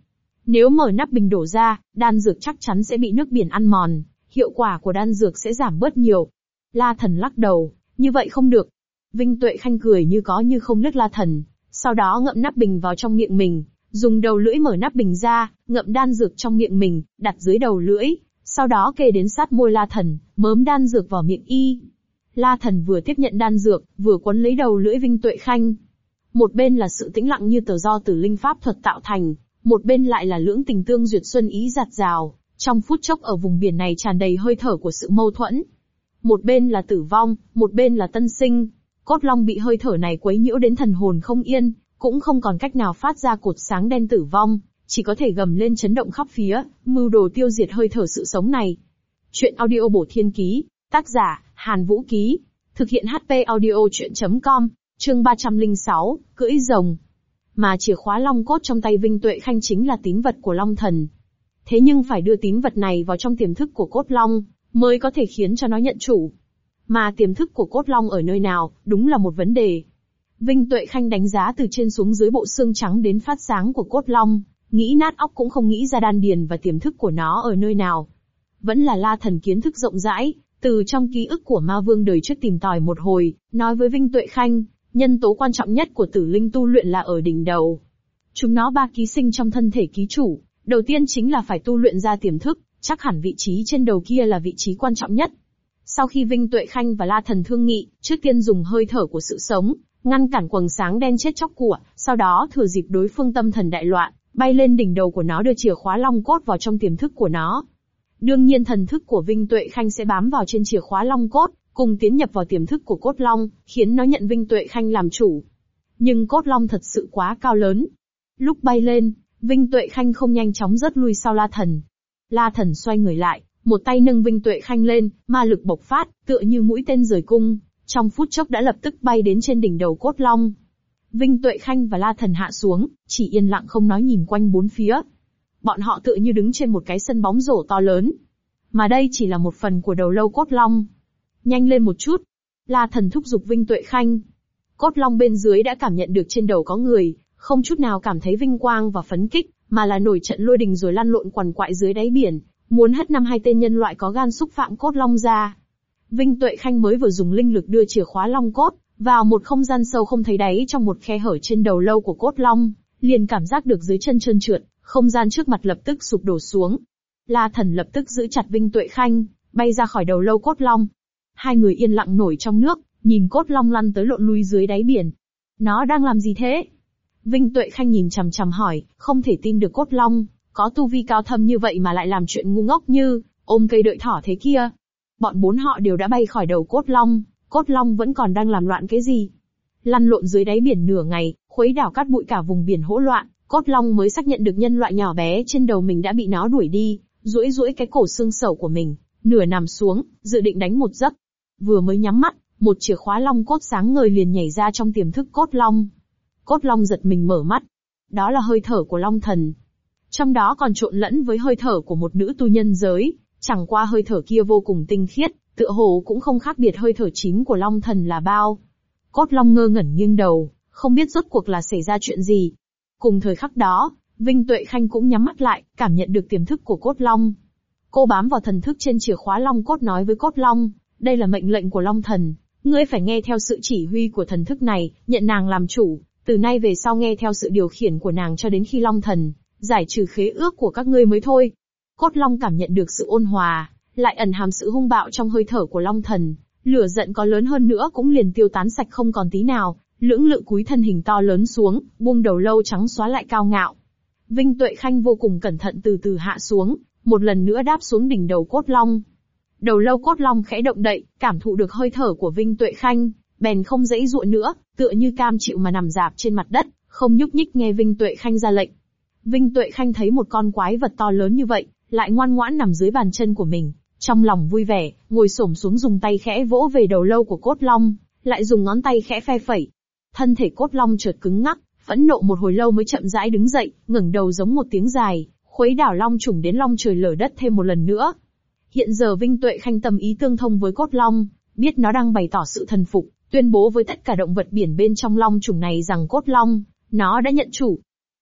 Nếu mở nắp bình đổ ra, đan dược chắc chắn sẽ bị nước biển ăn mòn, hiệu quả của đan dược sẽ giảm bớt nhiều. La Thần lắc đầu, như vậy không được. Vinh Tuệ Khanh cười như có như không liếc La Thần, sau đó ngậm nắp bình vào trong miệng mình, dùng đầu lưỡi mở nắp bình ra, ngậm đan dược trong miệng mình, đặt dưới đầu lưỡi, sau đó kề đến sát môi La Thần, mớm đan dược vào miệng y. La Thần vừa tiếp nhận đan dược, vừa quấn lấy đầu lưỡi Vinh Tuệ Khanh. Một bên là sự tĩnh lặng như tờ do tử linh pháp thuật tạo thành, một bên lại là lưỡng tình tương duyệt xuân ý giạt rào, trong phút chốc ở vùng biển này tràn đầy hơi thở của sự mâu thuẫn. Một bên là tử vong, một bên là tân sinh. Cốt long bị hơi thở này quấy nhiễu đến thần hồn không yên, cũng không còn cách nào phát ra cột sáng đen tử vong, chỉ có thể gầm lên chấn động khắp phía, mưu đồ tiêu diệt hơi thở sự sống này. Chuyện audio bổ thiên ký, tác giả, Hàn Vũ Ký, thực hiện HP audio chuyện.com, chương 306, cưỡi rồng. Mà chìa khóa long cốt trong tay Vinh Tuệ Khanh chính là tín vật của Long Thần. Thế nhưng phải đưa tín vật này vào trong tiềm thức của cốt long, mới có thể khiến cho nó nhận chủ. Mà tiềm thức của cốt long ở nơi nào, đúng là một vấn đề. Vinh Tuệ Khanh đánh giá từ trên xuống dưới bộ xương trắng đến phát sáng của cốt long, nghĩ nát óc cũng không nghĩ ra đan điền và tiềm thức của nó ở nơi nào. Vẫn là La Thần kiến thức rộng rãi, từ trong ký ức của ma vương đời trước tìm tòi một hồi, nói với Vinh Tuệ Khanh, nhân tố quan trọng nhất của tử linh tu luyện là ở đỉnh đầu. Chúng nó ba ký sinh trong thân thể ký chủ, đầu tiên chính là phải tu luyện ra tiềm thức, chắc hẳn vị trí trên đầu kia là vị trí quan trọng nhất. Sau khi Vinh Tuệ Khanh và La Thần thương nghị, trước tiên dùng hơi thở của sự sống, ngăn cản quầng sáng đen chết chóc của, sau đó thừa dịp đối phương tâm thần đại loạn, bay lên đỉnh đầu của nó đưa chìa khóa long cốt vào trong tiềm thức của nó. Đương nhiên thần thức của Vinh Tuệ Khanh sẽ bám vào trên chìa khóa long cốt, cùng tiến nhập vào tiềm thức của cốt long, khiến nó nhận Vinh Tuệ Khanh làm chủ. Nhưng cốt long thật sự quá cao lớn. Lúc bay lên, Vinh Tuệ Khanh không nhanh chóng rớt lui sau La Thần. La Thần xoay người lại, một tay nâng Vinh Tuệ Khanh lên, ma lực bộc phát, tựa như mũi tên rời cung, trong phút chốc đã lập tức bay đến trên đỉnh đầu cốt long. Vinh Tuệ Khanh và La Thần hạ xuống, chỉ yên lặng không nói nhìn quanh bốn phía. Bọn họ tựa như đứng trên một cái sân bóng rổ to lớn. Mà đây chỉ là một phần của đầu lâu cốt long. Nhanh lên một chút. La Thần thúc giục Vinh Tuệ Khanh. Cốt long bên dưới đã cảm nhận được trên đầu có người, không chút nào cảm thấy vinh quang và phấn kích, mà là nổi trận lôi đình rồi lăn lộn quằn quại dưới đáy biển, muốn hất năm hai tên nhân loại có gan xúc phạm cốt long ra. Vinh Tuệ Khanh mới vừa dùng linh lực đưa chìa khóa long cốt vào một không gian sâu không thấy đáy trong một khe hở trên đầu lâu của cốt long, liền cảm giác được dưới chân trơn trượt, không gian trước mặt lập tức sụp đổ xuống. La Thần lập tức giữ chặt Vinh Tuệ Khanh, bay ra khỏi đầu lâu cốt long. Hai người yên lặng nổi trong nước, nhìn cốt long lăn tới lộn lui dưới đáy biển. Nó đang làm gì thế? Vinh Tuệ Khanh nhìn chằm chằm hỏi, không thể tin được cốt long có tu vi cao thâm như vậy mà lại làm chuyện ngu ngốc như ôm cây đợi thỏ thế kia. Bọn bốn họ đều đã bay khỏi đầu cốt long vẫn còn đang làm loạn cái gì? Lăn lộn dưới đáy biển nửa ngày, khuấy đảo cát bụi cả vùng biển hỗn loạn, cốt long mới xác nhận được nhân loại nhỏ bé trên đầu mình đã bị nó đuổi đi, duỗi duỗi cái cổ xương sẩu của mình, nửa nằm xuống, dự định đánh một giấc. Vừa mới nhắm mắt, một chìa khóa long cốt sáng ngời liền nhảy ra trong tiềm thức cốt long. Cốt long giật mình mở mắt. Đó là hơi thở của Long Thần. Trong đó còn trộn lẫn với hơi thở của một nữ tu nhân giới, chẳng qua hơi thở kia vô cùng tinh khiết, tựa hồ cũng không khác biệt hơi thở chính của Long Thần là bao. Cốt long ngơ ngẩn nghiêng đầu, không biết rốt cuộc là xảy ra chuyện gì. Cùng thời khắc đó, Vinh Tuệ Khanh cũng nhắm mắt lại, cảm nhận được tiềm thức của cốt long. Cô bám vào thần thức trên chìa khóa long cốt nói với cốt long, đây là mệnh lệnh của Long Thần, ngươi phải nghe theo sự chỉ huy của thần thức này, nhận nàng làm chủ, từ nay về sau nghe theo sự điều khiển của nàng cho đến khi Long Thần giải trừ khế ước của các ngươi mới thôi. Cốt long cảm nhận được sự ôn hòa, lại ẩn hàm sự hung bạo trong hơi thở của Long Thần, lửa giận có lớn hơn nữa cũng liền tiêu tán sạch không còn tí nào, lưỡng lự cúi thân hình to lớn xuống, buông đầu lâu trắng xóa lại cao ngạo. Vinh Tuệ Khanh vô cùng cẩn thận từ từ hạ xuống, một lần nữa đáp xuống đỉnh đầu cốt long. Đầu lâu cốt long khẽ động đậy, cảm thụ được hơi thở của Vinh Tuệ Khanh, bèn không giãy giụa nữa, tựa như cam chịu mà nằm rạp trên mặt đất, không nhúc nhích nghe Vinh Tuệ Khanh ra lệnh. Vinh Tuệ Khanh thấy một con quái vật to lớn như vậy, lại ngoan ngoãn nằm dưới bàn chân của mình, trong lòng vui vẻ, ngồi xổm xuống dùng tay khẽ vỗ về đầu lâu của cốt long, lại dùng ngón tay khẽ phe phẩy. Thân thể cốt long chợt cứng ngắc, phẫn nộ một hồi lâu mới chậm rãi đứng dậy, ngẩng đầu giống một tiếng dài, khuấy đảo long trùng đến long trời lở đất thêm một lần nữa. Hiện giờ Vinh Tuệ Khanh tâm ý tương thông với cốt long, biết nó đang bày tỏ sự thần phục, tuyên bố với tất cả động vật biển bên trong long trùng này rằng cốt long, nó đã nhận chủ.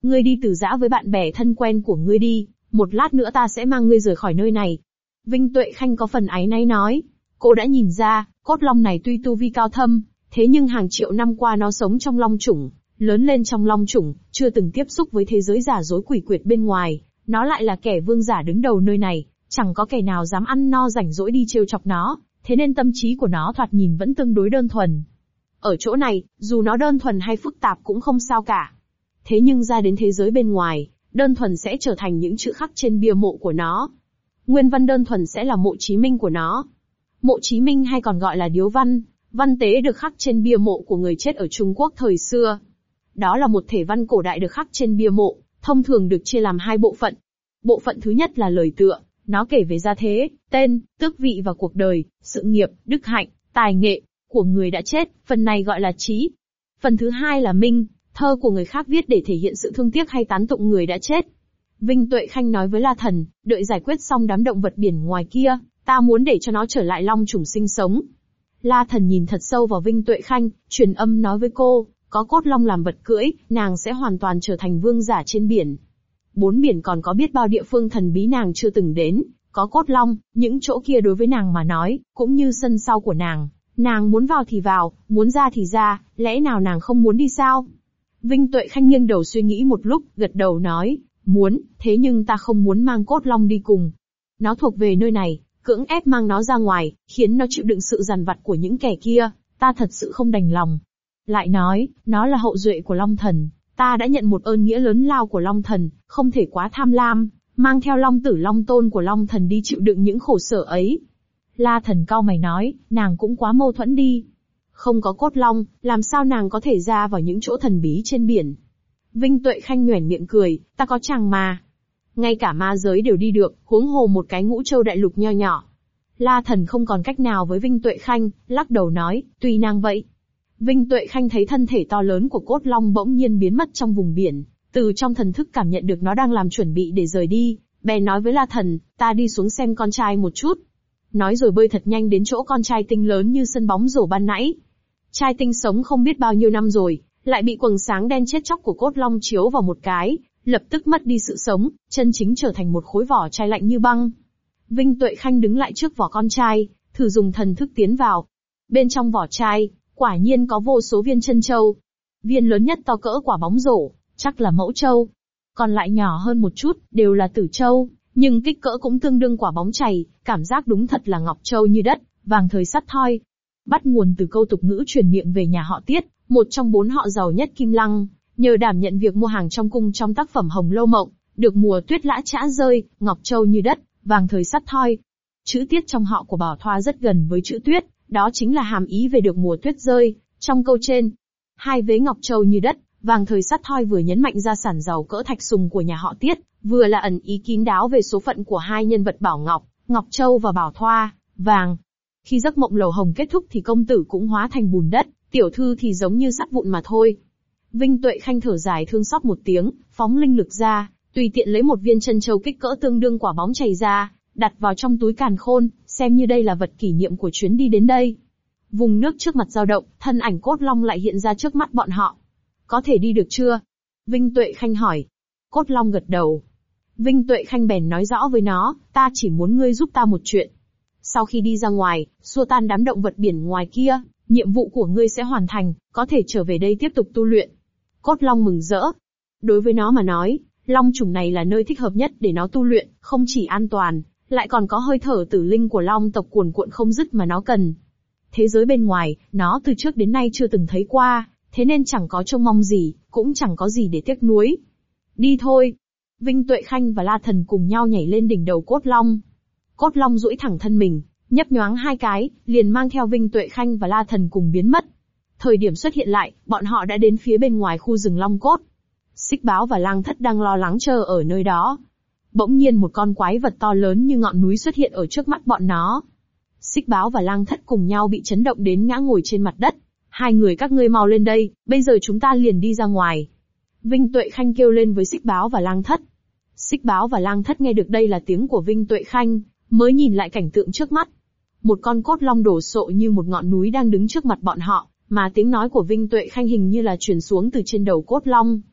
Ngươi đi từ giã với bạn bè thân quen của ngươi đi, một lát nữa ta sẽ mang ngươi rời khỏi nơi này. Vinh Tuệ Khanh có phần áy náy nói. Cô đã nhìn ra, cốt long này tuy tu vi cao thâm, thế nhưng hàng triệu năm qua nó sống trong long chủng, lớn lên trong long chủng, chưa từng tiếp xúc với thế giới giả dối quỷ quyệt bên ngoài. Nó lại là kẻ vương giả đứng đầu nơi này, chẳng có kẻ nào dám ăn no rảnh rỗi đi trêu chọc nó, thế nên tâm trí của nó thoạt nhìn vẫn tương đối đơn thuần. Ở chỗ này, dù nó đơn thuần hay phức tạp cũng không sao cả. Thế nhưng ra đến thế giới bên ngoài, đơn thuần sẽ trở thành những chữ khắc trên bia mộ của nó. Nguyên văn đơn thuần sẽ là mộ Chí Minh của nó. Mộ Chí Minh hay còn gọi là điếu văn, văn tế được khắc trên bia mộ của người chết ở Trung Quốc thời xưa. Đó là một thể văn cổ đại được khắc trên bia mộ, thông thường được chia làm hai bộ phận. Bộ phận thứ nhất là lời tựa, nó kể về gia thế, tên, tước vị và cuộc đời, sự nghiệp, đức hạnh, tài nghệ của người đã chết, phần này gọi là chí. Phần thứ hai là minh, thơ của người khác viết để thể hiện sự thương tiếc hay tán tụng người đã chết. Vinh Tuệ Khanh nói với La Thần, đợi giải quyết xong đám động vật biển ngoài kia, ta muốn để cho nó trở lại long chủng sinh sống. La Thần nhìn thật sâu vào Vinh Tuệ Khanh, truyền âm nói với cô, có cốt long làm vật cưỡi, nàng sẽ hoàn toàn trở thành vương giả trên biển. Bốn biển còn có biết bao địa phương thần bí nàng chưa từng đến, có cốt long, những chỗ kia đối với nàng mà nói, cũng như sân sau của nàng muốn vào thì vào, muốn ra thì ra, lẽ nào nàng không muốn đi sao? Vinh Tuệ Khanh nghiêng đầu suy nghĩ một lúc, gật đầu nói, muốn, thế nhưng ta không muốn mang cốt long đi cùng. Nó thuộc về nơi này, cưỡng ép mang nó ra ngoài, khiến nó chịu đựng sự dằn vặt của những kẻ kia, ta thật sự không đành lòng. Lại nói, nó là hậu duệ của Long Thần, ta đã nhận một ơn nghĩa lớn lao của Long Thần, không thể quá tham lam, mang theo Long Tử Long Tôn của Long Thần đi chịu đựng những khổ sở ấy. La Thần cau mày nói, nàng cũng quá mâu thuẫn đi. Không có cốt long, làm sao nàng có thể ra vào những chỗ thần bí trên biển? Vinh Tuệ Khanh nhoẻn miệng cười, ta có chàng mà. Ngay cả ma giới đều đi được, huống hồ một cái Ngũ Châu đại lục nho nhỏ. La Thần không còn cách nào với Vinh Tuệ Khanh, lắc đầu nói, tùy nàng vậy. Vinh Tuệ Khanh thấy thân thể to lớn của cốt long bỗng nhiên biến mất trong vùng biển, từ trong thần thức cảm nhận được nó đang làm chuẩn bị để rời đi, bèn nói với La Thần, ta đi xuống xem con trai một chút. Nói rồi bơi thật nhanh đến chỗ con trai tinh lớn như sân bóng rổ ban nãy. Trai tinh sống không biết bao nhiêu năm rồi, lại bị quầng sáng đen chết chóc của cốt long chiếu vào một cái, lập tức mất đi sự sống, chân chính trở thành một khối vỏ chai lạnh như băng. Vinh Tuệ Khanh đứng lại trước vỏ con trai, thử dùng thần thức tiến vào. Bên trong vỏ chai, quả nhiên có vô số viên chân châu. Viên lớn nhất to cỡ quả bóng rổ, chắc là mẫu châu. Còn lại nhỏ hơn một chút, đều là tử châu, nhưng kích cỡ cũng tương đương quả bóng chày, cảm giác đúng thật là ngọc châu như đất, vàng thời sắt thoi. Bắt nguồn từ câu tục ngữ truyền miệng về nhà họ Tiết, một trong 4 họ giàu nhất Kim Lăng, nhờ đảm nhận việc mua hàng trong cung trong tác phẩm Hồng Lâu Mộng, được mùa tuyết lã chã rơi, ngọc châu như đất, vàng thời sắt thoi. Chữ Tiết trong họ của Bảo Thoa rất gần với chữ Tuyết, đó chính là hàm ý về được mùa tuyết rơi. Trong câu trên, hai vế ngọc châu như đất, vàng thời sắt thoi vừa nhấn mạnh gia sản giàu cỡ thạch sùng của nhà họ Tiết, vừa là ẩn ý kín đáo về số phận của hai nhân vật Bảo Ngọc, Ngọc Châu và Bảo Thoa, vàng. Khi giấc mộng lầu hồng kết thúc thì công tử cũng hóa thành bùn đất, tiểu thư thì giống như sắt vụn mà thôi. Vinh Tuệ Khanh thở dài thương xót một tiếng, phóng linh lực ra, tùy tiện lấy một viên chân châu kích cỡ tương đương quả bóng chày ra, đặt vào trong túi càn khôn, xem như đây là vật kỷ niệm của chuyến đi đến đây. Vùng nước trước mặt dao động, thân ảnh cốt long lại hiện ra trước mắt bọn họ. Có thể đi được chưa? Vinh Tuệ Khanh hỏi. Cốt long gật đầu. Vinh Tuệ Khanh bèn nói rõ với nó, ta chỉ muốn ngươi giúp ta một chuyện. Sau khi đi ra ngoài, xua tan đám động vật biển ngoài kia, nhiệm vụ của ngươi sẽ hoàn thành, có thể trở về đây tiếp tục tu luyện. Cốt long mừng rỡ. Đối với nó mà nói, long chủng này là nơi thích hợp nhất để nó tu luyện, không chỉ an toàn, lại còn có hơi thở tử linh của long tộc cuồn cuộn không dứt mà nó cần. Thế giới bên ngoài, nó từ trước đến nay chưa từng thấy qua, thế nên chẳng có trông mong gì, cũng chẳng có gì để tiếc nuối. Đi thôi. Vinh Tuệ Khanh và La Thần cùng nhau nhảy lên đỉnh đầu cốt long. Cốt long duỗi thẳng thân mình, nhấp nhoáng hai cái, liền mang theo Vinh Tuệ Khanh và La Thần cùng biến mất. Thời điểm xuất hiện lại, bọn họ đã đến phía bên ngoài khu rừng long cốt. Xích Báo và Lang Thất đang lo lắng chờ ở nơi đó. Bỗng nhiên một con quái vật to lớn như ngọn núi xuất hiện ở trước mắt bọn nó. Xích Báo và Lang Thất cùng nhau bị chấn động đến ngã ngồi trên mặt đất. Hai người các ngươi mau lên đây, bây giờ chúng ta liền đi ra ngoài. Vinh Tuệ Khanh kêu lên với Xích Báo và Lang Thất. Xích Báo và Lang Thất nghe được đây là tiếng của Vinh Tuệ Khanh, mới nhìn lại cảnh tượng trước mắt. Một con cốt long đổ sộ như một ngọn núi đang đứng trước mặt bọn họ, mà tiếng nói của Vinh Tuệ Khanh hình như là truyền xuống từ trên đầu cốt long.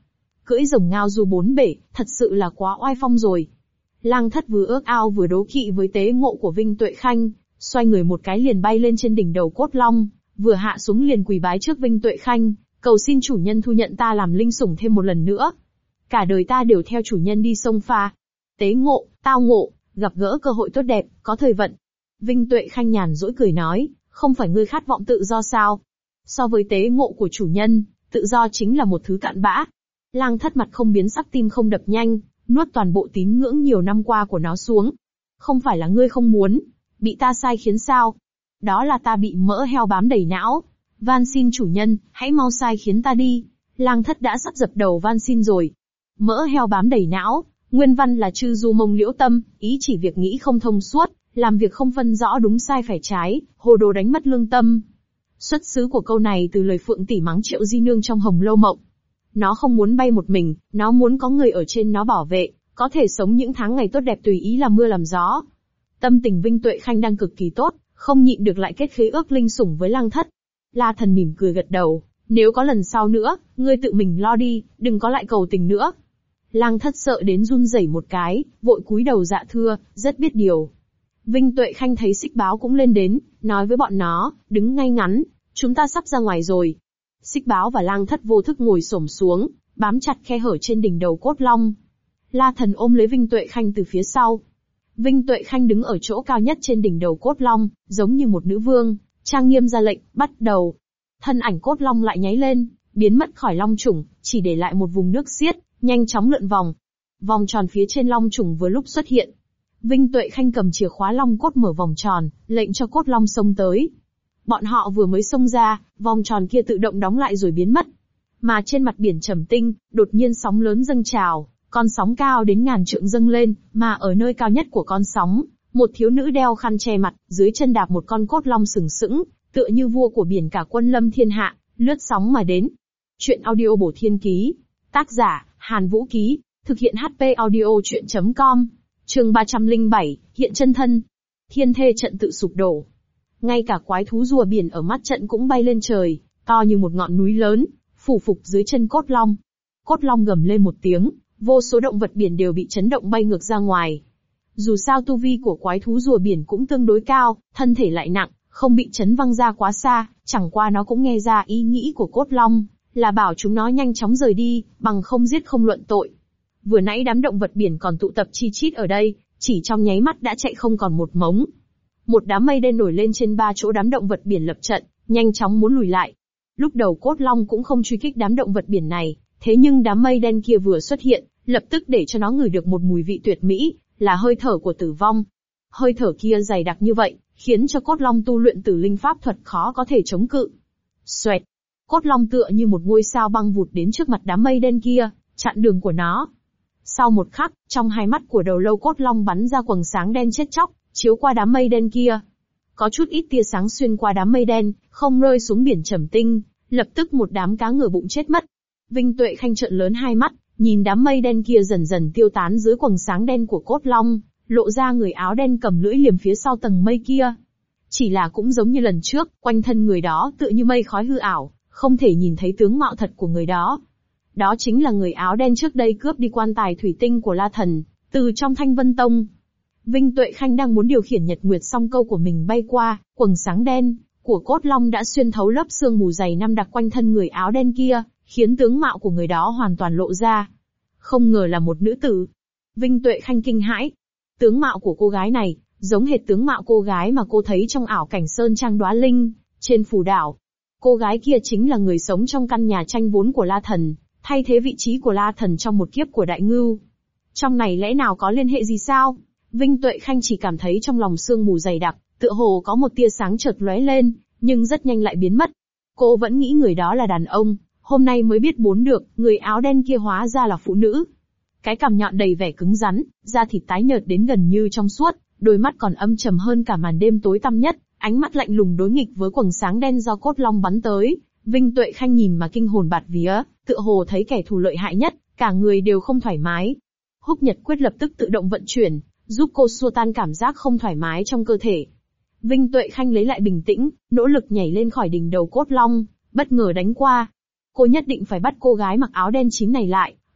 cưỡi rồng ngao du bốn bể, thật sự là quá oai phong rồi. Lang Thất vừa ước ao vừa đố kỵ với tế ngộ của Vinh Tuệ Khanh, xoay người một cái liền bay lên trên đỉnh đầu cốt long, vừa hạ xuống liền quỳ bái trước Vinh Tuệ Khanh, cầu xin chủ nhân thu nhận ta làm linh sủng thêm một lần nữa. Cả đời ta đều theo chủ nhân đi sông pha. Tế ngộ, tao ngộ, gặp gỡ cơ hội tốt đẹp, có thời vận. Vinh Tuệ Khanh nhàn rỗi cười nói, không phải ngươi khát vọng tự do sao? So với tế ngộ của chủ nhân, tự do chính là một thứ cặn bã. Lang Thất mặt không biến sắc, tim không đập nhanh, nuốt toàn bộ tín ngưỡng nhiều năm qua của nó xuống. Không phải là ngươi không muốn, bị ta sai khiến sao? Đó là ta bị mỡ heo bám đầy não. Van xin chủ nhân, hãy mau sai khiến ta đi. Lang Thất đã sắp dập đầu van xin rồi. Mỡ heo bám đầy não, nguyên văn là chư du mông liễu tâm, ý chỉ việc nghĩ không thông suốt, làm việc không phân rõ đúng sai phải trái, hồ đồ đánh mất lương tâm. Xuất xứ của câu này từ lời Phượng Tỷ mắng Triệu Di Nương trong Hồng Lâu Mộng. Nó không muốn bay một mình, nó muốn có người ở trên nó bảo vệ, có thể sống những tháng ngày tốt đẹp tùy ý làm mưa làm gió. Tâm tình Vinh Tuệ Khanh đang cực kỳ tốt, không nhịn được lại kết khế ước linh sủng với Lang Thất. La Thần mỉm cười gật đầu, nếu có lần sau nữa, ngươi tự mình lo đi, đừng có lại cầu tình nữa. Lang Thất sợ đến run rẩy một cái, vội cúi đầu dạ thưa, rất biết điều. Vinh Tuệ Khanh thấy Xích Báo cũng lên đến, nói với bọn nó, đứng ngay ngắn, chúng ta sắp ra ngoài rồi. Xích Báo và Lang Thất vô thức ngồi xổm xuống, bám chặt khe hở trên đỉnh đầu cốt long. La Thần ôm lấy Vinh Tuệ Khanh từ phía sau. Vinh Tuệ Khanh đứng ở chỗ cao nhất trên đỉnh đầu cốt long, giống như một nữ vương, trang nghiêm ra lệnh, bắt đầu. Thân ảnh cốt long lại nháy lên, biến mất khỏi long chủng, chỉ để lại một vùng nước xiết, nhanh chóng lượn vòng. Vòng tròn phía trên long chủng vừa lúc xuất hiện. Vinh Tuệ Khanh cầm chìa khóa long cốt mở vòng tròn, lệnh cho cốt long xông tới. Bọn họ vừa mới xông ra, vòng tròn kia tự động đóng lại rồi biến mất. Mà trên mặt biển Trầm Tinh, đột nhiên sóng lớn dâng trào, con sóng cao đến ngàn trượng dâng lên, mà ở nơi cao nhất của con sóng, một thiếu nữ đeo khăn che mặt, dưới chân đạp một con cốt long sừng sững, tựa như vua của biển cả quân lâm thiên hạ, lướt sóng mà đến. Chuyện audio Bổ Thiên Ký, tác giả Hàn Vũ Ký, thực hiện HP audio chuyện.com. Chương 307, hiện chân thân. Thiên thê trận tự sụp đổ. Ngay cả quái thú rùa biển ở mắt trận cũng bay lên trời, to như một ngọn núi lớn, phủ phục dưới chân cốt long. Cốt long gầm lên một tiếng, vô số động vật biển đều bị chấn động bay ngược ra ngoài. Dù sao tu vi của quái thú rùa biển cũng tương đối cao, thân thể lại nặng, không bị chấn văng ra quá xa, chẳng qua nó cũng nghe ra ý nghĩ của cốt long, là bảo chúng nó nhanh chóng rời đi, bằng không giết không luận tội. Vừa nãy đám động vật biển còn tụ tập chi chít ở đây, chỉ trong nháy mắt đã chạy không còn một mống. Một đám mây đen nổi lên trên ba chỗ đám động vật biển lập trận, nhanh chóng muốn lùi lại. Lúc đầu cốt long cũng không truy kích đám động vật biển này, thế nhưng đám mây đen kia vừa xuất hiện, lập tức để cho nó ngửi được một mùi vị tuyệt mỹ, là hơi thở của tử vong. Hơi thở kia dày đặc như vậy, khiến cho cốt long tu luyện tử linh pháp thuật khó có thể chống cự. Xoẹt! Cốt long tựa như một ngôi sao băng vụt đến trước mặt đám mây đen kia, chặn đường của nó. Sau một khắc, trong hai mắt của đầu lâu cốt long bắn ra quầng sáng đen chết chóc, chiếu qua đám mây đen kia. Có chút ít tia sáng xuyên qua đám mây đen, không rơi xuống biển Trầm Tinh, lập tức một đám cá ngửa bụng chết mất. Vinh Tuệ Khanh trợn lớn hai mắt, nhìn đám mây đen kia dần dần tiêu tán dưới quầng sáng đen của cốt long, lộ ra người áo đen cầm lưỡi liềm phía sau tầng mây kia. Chỉ là cũng giống như lần trước, quanh thân người đó tựa như mây khói hư ảo, không thể nhìn thấy tướng mạo thật của người đó. Đó chính là người áo đen trước đây cướp đi quan tài thủy tinh của La Thần, từ trong Thanh Vân Tông. Vinh Tuệ Khanh đang muốn điều khiển Nhật Nguyệt song câu của mình bay qua, quầng sáng đen của cốt long đã xuyên thấu lớp sương mù dày năm đặc quanh thân người áo đen kia, khiến tướng mạo của người đó hoàn toàn lộ ra. Không ngờ là một nữ tử. Vinh Tuệ Khanh kinh hãi. Tướng mạo của cô gái này, giống hệt tướng mạo cô gái mà cô thấy trong ảo cảnh Sơn Trang Đóa Linh, trên phù đảo. Cô gái kia chính là người sống trong căn nhà tranh vốn của La Thần, thay thế vị trí của La Thần trong một kiếp của Đại Ngưu. Trong này lẽ nào có liên hệ gì sao? Vinh Tuệ Khanh chỉ cảm thấy trong lòng sương mù dày đặc, tựa hồ có một tia sáng chợt lóe lên, nhưng rất nhanh lại biến mất. Cô vẫn nghĩ người đó là đàn ông, hôm nay mới biết bốn được, người áo đen kia hóa ra là phụ nữ. Cái cằm nhọn đầy vẻ cứng rắn, da thịt tái nhợt đến gần như trong suốt, đôi mắt còn âm trầm hơn cả màn đêm tối tăm nhất, ánh mắt lạnh lùng đối nghịch với quầng sáng đen do cốt long bắn tới. Vinh Tuệ Khanh nhìn mà kinh hồn bạt vía, tựa hồ thấy kẻ thù lợi hại nhất, cả người đều không thoải mái. Húc Nhật Quyết lập tức tự động vận chuyển, giúp cô xua tan cảm giác không thoải mái trong cơ thể. Vinh Tuệ Khanh lấy lại bình tĩnh, nỗ lực nhảy lên khỏi đỉnh đầu cốt long, bất ngờ đánh qua. Cô nhất định phải bắt cô gái mặc áo đen chín này lại,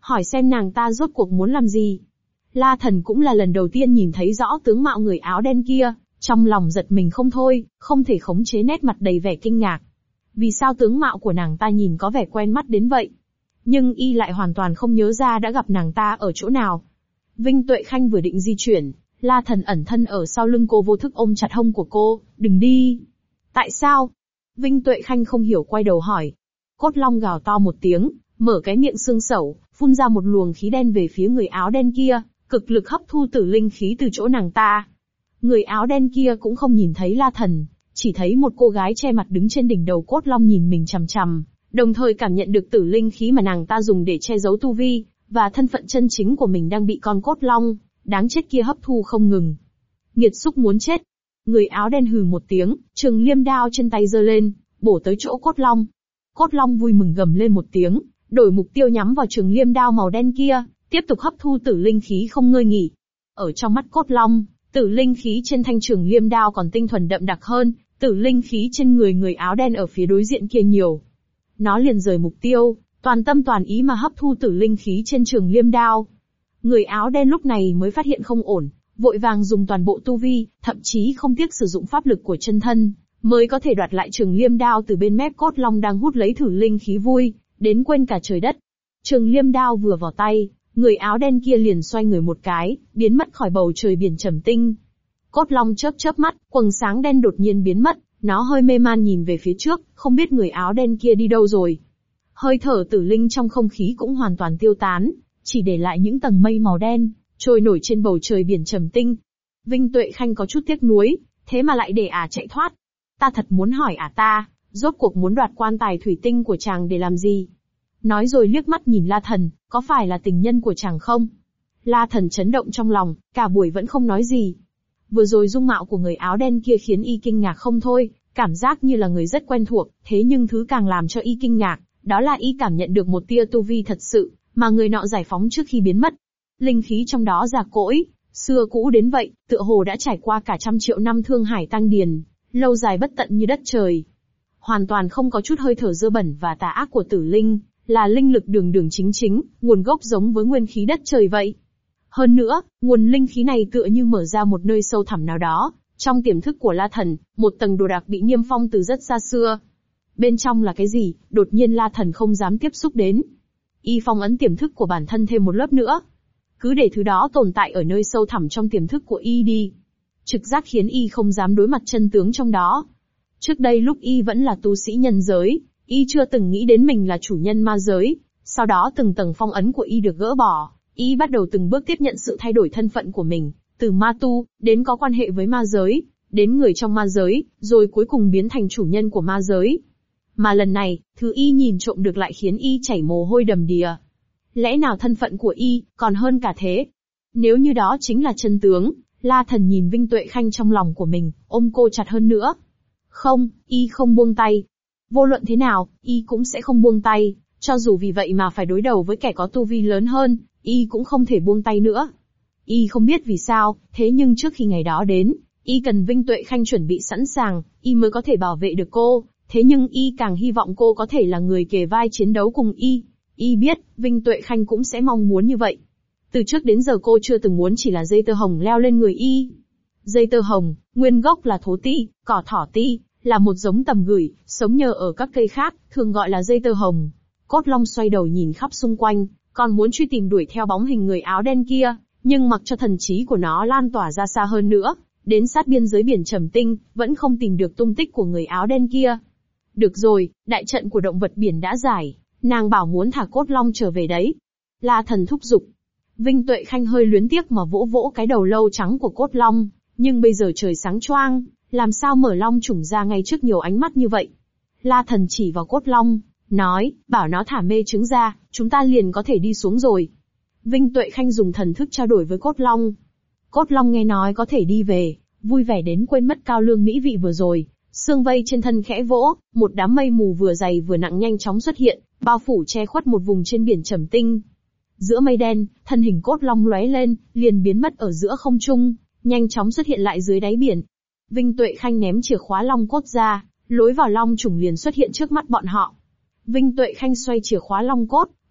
hỏi xem nàng ta rốt cuộc muốn làm gì. La Thần cũng là lần đầu tiên nhìn thấy rõ tướng mạo người áo đen kia, trong lòng giật mình không thôi, không thể khống chế nét mặt đầy vẻ kinh ngạc. Vì sao tướng mạo của nàng ta nhìn có vẻ quen mắt đến vậy? Nhưng y lại hoàn toàn không nhớ ra đã gặp nàng ta ở chỗ nào. Vinh Tuệ Khanh vừa định di chuyển, La Thần ẩn thân ở sau lưng cô vô thức ôm chặt hông của cô, đừng đi. Tại sao? Vinh Tuệ Khanh không hiểu quay đầu hỏi. Cốt Long gào to một tiếng, mở cái miệng xương sẩu, phun ra một luồng khí đen về phía người áo đen kia, cực lực hấp thu tử linh khí từ chỗ nàng ta. Người áo đen kia cũng không nhìn thấy La Thần, chỉ thấy một cô gái che mặt đứng trên đỉnh đầu Cốt Long nhìn mình chằm chằm, đồng thời cảm nhận được tử linh khí mà nàng ta dùng để che giấu tu vi, và thân phận chân chính của mình đang bị con Cốt Long đáng chết kia hấp thu không ngừng. Nghiệt xúc muốn chết. Người áo đen hừ một tiếng, trường liêm đao trên tay giơ lên, bổ tới chỗ Cốt Long. Cốt Long vui mừng gầm lên một tiếng, đổi mục tiêu nhắm vào trường liêm đao màu đen kia, tiếp tục hấp thu tử linh khí không ngơi nghỉ. Ở trong mắt Cốt Long, tử linh khí trên thanh trường liêm đao còn tinh thuần đậm đặc hơn, tử linh khí trên người áo đen ở phía đối diện kia nhiều. Nó liền rời mục tiêu, toàn tâm toàn ý mà hấp thu tử linh khí trên trường liêm đao. Người áo đen lúc này mới phát hiện không ổn, vội vàng dùng toàn bộ tu vi, thậm chí không tiếc sử dụng pháp lực của chân thân, mới có thể đoạt lại trường liêm đao từ bên mép Cốt Long đang hút lấy thử linh khí vui, đến quên cả trời đất. Trường liêm đao vừa vào tay, người áo đen kia liền xoay người một cái, biến mất khỏi bầu trời biển trầm tinh. Cốt Long chớp chớp mắt, quầng sáng đen đột nhiên biến mất, nó hơi mê man nhìn về phía trước, không biết người áo đen kia đi đâu rồi. Hơi thở tử linh trong không khí cũng hoàn toàn tiêu tán, chỉ để lại những tầng mây màu đen, trôi nổi trên bầu trời biển trầm tinh. Vinh Tuệ Khanh có chút tiếc nuối, thế mà lại để chạy thoát. Ta thật muốn hỏi ta, rốt cuộc muốn đoạt quan tài thủy tinh của chàng để làm gì? Nói rồi liếc mắt nhìn La Thần, có phải là tình nhân của chàng không? La Thần chấn động trong lòng, cả buổi vẫn không nói gì. Vừa rồi dung mạo của người áo đen kia khiến y kinh ngạc không thôi, cảm giác như là người rất quen thuộc, thế nhưng thứ càng làm cho y kinh ngạc, đó là y cảm nhận được một tia tu vi thật sự, mà người nọ giải phóng trước khi biến mất. Linh khí trong đó già cỗi, xưa cũ đến vậy, tựa hồ đã trải qua cả 100 triệu năm thương hải tăng điền, lâu dài bất tận như đất trời. Hoàn toàn không có chút hơi thở dơ bẩn và tà ác của tử linh, là linh lực đường đường chính chính, nguồn gốc giống với nguyên khí đất trời vậy. Hơn nữa, nguồn linh khí này tựa như mở ra một nơi sâu thẳm nào đó, trong tiềm thức của La Thần, một tầng đồ đạc bị niêm phong từ rất xa xưa. Bên trong là cái gì, đột nhiên La Thần không dám tiếp xúc đến. Y phong ấn tiềm thức của bản thân thêm một lớp nữa. Cứ để thứ đó tồn tại ở nơi sâu thẳm trong tiềm thức của Y đi. Trực giác khiến Y không dám đối mặt chân tướng trong đó. Trước đây lúc Y vẫn là tu sĩ nhân giới, Y chưa từng nghĩ đến mình là chủ nhân ma giới. Sau đó từng tầng phong ấn của Y được gỡ bỏ, Y bắt đầu từng bước tiếp nhận sự thay đổi thân phận của mình, từ ma tu, đến có quan hệ với ma giới, đến người trong ma giới, rồi cuối cùng biến thành chủ nhân của ma giới. Mà lần này, thứ Y nhìn trộm được lại khiến Y chảy mồ hôi đầm đìa. Lẽ nào thân phận của Y còn hơn cả thế? Nếu như đó chính là chân tướng, La Thần nhìn Vinh Tuệ Khanh trong lòng của mình, ôm cô chặt hơn nữa. Không, Y không buông tay. Vô luận thế nào, Y cũng sẽ không buông tay, cho dù vì vậy mà phải đối đầu với kẻ có tu vi lớn hơn, Y cũng không thể buông tay nữa. Y không biết vì sao, thế nhưng trước khi ngày đó đến, Y cần Vinh Tuệ Khanh chuẩn bị sẵn sàng, Y mới có thể bảo vệ được cô, thế nhưng Y càng hy vọng cô có thể là người kề vai chiến đấu cùng Y. Y biết, Vinh Tuệ Khanh cũng sẽ mong muốn như vậy. Từ trước đến giờ cô chưa từng muốn chỉ là dây tơ hồng leo lên người Y. Dây tơ hồng, nguyên gốc là thố ti, cỏ thỏ ti, là một giống tầm gửi, sống nhờ ở các cây khác, thường gọi là dây tơ hồng. Cốt Long xoay đầu nhìn khắp xung quanh, còn muốn truy tìm đuổi theo bóng hình người áo đen kia, nhưng mặc cho thần trí của nó lan tỏa ra xa hơn nữa, đến sát biên giới biển trầm tinh, vẫn không tìm được tung tích của người áo đen kia. Được rồi, đại trận của động vật biển đã giải, nàng bảo muốn thả Cốt Long trở về đấy. La Thần thúc giục. Vinh Tuệ Khanh hơi luyến tiếc mà vỗ vỗ cái đầu lâu trắng của Cốt Long, nhưng bây giờ trời sáng choang, làm sao mở long chủng ra ngay trước nhiều ánh mắt như vậy. La Thần chỉ vào Cốt Long, nói, bảo nó thả mê trứng ra, chúng ta liền có thể đi xuống rồi. Vinh Tuệ Khanh dùng thần thức trao đổi với Cốt Long. Cốt Long nghe nói có thể đi về, vui vẻ đến quên mất cao lương mỹ vị vừa rồi, xương vây trên thân khẽ vỗ, một đám mây mù vừa dày vừa nặng nhanh chóng xuất hiện, bao phủ che khuất một vùng trên biển trầm tinh. Giữa mây đen, thân hình Cốt Long lóe lên, liền biến mất ở giữa không trung, nhanh chóng xuất hiện lại dưới đáy biển. Vinh Tuệ Khanh ném chìa khóa long cốt ra, lối vào long trùng liền xuất hiện trước mắt bọn họ. Vinh Tuệ Khanh xoay chìa khóa long cốt,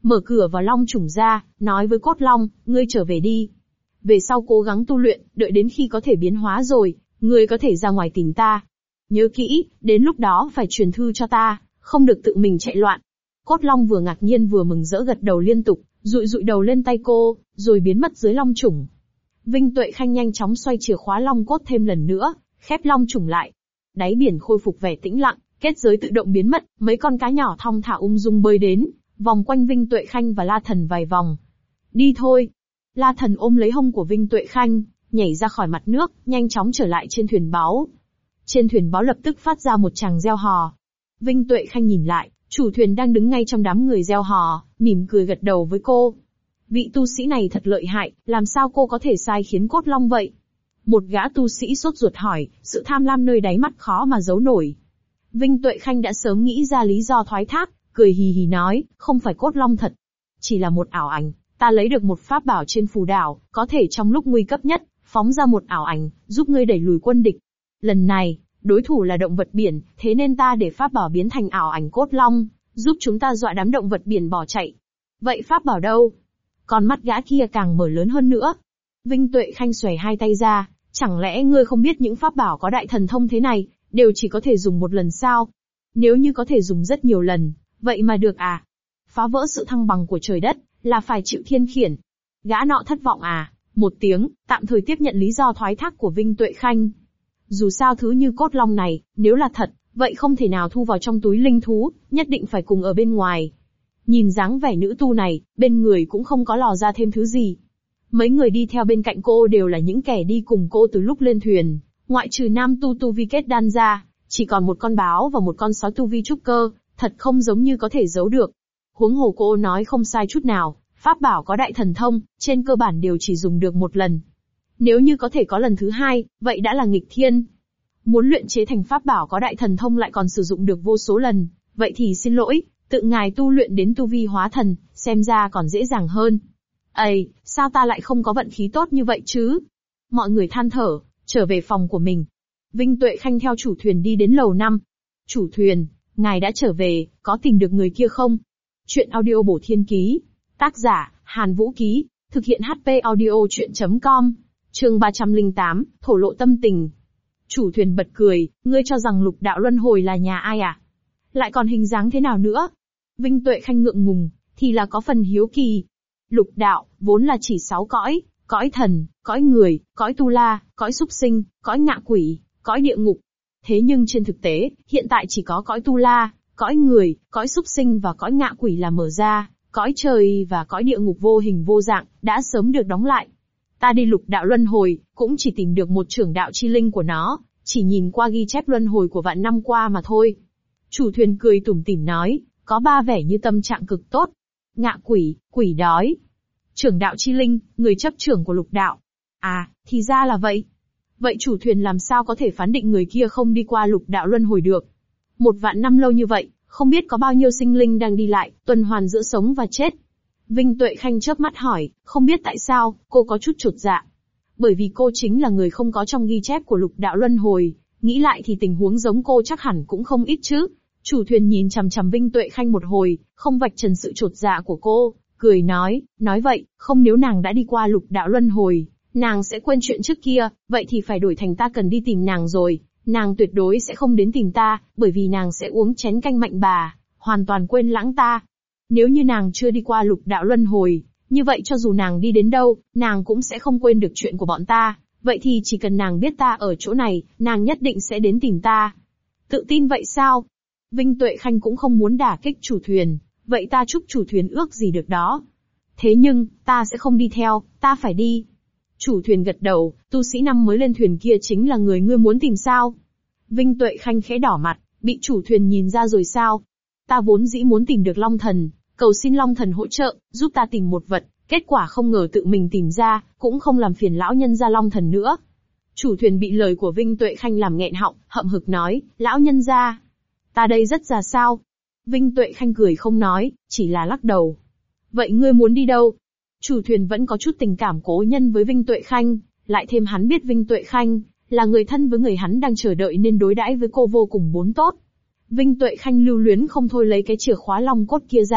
mở cửa vào long chủng ra, nói với cốt long, ngươi trở về đi. Về sau cố gắng tu luyện, đợi đến khi có thể biến hóa rồi, ngươi có thể ra ngoài tìm ta. Nhớ kỹ, đến lúc đó phải truyền thư cho ta, không được tự mình chạy loạn. Cốt long vừa ngạc nhiên vừa mừng rỡ gật đầu liên tục, dụi dụi đầu lên tay cô, rồi biến mất dưới long chủng. Vinh Tuệ Khanh nhanh chóng xoay chìa khóa long cốt thêm lần nữa, khép long chủng lại. Đáy biển khôi phục vẻ tĩnh lặng, kết giới tự động biến mất, mấy con cá nhỏ thong thả ung dung bơi đến, vòng quanh Vinh Tuệ Khanh và La Thần vài vòng. Đi thôi. La Thần ôm lấy hông của Vinh Tuệ Khanh, nhảy ra khỏi mặt nước, nhanh chóng trở lại trên thuyền báu. Trên thuyền báu lập tức phát ra một tràng reo hò. Vinh Tuệ Khanh nhìn lại, chủ thuyền đang đứng ngay trong đám người reo hò, mỉm cười gật đầu với cô. Vị tu sĩ này thật lợi hại, làm sao cô có thể sai khiến cốt long vậy? Một gã tu sĩ sốt ruột hỏi, sự tham lam nơi đáy mắt khó mà giấu nổi. Vinh Tuệ Khanh đã sớm nghĩ ra lý do thoái thác, cười hì hì nói, không phải cốt long thật. Chỉ là một ảo ảnh, ta lấy được một pháp bảo trên phù đảo, có thể trong lúc nguy cấp nhất, phóng ra một ảo ảnh, giúp ngươi đẩy lùi quân địch. Lần này, đối thủ là động vật biển, thế nên ta để pháp bảo biến thành ảo ảnh cốt long, giúp chúng ta dọa đám động vật biển bỏ chạy. Vậy pháp bảo đâu? Con mắt gã kia càng mở lớn hơn nữa. Vinh Tuệ Khanh xòe hai tay ra, chẳng lẽ ngươi không biết những pháp bảo có đại thần thông thế này, đều chỉ có thể dùng một lần sao? Nếu như có thể dùng rất nhiều lần, vậy mà được à? Phá vỡ sự thăng bằng của trời đất, là phải chịu thiên khiển. Gã nọ thất vọng à? Một tiếng, tạm thời tiếp nhận lý do thoái thác của Vinh Tuệ Khanh. Dù sao thứ như cốt long này, nếu là thật, vậy không thể nào thu vào trong túi linh thú, nhất định phải cùng ở bên ngoài. Nhìn dáng vẻ nữ tu này, bên người cũng không có lò ra thêm thứ gì. Mấy người đi theo bên cạnh cô đều là những kẻ đi cùng cô từ lúc lên thuyền, ngoại trừ nam tu vi kết đan ra, chỉ còn một con báo và một con sói tu vi trúc cơ, thật không giống như có thể giấu được. Huống hồ cô nói không sai chút nào, pháp bảo có đại thần thông, trên cơ bản đều chỉ dùng được một lần. Nếu như có thể có lần thứ hai, vậy đã là nghịch thiên. Muốn luyện chế thành pháp bảo có đại thần thông lại còn sử dụng được vô số lần, vậy thì xin lỗi, tự ngài tu luyện đến tu vi hóa thần, xem ra còn dễ dàng hơn. Ây, sao ta lại không có vận khí tốt như vậy chứ? Mọi người than thở, trở về phòng của mình. Vinh Tuệ Khanh theo chủ thuyền đi đến lầu 5. Chủ thuyền, ngài đã trở về, có tìm được người kia không? Chuyện audio bổ thiên ký. Tác giả, Hàn Vũ Ký. Thực hiện HP audio chuyện.com. Chương 308, thổ lộ tâm tình. Chủ thuyền bật cười, ngươi cho rằng lục đạo luân hồi là nhà ai à? Lại còn hình dáng thế nào nữa? Vinh Tuệ Khanh ngượng ngùng, thì là có phần hiếu kỳ. Lục đạo, vốn là chỉ 6 cõi, cõi thần, cõi người, cõi tu la, cõi súc sinh, cõi ngạ quỷ, cõi địa ngục. Thế nhưng trên thực tế, hiện tại chỉ có cõi tu la, cõi người, cõi súc sinh và cõi ngạ quỷ là mở ra, cõi trời và cõi địa ngục vô hình vô dạng, đã sớm được đóng lại. Ta đi lục đạo luân hồi, cũng chỉ tìm được một trưởng đạo chi linh của nó, chỉ nhìn qua ghi chép luân hồi của vạn năm qua mà thôi. Chủ thuyền cười tủm tỉm nói, có ba vẻ như tâm trạng cực tốt. Ngạ quỷ, quỷ đói. Trưởng đạo chi linh, người chấp trưởng của lục đạo. À, thì ra là vậy. Vậy chủ thuyền làm sao có thể phán định người kia không đi qua lục đạo luân hồi được? Một vạn năm lâu như vậy, không biết có bao nhiêu sinh linh đang đi lại, tuần hoàn giữa sống và chết. Vinh Tuệ Khanh chớp mắt hỏi, không biết tại sao, cô có chút chột dạ. Bởi vì cô chính là người không có trong ghi chép của lục đạo luân hồi, nghĩ lại thì tình huống giống cô chắc hẳn cũng không ít chứ. Chủ thuyền nhìn chằm chằm Vinh Tuệ Khanh một hồi, không vạch trần sự chột dạ của cô, cười nói vậy, không nếu nàng đã đi qua lục đạo luân hồi, nàng sẽ quên chuyện trước kia, vậy thì phải đổi thành ta cần đi tìm nàng rồi, nàng tuyệt đối sẽ không đến tìm ta, bởi vì nàng sẽ uống chén canh mạnh bà, hoàn toàn quên lãng ta. Nếu như nàng chưa đi qua lục đạo luân hồi, như vậy cho dù nàng đi đến đâu, nàng cũng sẽ không quên được chuyện của bọn ta, vậy thì chỉ cần nàng biết ta ở chỗ này, nàng nhất định sẽ đến tìm ta. Tự tin vậy sao? Vinh Tuệ Khanh cũng không muốn đả kích chủ thuyền, vậy ta chúc chủ thuyền ước gì được đó. Thế nhưng, ta sẽ không đi theo, ta phải đi. Chủ thuyền gật đầu, tu sĩ năm mới lên thuyền kia chính là người ngươi muốn tìm sao? Vinh Tuệ Khanh khẽ đỏ mặt, bị chủ thuyền nhìn ra rồi sao? Ta vốn dĩ muốn tìm được Long Thần, cầu xin Long Thần hỗ trợ, giúp ta tìm một vật, kết quả không ngờ tự mình tìm ra, cũng không làm phiền lão nhân gia Long Thần nữa. Chủ thuyền bị lời của Vinh Tuệ Khanh làm nghẹn họng, hậm hực nói, lão nhân gia, ta đây rất già sao? Vinh Tuệ Khanh cười không nói, chỉ là lắc đầu. Vậy ngươi muốn đi đâu? Chủ thuyền vẫn có chút tình cảm cố nhân với Vinh Tuệ Khanh, lại thêm hắn biết Vinh Tuệ Khanh là người thân với người hắn đang chờ đợi nên đối đãi với cô vô cùng bốn tốt. Vinh Tuệ Khanh lưu luyến không thôi lấy cái chìa khóa long cốt kia ra,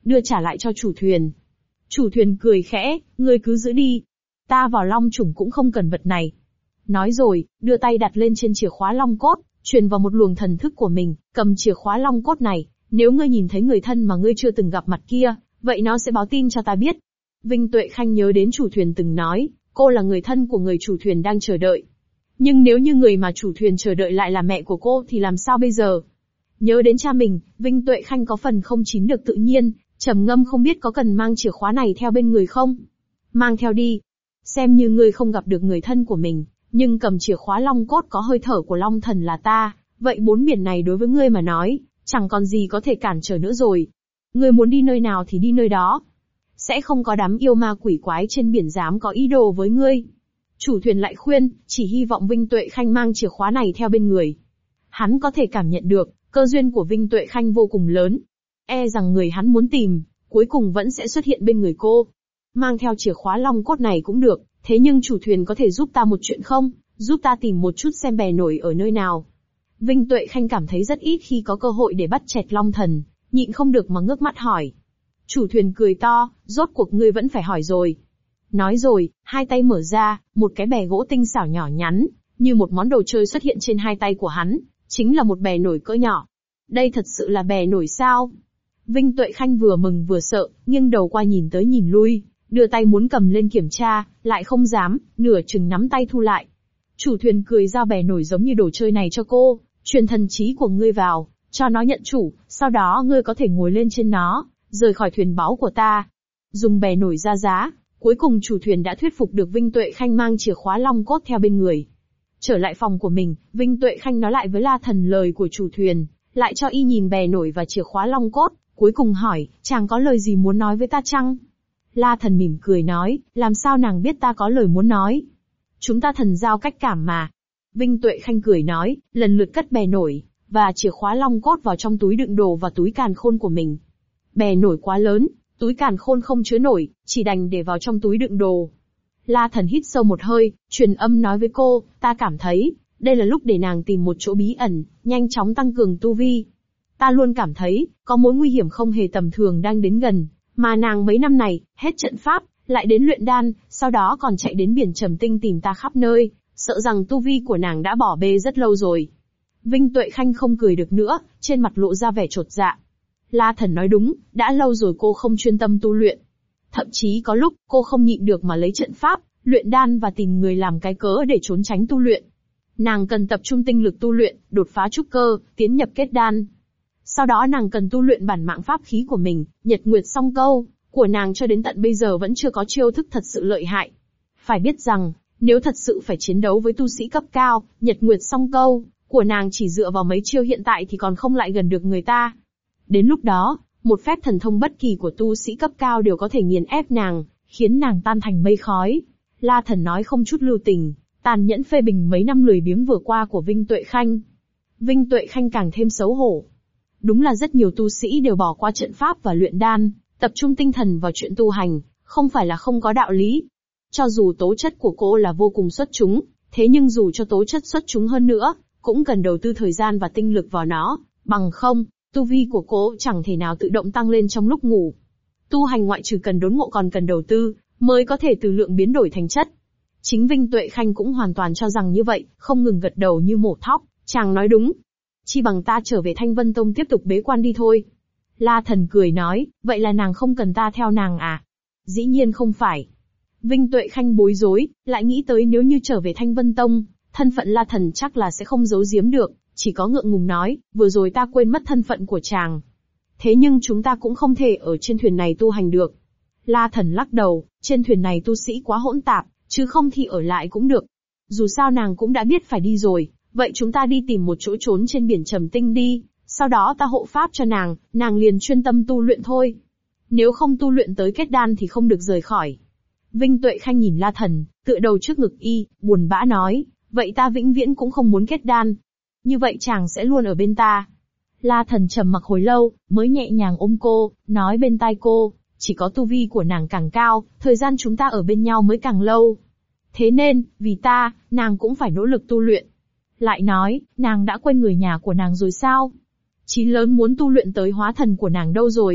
đưa trả lại cho chủ thuyền. Chủ thuyền cười khẽ, ngươi cứ giữ đi. Ta vào long chủng cũng không cần vật này. Nói rồi, đưa tay đặt lên trên chìa khóa long cốt, truyền vào một luồng thần thức của mình, cầm chìa khóa long cốt này. Nếu ngươi nhìn thấy người thân mà ngươi chưa từng gặp mặt kia, vậy nó sẽ báo tin cho ta biết. Vinh Tuệ Khanh nhớ đến chủ thuyền từng nói, cô là người thân của người chủ thuyền đang chờ đợi. Nhưng nếu như người mà chủ thuyền chờ đợi lại là mẹ của cô thì làm sao bây giờ? Nhớ đến cha mình, Vinh Tuệ Khanh có phần không chín được tự nhiên, trầm ngâm không biết có cần mang chìa khóa này theo bên người không? Mang theo đi. Xem như ngươi không gặp được người thân của mình, nhưng cầm chìa khóa long cốt có hơi thở của long thần là ta, vậy bốn biển này đối với ngươi mà nói, chẳng còn gì có thể cản trở nữa rồi. Ngươi muốn đi nơi nào thì đi nơi đó. Sẽ không có đám yêu ma quỷ quái trên biển dám có ý đồ với ngươi. Chủ thuyền lại khuyên, chỉ hy vọng Vinh Tuệ Khanh mang chìa khóa này theo bên người. Hắn có thể cảm nhận được, cơ duyên của Vinh Tuệ Khanh vô cùng lớn. E rằng người hắn muốn tìm, cuối cùng vẫn sẽ xuất hiện bên người cô. Mang theo chìa khóa long cốt này cũng được, thế nhưng chủ thuyền có thể giúp ta một chuyện không? Giúp ta tìm một chút xem bè nổi ở nơi nào. Vinh Tuệ Khanh cảm thấy rất ít khi có cơ hội để bắt chẹt long thần, nhịn không được mà ngước mắt hỏi. Chủ thuyền cười to, rốt cuộc ngươi vẫn phải hỏi rồi. Nói rồi, hai tay mở ra, một cái bè gỗ tinh xảo nhỏ nhắn, như một món đồ chơi xuất hiện trên hai tay của hắn, chính là một bè nổi cỡ nhỏ. Đây thật sự là bè nổi sao? Vinh Tuệ Khanh vừa mừng vừa sợ, nghiêng đầu qua nhìn tới nhìn lui, đưa tay muốn cầm lên kiểm tra, lại không dám, nửa chừng nắm tay thu lại. Chủ thuyền cười giao bè nổi giống như đồ chơi này cho cô, truyền thần trí của ngươi vào, cho nó nhận chủ, sau đó ngươi có thể ngồi lên trên nó, rời khỏi thuyền báu của ta. Dùng bè nổi ra giá, cuối cùng chủ thuyền đã thuyết phục được Vinh Tuệ Khanh mang chìa khóa long cốt theo bên người. Trở lại phòng của mình, Vinh Tuệ Khanh nói lại với La Thần lời của chủ thuyền, lại cho y nhìn bè nổi và chìa khóa long cốt, cuối cùng hỏi, chàng có lời gì muốn nói với ta chăng? La Thần mỉm cười nói, làm sao nàng biết ta có lời muốn nói? Chúng ta thần giao cách cảm mà. Vinh Tuệ Khanh cười nói, lần lượt cất bè nổi và chìa khóa long cốt vào trong túi đựng đồ và túi càn khôn của mình. Bè nổi quá lớn, túi càn khôn không chứa nổi, chỉ đành để vào trong túi đựng đồ. La Thần hít sâu một hơi, truyền âm nói với cô, ta cảm thấy, đây là lúc để nàng tìm một chỗ bí ẩn, nhanh chóng tăng cường tu vi. Ta luôn cảm thấy, có mối nguy hiểm không hề tầm thường đang đến gần, mà nàng mấy năm này, hết trận pháp, lại đến luyện đan, sau đó còn chạy đến biển Trầm Tinh tìm ta khắp nơi, sợ rằng tu vi của nàng đã bỏ bê rất lâu rồi. Vinh Tuệ Khanh không cười được nữa, trên mặt lộ ra vẻ chột dạ. La Thần nói đúng, đã lâu rồi cô không chuyên tâm tu luyện. Thậm chí có lúc, cô không nhịn được mà lấy trận pháp, luyện đan và tìm người làm cái cớ để trốn tránh tu luyện. Nàng cần tập trung tinh lực tu luyện, đột phá trúc cơ, tiến nhập kết đan. Sau đó nàng cần tu luyện bản mạng pháp khí của mình, Nhật Nguyệt Song Câu, của nàng cho đến tận bây giờ vẫn chưa có chiêu thức thật sự lợi hại. Phải biết rằng, nếu thật sự phải chiến đấu với tu sĩ cấp cao, Nhật Nguyệt Song Câu, của nàng chỉ dựa vào mấy chiêu hiện tại thì còn không lại gần được người ta. Đến lúc đó, một phép thần thông bất kỳ của tu sĩ cấp cao đều có thể nghiền ép nàng, khiến nàng tan thành mây khói. La Thần nói không chút lưu tình, tàn nhẫn phê bình mấy năm lười biếng vừa qua của Vinh Tuệ Khanh. Vinh Tuệ Khanh càng thêm xấu hổ. Đúng là rất nhiều tu sĩ đều bỏ qua trận pháp và luyện đan, tập trung tinh thần vào chuyện tu hành, không phải là không có đạo lý. Cho dù tố chất của cô là vô cùng xuất chúng, thế nhưng dù cho tố chất xuất chúng hơn nữa, cũng cần đầu tư thời gian và tinh lực vào nó, bằng không, tu vi của cô chẳng thể nào tự động tăng lên trong lúc ngủ. Tu hành ngoại trừ cần đốn ngộ còn cần đầu tư, mới có thể từ lượng biến đổi thành chất. Chính Vinh Tuệ Khanh cũng hoàn toàn cho rằng như vậy, không ngừng gật đầu như mổ thóc, chàng nói đúng. Chi bằng ta trở về Thanh Vân Tông tiếp tục bế quan đi thôi. La Thần cười nói, vậy là nàng không cần ta theo nàng à? Dĩ nhiên không phải. Vinh Tuệ Khanh bối rối, lại nghĩ tới nếu như trở về Thanh Vân Tông, thân phận La Thần chắc là sẽ không giấu giếm được, chỉ có ngượng ngùng nói, vừa rồi ta quên mất thân phận của chàng. Thế nhưng chúng ta cũng không thể ở trên thuyền này tu hành được. La Thần lắc đầu, trên thuyền này tu sĩ quá hỗn tạp, chứ không thì ở lại cũng được. Dù sao nàng cũng đã biết phải đi rồi, vậy chúng ta đi tìm một chỗ trốn trên biển Trầm Tinh đi, sau đó ta hộ pháp cho nàng liền chuyên tâm tu luyện thôi. Nếu không tu luyện tới kết đan thì không được rời khỏi. Vinh Tuệ Khanh nhìn La Thần, tựa đầu trước ngực y, buồn bã nói, vậy ta vĩnh viễn cũng không muốn kết đan. Như vậy chàng sẽ luôn ở bên ta. La Thần trầm mặc hồi lâu, mới nhẹ nhàng ôm cô, nói bên tai cô, chỉ có tu vi của nàng càng cao, thời gian chúng ta ở bên nhau mới càng lâu. Thế nên, vì ta, nàng cũng phải nỗ lực tu luyện. Lại nói, nàng đã quên người nhà của nàng rồi sao? Chí lớn muốn tu luyện tới hóa thần của nàng đâu rồi?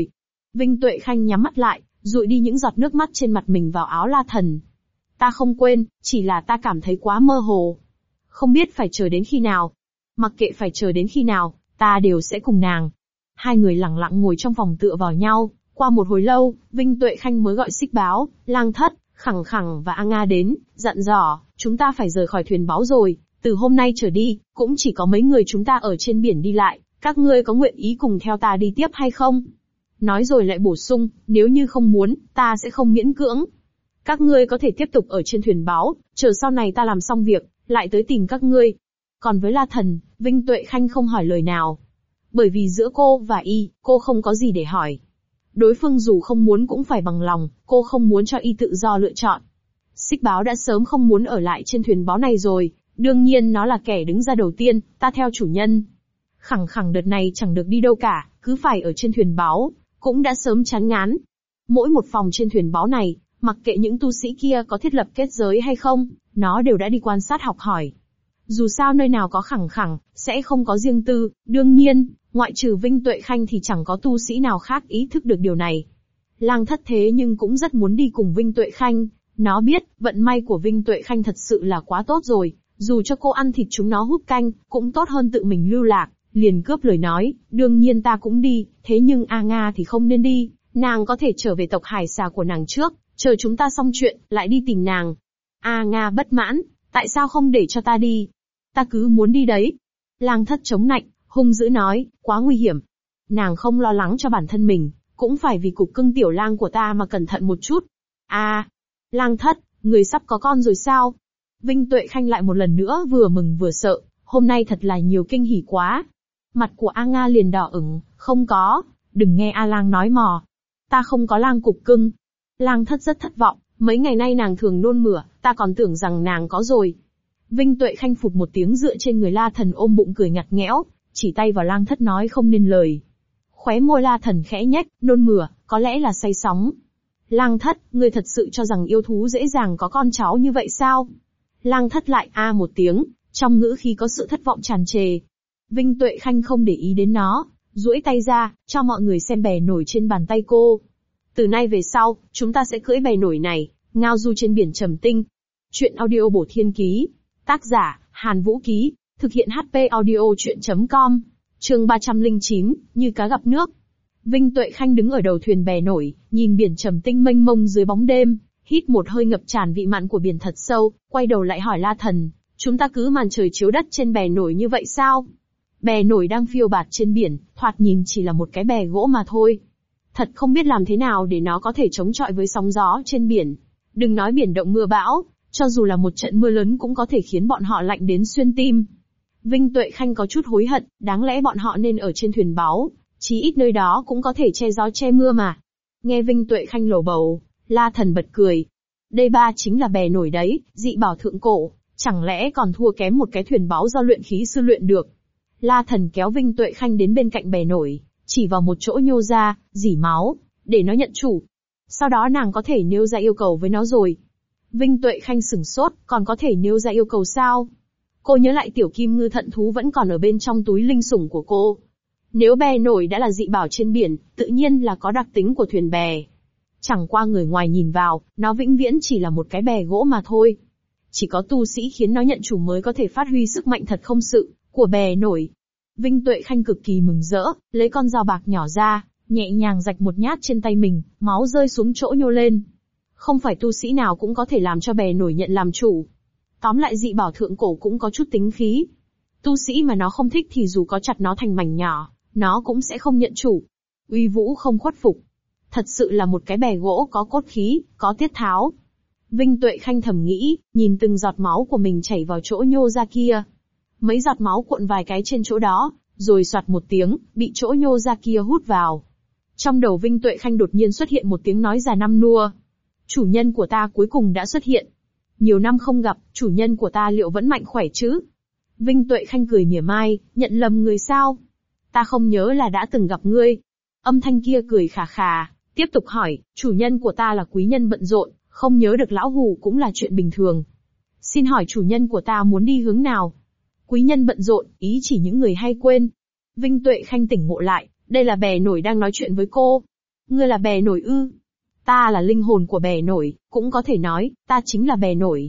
Vinh Tuệ Khanh nhắm mắt lại, dụi đi những giọt nước mắt trên mặt mình vào áo La Thần. Ta không quên, chỉ là ta cảm thấy quá mơ hồ. Không biết phải chờ đến khi nào. Mặc kệ phải chờ đến khi nào, ta đều sẽ cùng nàng. Hai người lặng lặng ngồi trong phòng tựa vào nhau. Qua một hồi lâu, Vinh Tuệ Khanh mới gọi Xích Báo, Lang Thất, Khẳng Khẳng và A Nga đến, dặn dò, chúng ta phải rời khỏi thuyền báo rồi. Từ hôm nay trở đi, cũng chỉ có mấy người chúng ta ở trên biển đi lại. Các ngươi có nguyện ý cùng theo ta đi tiếp hay không? Nói rồi lại bổ sung, nếu như không muốn, ta sẽ không miễn cưỡng. Các ngươi có thể tiếp tục ở trên thuyền báo, chờ sau này ta làm xong việc, lại tới tìm các ngươi. Còn với La Thần, Vinh Tuệ Khanh không hỏi lời nào. Bởi vì giữa cô và y, cô không có gì để hỏi. Đối phương dù không muốn cũng phải bằng lòng, cô không muốn cho y tự do lựa chọn. Xích Báo đã sớm không muốn ở lại trên thuyền báo này rồi, đương nhiên nó là kẻ đứng ra đầu tiên, ta theo chủ nhân. Khẳng Khẳng đợt này chẳng được đi đâu cả, cứ phải ở trên thuyền báo, cũng đã sớm chán ngán. Mỗi một phòng trên thuyền báo này, mặc kệ những tu sĩ kia có thiết lập kết giới hay không, nó đều đã đi quan sát học hỏi. Dù sao nơi nào có Khẳng Khẳng, sẽ không có riêng tư, đương nhiên, ngoại trừ Vinh Tuệ Khanh thì chẳng có tu sĩ nào khác ý thức được điều này. Lang Thất thế nhưng cũng rất muốn đi cùng Vinh Tuệ Khanh, nó biết, vận may của Vinh Tuệ Khanh thật sự là quá tốt rồi, dù cho cô ăn thịt chúng nó húp canh, cũng tốt hơn tự mình lưu lạc, liền cướp lời nói, đương nhiên ta cũng đi, thế nhưng A Nga thì không nên đi, nàng có thể trở về tộc Hải Xà của nàng trước, chờ chúng ta xong chuyện, lại đi tìm nàng. A Nga bất mãn, tại sao không để cho ta đi? Ta cứ muốn đi đấy. Lang Thất chống nạnh, hung dữ nói, quá nguy hiểm. Nàng không lo lắng cho bản thân mình, cũng phải vì cục cưng tiểu lang của ta mà cẩn thận một chút. Lang Thất, người sắp có con rồi sao? Vinh Tuệ Khanh lại một lần nữa vừa mừng vừa sợ, hôm nay thật là nhiều kinh hỉ quá. Mặt của A Nga liền đỏ ửng, không có, đừng nghe A Lang nói mò. Ta không có lang cục cưng. Lang Thất rất thất vọng, mấy ngày nay nàng thường nôn mửa, ta còn tưởng rằng nàng có rồi. Vinh Tuệ Khanh phụt một tiếng dựa trên người La Thần ôm bụng cười ngặt nghẽo, chỉ tay vào Lang Thất nói không nên lời. Khóe môi La Thần khẽ nhếch, nôn mửa, có lẽ là say sóng. Lang Thất, ngươi thật sự cho rằng yêu thú dễ dàng có con cháu như vậy sao? Lang Thất lại một tiếng, trong ngữ khí có sự thất vọng tràn trề. Vinh Tuệ Khanh không để ý đến nó, duỗi tay ra, cho mọi người xem bè nổi trên bàn tay cô. Từ nay về sau, chúng ta sẽ cưỡi bè nổi này, ngao du trên biển Trầm Tinh. Chuyện audio bổ thiên ký. Tác giả, Hàn Vũ Ký. Thực hiện HP audio chuyện.com. Chương 309, như cá gặp nước. Vinh Tuệ Khanh đứng ở đầu thuyền bè nổi, nhìn biển Trầm Tinh mênh mông dưới bóng đêm, hít một hơi ngập tràn vị mặn của biển thật sâu, quay đầu lại hỏi La Thần, chúng ta cứ màn trời chiếu đất trên bè nổi như vậy sao? Bè nổi đang phiêu bạt trên biển, thoạt nhìn chỉ là một cái bè gỗ mà thôi. Thật không biết làm thế nào để nó có thể chống chọi với sóng gió trên biển. Đừng nói biển động mưa bão, cho dù là một trận mưa lớn cũng có thể khiến bọn họ lạnh đến xuyên tim. Vinh Tuệ Khanh có chút hối hận, đáng lẽ bọn họ nên ở trên thuyền báu, chí ít nơi đó cũng có thể che gió che mưa mà. Nghe Vinh Tuệ Khanh lầu bầu, La Thần bật cười. Đây chính là bè nổi đấy, dị bảo thượng cổ, chẳng lẽ còn thua kém một cái thuyền báu do luyện khí sư luyện được. La Thần kéo Vinh Tuệ Khanh đến bên cạnh bè nổi, chỉ vào một chỗ nhô ra, dỉ máu, để nó nhận chủ. Sau đó nàng có thể nêu ra yêu cầu với nó rồi. Vinh Tuệ Khanh sửng sốt, còn có thể nêu ra yêu cầu sao? Cô nhớ lại tiểu kim ngư thận thú vẫn còn ở bên trong túi linh sủng của cô. Nếu bè nổi đã là dị bảo trên biển, tự nhiên là có đặc tính của thuyền bè. Chẳng qua người ngoài nhìn vào, nó vĩnh viễn chỉ là một cái bè gỗ mà thôi. Chỉ có tu sĩ khiến nó nhận chủ mới có thể phát huy sức mạnh thật không sự của bè nổi. Vinh Tuệ Khanh cực kỳ mừng rỡ, lấy con dao bạc nhỏ ra, nhẹ nhàng rạch một nhát trên tay mình, máu rơi xuống chỗ nhô lên. Không phải tu sĩ nào cũng có thể làm cho bè nổi nhận làm chủ. Tóm lại dị bảo thượng cổ cũng có chút tính khí. Tu sĩ mà nó không thích thì dù có chặt nó thành mảnh nhỏ, nó cũng sẽ không nhận chủ. Uy vũ không khuất phục. Thật sự là một cái bè gỗ có cốt khí, có tiết tháo. Vinh Tuệ Khanh thầm nghĩ, nhìn từng giọt máu của mình chảy vào chỗ nhô ra kia. Mấy giọt máu cuộn vài cái trên chỗ đó, rồi soạt một tiếng, bị chỗ nhô ra kia hút vào. Trong đầu Vinh Tuệ Khanh đột nhiên xuất hiện một tiếng nói già năm nua. Chủ nhân của ta cuối cùng đã xuất hiện. Nhiều năm không gặp, chủ nhân của ta liệu vẫn mạnh khỏe chứ? Vinh Tuệ Khanh cười mỉa mai, nhận lầm người sao? Ta không nhớ là đã từng gặp ngươi. Âm thanh kia cười khà khà, tiếp tục hỏi, chủ nhân của ta là quý nhân bận rộn, không nhớ được lão hù cũng là chuyện bình thường. Xin hỏi chủ nhân của ta muốn đi hướng nào? Quý nhân bận rộn, ý chỉ những người hay quên. Vinh Tuệ Khanh tỉnh ngộ lại, đây là bè nổi đang nói chuyện với cô. Ngươi là bè nổi ư? Ta là linh hồn của bè nổi, cũng có thể nói, ta chính là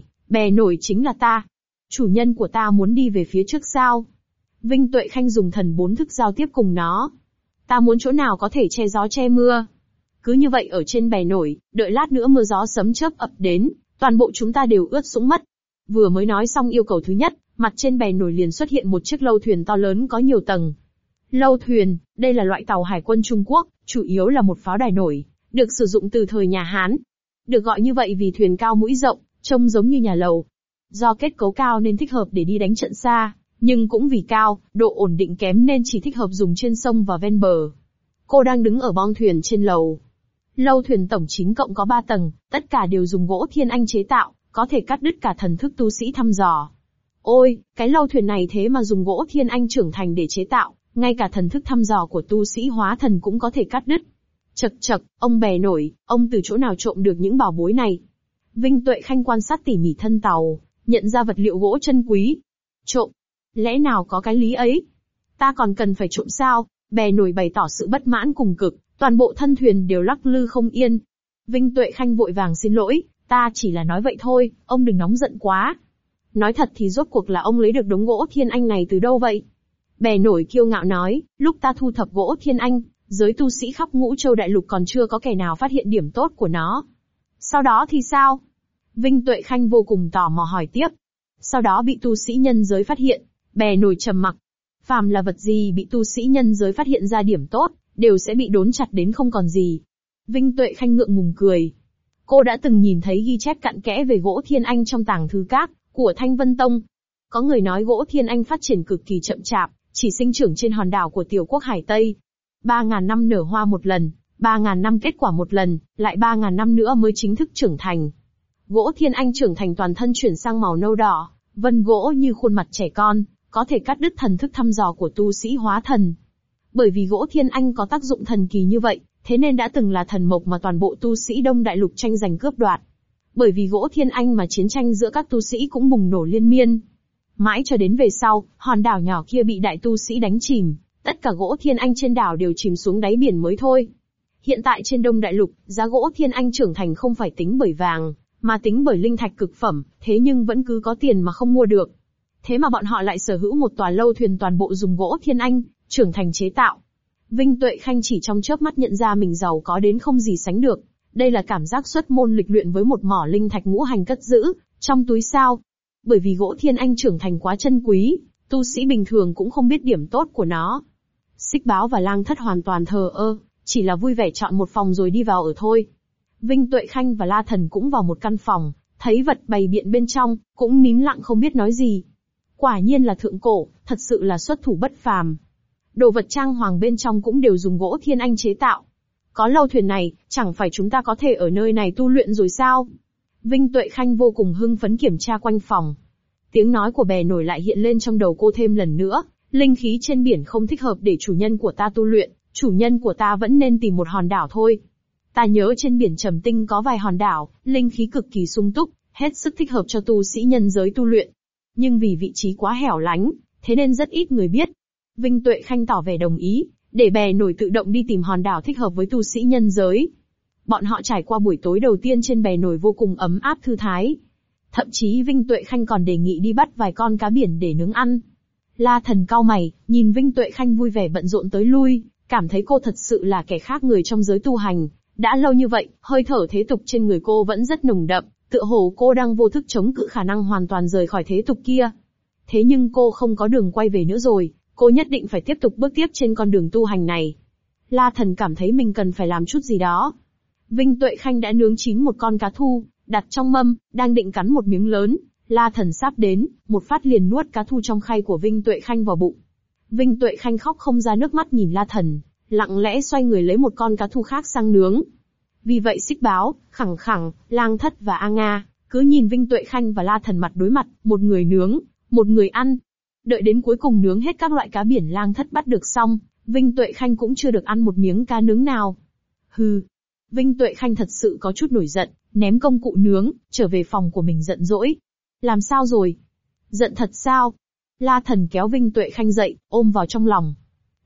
bè nổi chính là ta. Chủ nhân của ta muốn đi về phía trước sao? Vinh Tuệ Khanh dùng thần 4 thức giao tiếp cùng nó. Ta muốn chỗ nào có thể che gió che mưa. Cứ như vậy ở trên bè nổi, đợi lát nữa mưa gió sấm chớp ập đến, toàn bộ chúng ta đều ướt sũng mất. Vừa mới nói xong yêu cầu thứ nhất, mặt trên bè nổi liền xuất hiện một chiếc lâu thuyền to lớn có nhiều tầng. Lâu thuyền, đây là loại tàu hải quân Trung Quốc, chủ yếu là một pháo đài nổi, được sử dụng từ thời nhà Hán. Được gọi như vậy vì thuyền cao mũi rộng, trông giống như nhà lầu. Do kết cấu cao nên thích hợp để đi đánh trận xa, nhưng cũng vì cao, độ ổn định kém nên chỉ thích hợp dùng trên sông và ven bờ. Cô đang đứng ở boong thuyền trên lầu. Lâu thuyền tổng chính cộng có 3 tầng, tất cả đều dùng gỗ thiên anh chế tạo, có thể cắt đứt cả thần thức tu sĩ thăm dò. Ôi, cái lâu thuyền này thế mà dùng gỗ thiên anh trưởng thành để chế tạo, ngay cả thần thức thăm dò của tu sĩ hóa thần cũng có thể cắt đứt. Chậc chậc, ông bè nổi, ông từ chỗ nào trộm được những bảo bối này? Vinh Tuệ Khanh quan sát tỉ mỉ thân tàu, nhận ra vật liệu gỗ chân quý. Trộm? Lẽ nào có cái lý ấy? Ta còn cần phải trộm sao? Bè nổi bày tỏ sự bất mãn cùng cực, toàn bộ thân thuyền đều lắc lư không yên. Vinh Tuệ Khanh vội vàng xin lỗi, ta chỉ là nói vậy thôi, ông đừng nóng giận quá. Nói thật thì rốt cuộc là ông lấy được đống gỗ thiên anh này từ đâu vậy? Bè nổi kiêu ngạo nói, lúc ta thu thập gỗ thiên anh, giới tu sĩ khắp Ngũ Châu Đại Lục còn chưa có kẻ nào phát hiện điểm tốt của nó. Sau đó thì sao? Vinh Tuệ Khanh vô cùng tò mò hỏi tiếp. Sau đó bị tu sĩ nhân giới phát hiện, bè nổi trầm mặc. Phàm là vật gì bị tu sĩ nhân giới phát hiện ra điểm tốt, đều sẽ bị đốn chặt đến không còn gì. Vinh Tuệ Khanh ngượng ngùng cười. Cô đã từng nhìn thấy ghi chép cặn kẽ về gỗ thiên anh trong tàng thư các của Thanh Vân Tông. Có người nói gỗ thiên anh phát triển cực kỳ chậm chạp, chỉ sinh trưởng trên hòn đảo của tiểu quốc Hải Tây. 3.000 năm nở hoa một lần, 3.000 năm kết quả một lần, lại 3.000 năm nữa mới chính thức trưởng thành. Gỗ thiên anh trưởng thành toàn thân chuyển sang màu nâu đỏ, vân gỗ như khuôn mặt trẻ con, có thể cắt đứt thần thức thăm dò của tu sĩ hóa thần. Bởi vì gỗ thiên anh có tác dụng thần kỳ như vậy, thế nên đã từng là thần mộc mà toàn bộ tu sĩ Đông Đại Lục tranh giành cướp đoạt. Bởi vì gỗ thiên anh mà chiến tranh giữa các tu sĩ cũng bùng nổ liên miên. Mãi cho đến về sau, hòn đảo nhỏ kia bị đại tu sĩ đánh chìm, tất cả gỗ thiên anh trên đảo đều chìm xuống đáy biển mới thôi. Hiện tại trên Đông Đại Lục, giá gỗ thiên anh trưởng thành không phải tính bởi vàng, mà tính bởi linh thạch cực phẩm, thế nhưng vẫn cứ có tiền mà không mua được. Thế mà bọn họ lại sở hữu một tòa lâu thuyền toàn bộ dùng gỗ thiên anh, trưởng thành chế tạo. Vinh Tuệ Khanh chỉ trong chớp mắt nhận ra mình giàu có đến không gì sánh được. Đây là cảm giác xuất môn lịch luyện với một mỏ linh thạch ngũ hành cất giữ trong túi sao. Bởi vì gỗ thiên anh trưởng thành quá chân quý, tu sĩ bình thường cũng không biết điểm tốt của nó. Xích Báo và Lang Thất hoàn toàn thờ ơ, chỉ là vui vẻ chọn một phòng rồi đi vào ở thôi. Vinh Tuệ Khanh và La Thần cũng vào một căn phòng, thấy vật bày biện bên trong, cũng nín lặng không biết nói gì. Quả nhiên là thượng cổ, thật sự là xuất thủ bất phàm. Đồ vật trang hoàng bên trong cũng đều dùng gỗ thiên anh chế tạo. Có lâu thuyền này, chẳng phải chúng ta có thể ở nơi này tu luyện rồi sao? Vinh Tuệ Khanh vô cùng hưng phấn kiểm tra quanh phòng. Tiếng nói của bè nổi lại hiện lên trong đầu cô thêm lần nữa, linh khí trên biển không thích hợp để chủ nhân của ta tu luyện, chủ nhân của ta vẫn nên tìm một hòn đảo thôi. Ta nhớ trên biển Trầm Tinh có vài hòn đảo, linh khí cực kỳ sung túc, hết sức thích hợp cho tu sĩ nhân giới tu luyện. Nhưng vì vị trí quá hẻo lánh, thế nên rất ít người biết. Vinh Tuệ Khanh tỏ vẻ đồng ý, để bè nổi tự động đi tìm hòn đảo thích hợp với tu sĩ nhân giới. Bọn họ trải qua buổi tối đầu tiên trên bè nổi vô cùng ấm áp thư thái. Thậm chí Vinh Tuệ Khanh còn đề nghị đi bắt vài con cá biển để nướng ăn. La Thần cau mày, nhìn Vinh Tuệ Khanh vui vẻ bận rộn tới lui, cảm thấy cô thật sự là kẻ khác người trong giới tu hành. Đã lâu như vậy, hơi thở thế tục trên người cô vẫn rất nồng đậm, tựa hồ cô đang vô thức chống cự khả năng hoàn toàn rời khỏi thế tục kia. Thế nhưng cô không có đường quay về nữa rồi, cô nhất định phải tiếp tục bước tiếp trên con đường tu hành này. La Thần cảm thấy mình cần phải làm chút gì đó. Vinh Tuệ Khanh đã nướng chín một con cá thu, đặt trong mâm, đang định cắn một miếng lớn. La Thần sắp đến, một phát liền nuốt cá thu trong khay của Vinh Tuệ Khanh vào bụng. Vinh Tuệ Khanh khóc không ra nước mắt nhìn La Thần, lặng lẽ xoay người lấy một con cá thu khác sang nướng. Vì vậy Xích Báo, Khẳng Khẳng, Lang Thất và A Nga cứ nhìn Vinh Tuệ Khanh và La Thần mặt đối mặt, một người nướng, một người ăn. Đợi đến cuối cùng nướng hết các loại cá biển Lang Thất bắt được xong, Vinh Tuệ Khanh cũng chưa được ăn một miếng cá nướng nào. Hừ. Vinh Tuệ Khanh thật sự có chút nổi giận, ném công cụ nướng, trở về phòng của mình giận dỗi. Làm sao rồi? Giận thật sao? La Thần kéo Vinh Tuệ Khanh dậy, ôm vào trong lòng.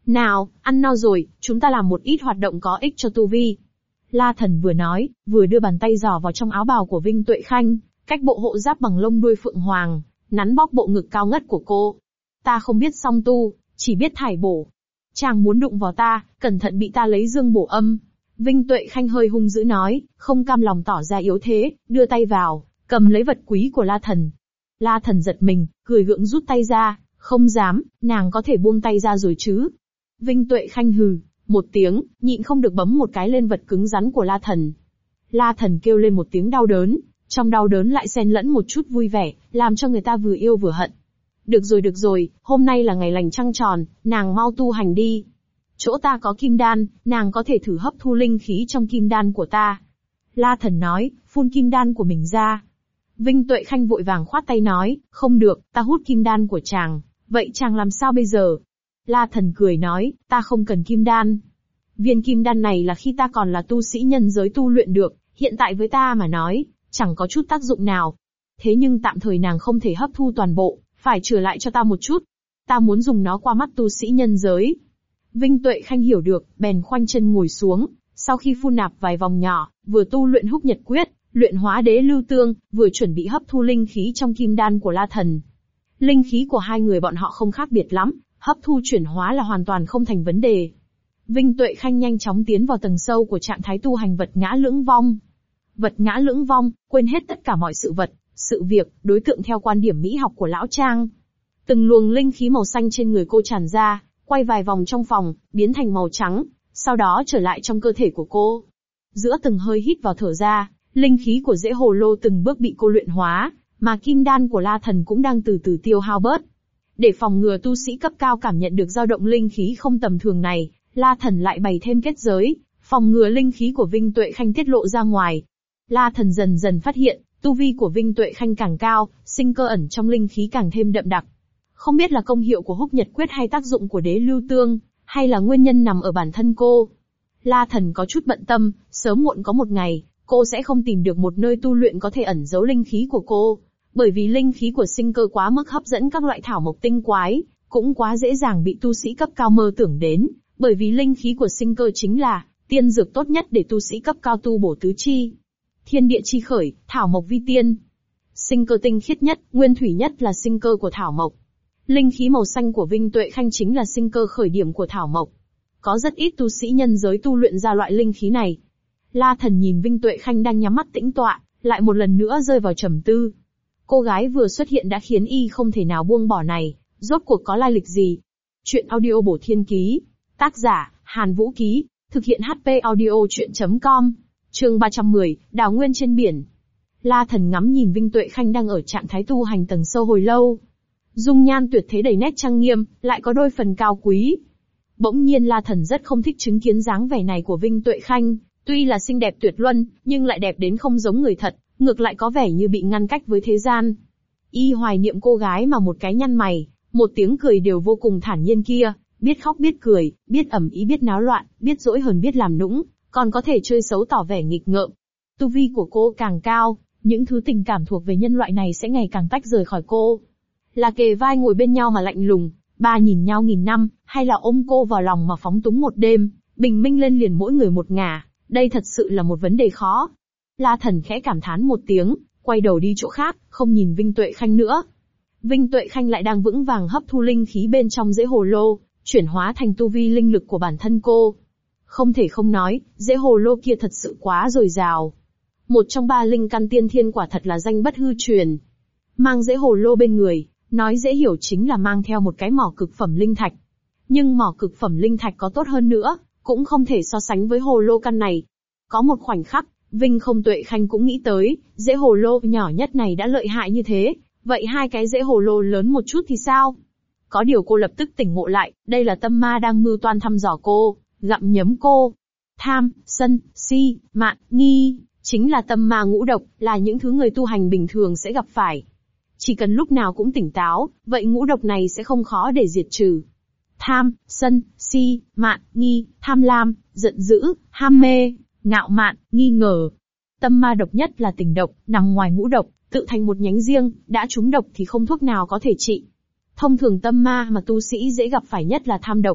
Nào, ăn no rồi, chúng ta làm một ít hoạt động có ích cho tu vi. La Thần vừa nói, vừa đưa bàn tay dò vào trong áo bào của Vinh Tuệ Khanh, cách bộ hộ giáp bằng lông đuôi phượng hoàng, nắn bóp bộ ngực cao ngất của cô. Ta không biết song tu, chỉ biết thải bổ. Chàng muốn đụng vào ta, cẩn thận bị ta lấy dương bổ âm. Vinh Tuệ Khanh hơi hung dữ nói, không cam lòng tỏ ra yếu thế, đưa tay vào, cầm lấy vật quý của La Thần. La Thần giật mình, cười gượng rút tay ra, không dám, nàng có thể buông tay ra rồi chứ. Vinh Tuệ Khanh hừ một tiếng, nhịn không được bấm một cái lên vật cứng rắn của La Thần. La Thần kêu lên một tiếng đau đớn, trong đau đớn lại xen lẫn một chút vui vẻ, làm cho người ta vừa yêu vừa hận. Được rồi, hôm nay là ngày lành trăng tròn, nàng mau tu hành đi. Chỗ ta có kim đan, nàng có thể thử hấp thu linh khí trong kim đan của ta. La Thần nói, phun kim đan của mình ra. Vinh Tuệ Khanh vội vàng khoát tay nói, không được, ta hút kim đan của chàng, vậy chàng làm sao bây giờ? La Thần cười nói, ta không cần kim đan. Viên kim đan này là khi ta còn là tu sĩ nhân giới tu luyện được, hiện tại với ta mà nói, chẳng có chút tác dụng nào. Thế nhưng tạm thời nàng không thể hấp thu toàn bộ, phải trở lại cho ta một chút. Ta muốn dùng nó qua mắt tu sĩ nhân giới. Vinh Tuệ Khanh hiểu được, bèn khoanh chân ngồi xuống, sau khi phun nạp vài vòng nhỏ, vừa tu luyện húc nhật quyết, luyện hóa đế lưu tương, vừa chuẩn bị hấp thu linh khí trong kim đan của La Thần. Linh khí của hai người bọn họ không khác biệt lắm, hấp thu chuyển hóa là hoàn toàn không thành vấn đề. Vinh Tuệ Khanh nhanh chóng tiến vào tầng sâu của trạng thái tu hành vật ngã lưỡng vong. Vật ngã lưỡng vong, quên hết tất cả mọi sự vật, sự việc, đối tượng theo quan điểm mỹ học của lão Trang. Từng luồng linh khí màu xanh trên người cô tràn ra, quay vài vòng trong phòng, biến thành màu trắng, sau đó trở lại trong cơ thể của cô. Giữa từng hơi hít vào thở ra, linh khí của Dễ Hồ Lô từng bước bị cô luyện hóa, mà kim đan của La Thần cũng đang từ từ tiêu hao bớt. Để phòng ngừa tu sĩ cấp cao cảm nhận được dao động linh khí không tầm thường này, La Thần lại bày thêm kết giới, phòng ngừa linh khí của Vinh Tuệ Khanh tiết lộ ra ngoài. La Thần dần dần phát hiện, tu vi của Vinh Tuệ Khanh càng cao, sinh cơ ẩn trong linh khí càng thêm đậm đặc. Không biết là công hiệu của húc nhật quyết hay tác dụng của đế lưu tương, hay là nguyên nhân nằm ở bản thân cô. La Thần có chút bận tâm, sớm muộn có một ngày, cô sẽ không tìm được một nơi tu luyện có thể ẩn giấu linh khí của cô. Bởi vì linh khí của sinh cơ quá mức hấp dẫn các loại thảo mộc tinh quái, cũng quá dễ dàng bị tu sĩ cấp cao mơ tưởng đến, bởi vì linh khí của sinh cơ chính là tiên dược tốt nhất để tu sĩ cấp cao tu bổ tứ chi. Thiên địa chi khởi, thảo mộc vi tiên. Sinh cơ tinh khiết nhất, nguyên thủy nhất là sinh cơ của thảo mộc. Linh khí màu xanh của Vinh Tuệ Khanh chính là sinh cơ khởi điểm của thảo mộc. Có rất ít tu sĩ nhân giới tu luyện ra loại linh khí này. La Thần nhìn Vinh Tuệ Khanh đang nhắm mắt tĩnh tọa, lại một lần nữa rơi vào trầm tư. Cô gái vừa xuất hiện đã khiến y không thể nào buông bỏ này, rốt cuộc có lai lịch gì? Chuyện audio bổ thiên ký. Tác giả, Hàn Vũ Ký. Thực hiện HP audio chuyện.com. Chương 310, Đào Nguyên trên biển. La Thần ngắm nhìn Vinh Tuệ Khanh đang ở trạng thái tu hành tầng sâu hồi lâu. Dung nhan tuyệt thế đầy nét trang nghiêm, lại có đôi phần cao quý. Bỗng nhiên La Thần rất không thích chứng kiến dáng vẻ này của Vinh Tuệ Khanh, tuy là xinh đẹp tuyệt luân, nhưng lại đẹp đến không giống người thật, ngược lại có vẻ như bị ngăn cách với thế gian. Y hoài niệm cô gái mà một cái nhăn mày, một tiếng cười đều vô cùng thản nhiên kia, biết khóc biết cười, biết ầm ĩ biết náo loạn, biết dỗi hờn biết làm nũng, còn có thể chơi xấu tỏ vẻ nghịch ngợm. Tu vi của cô càng cao, những thứ tình cảm thuộc về nhân loại này sẽ ngày càng tách rời khỏi cô. Là kề vai ngồi bên nhau mà lạnh lùng, ba nhìn nhau nghìn năm, hay là ôm cô vào lòng mà phóng túng một đêm, bình minh lên liền mỗi người một ngả, đây thật sự là một vấn đề khó. La Thần khẽ cảm thán một tiếng, quay đầu đi chỗ khác, không nhìn Vinh Tuệ Khanh nữa. Vinh Tuệ Khanh lại đang vững vàng hấp thu linh khí bên trong Dễ Hồ Lô, chuyển hóa thành tu vi linh lực của bản thân cô. Không thể không nói, Dễ Hồ Lô kia thật sự quá dồi dào. Một trong ba linh căn tiên thiên quả thật là danh bất hư truyền. Mang Dễ Hồ Lô bên người, nói dễ hiểu chính là mang theo một cái mỏ cực phẩm linh thạch. Nhưng mỏ cực phẩm linh thạch có tốt hơn nữa, cũng không thể so sánh với hồ lô căn này. Có một khoảnh khắc, Vinh không Tuệ Khanh cũng nghĩ tới, Dễ Hồ Lô nhỏ nhất này đã lợi hại như thế, vậy hai cái Dễ Hồ Lô lớn một chút thì sao? Có điều cô lập tức tỉnh ngộ lại, đây là tâm ma đang mưu toan thăm dò cô, gặm nhấm cô. Tham, sân, si, mạn, nghi, chính là tâm ma ngũ độc, là những thứ người tu hành bình thường sẽ gặp phải. Chỉ cần lúc nào cũng tỉnh táo, vậy ngũ độc này sẽ không khó để diệt trừ. Tham, sân, si, mạn, nghi, tham lam, giận dữ, ham mê, ngạo mạn, nghi ngờ. Tâm ma độc nhất là tình độc, nằm ngoài ngũ độc, tự thành một nhánh riêng, đã trúng độc thì không thuốc nào có thể trị. Thông thường tâm ma mà tu sĩ dễ gặp phải nhất là tham độc.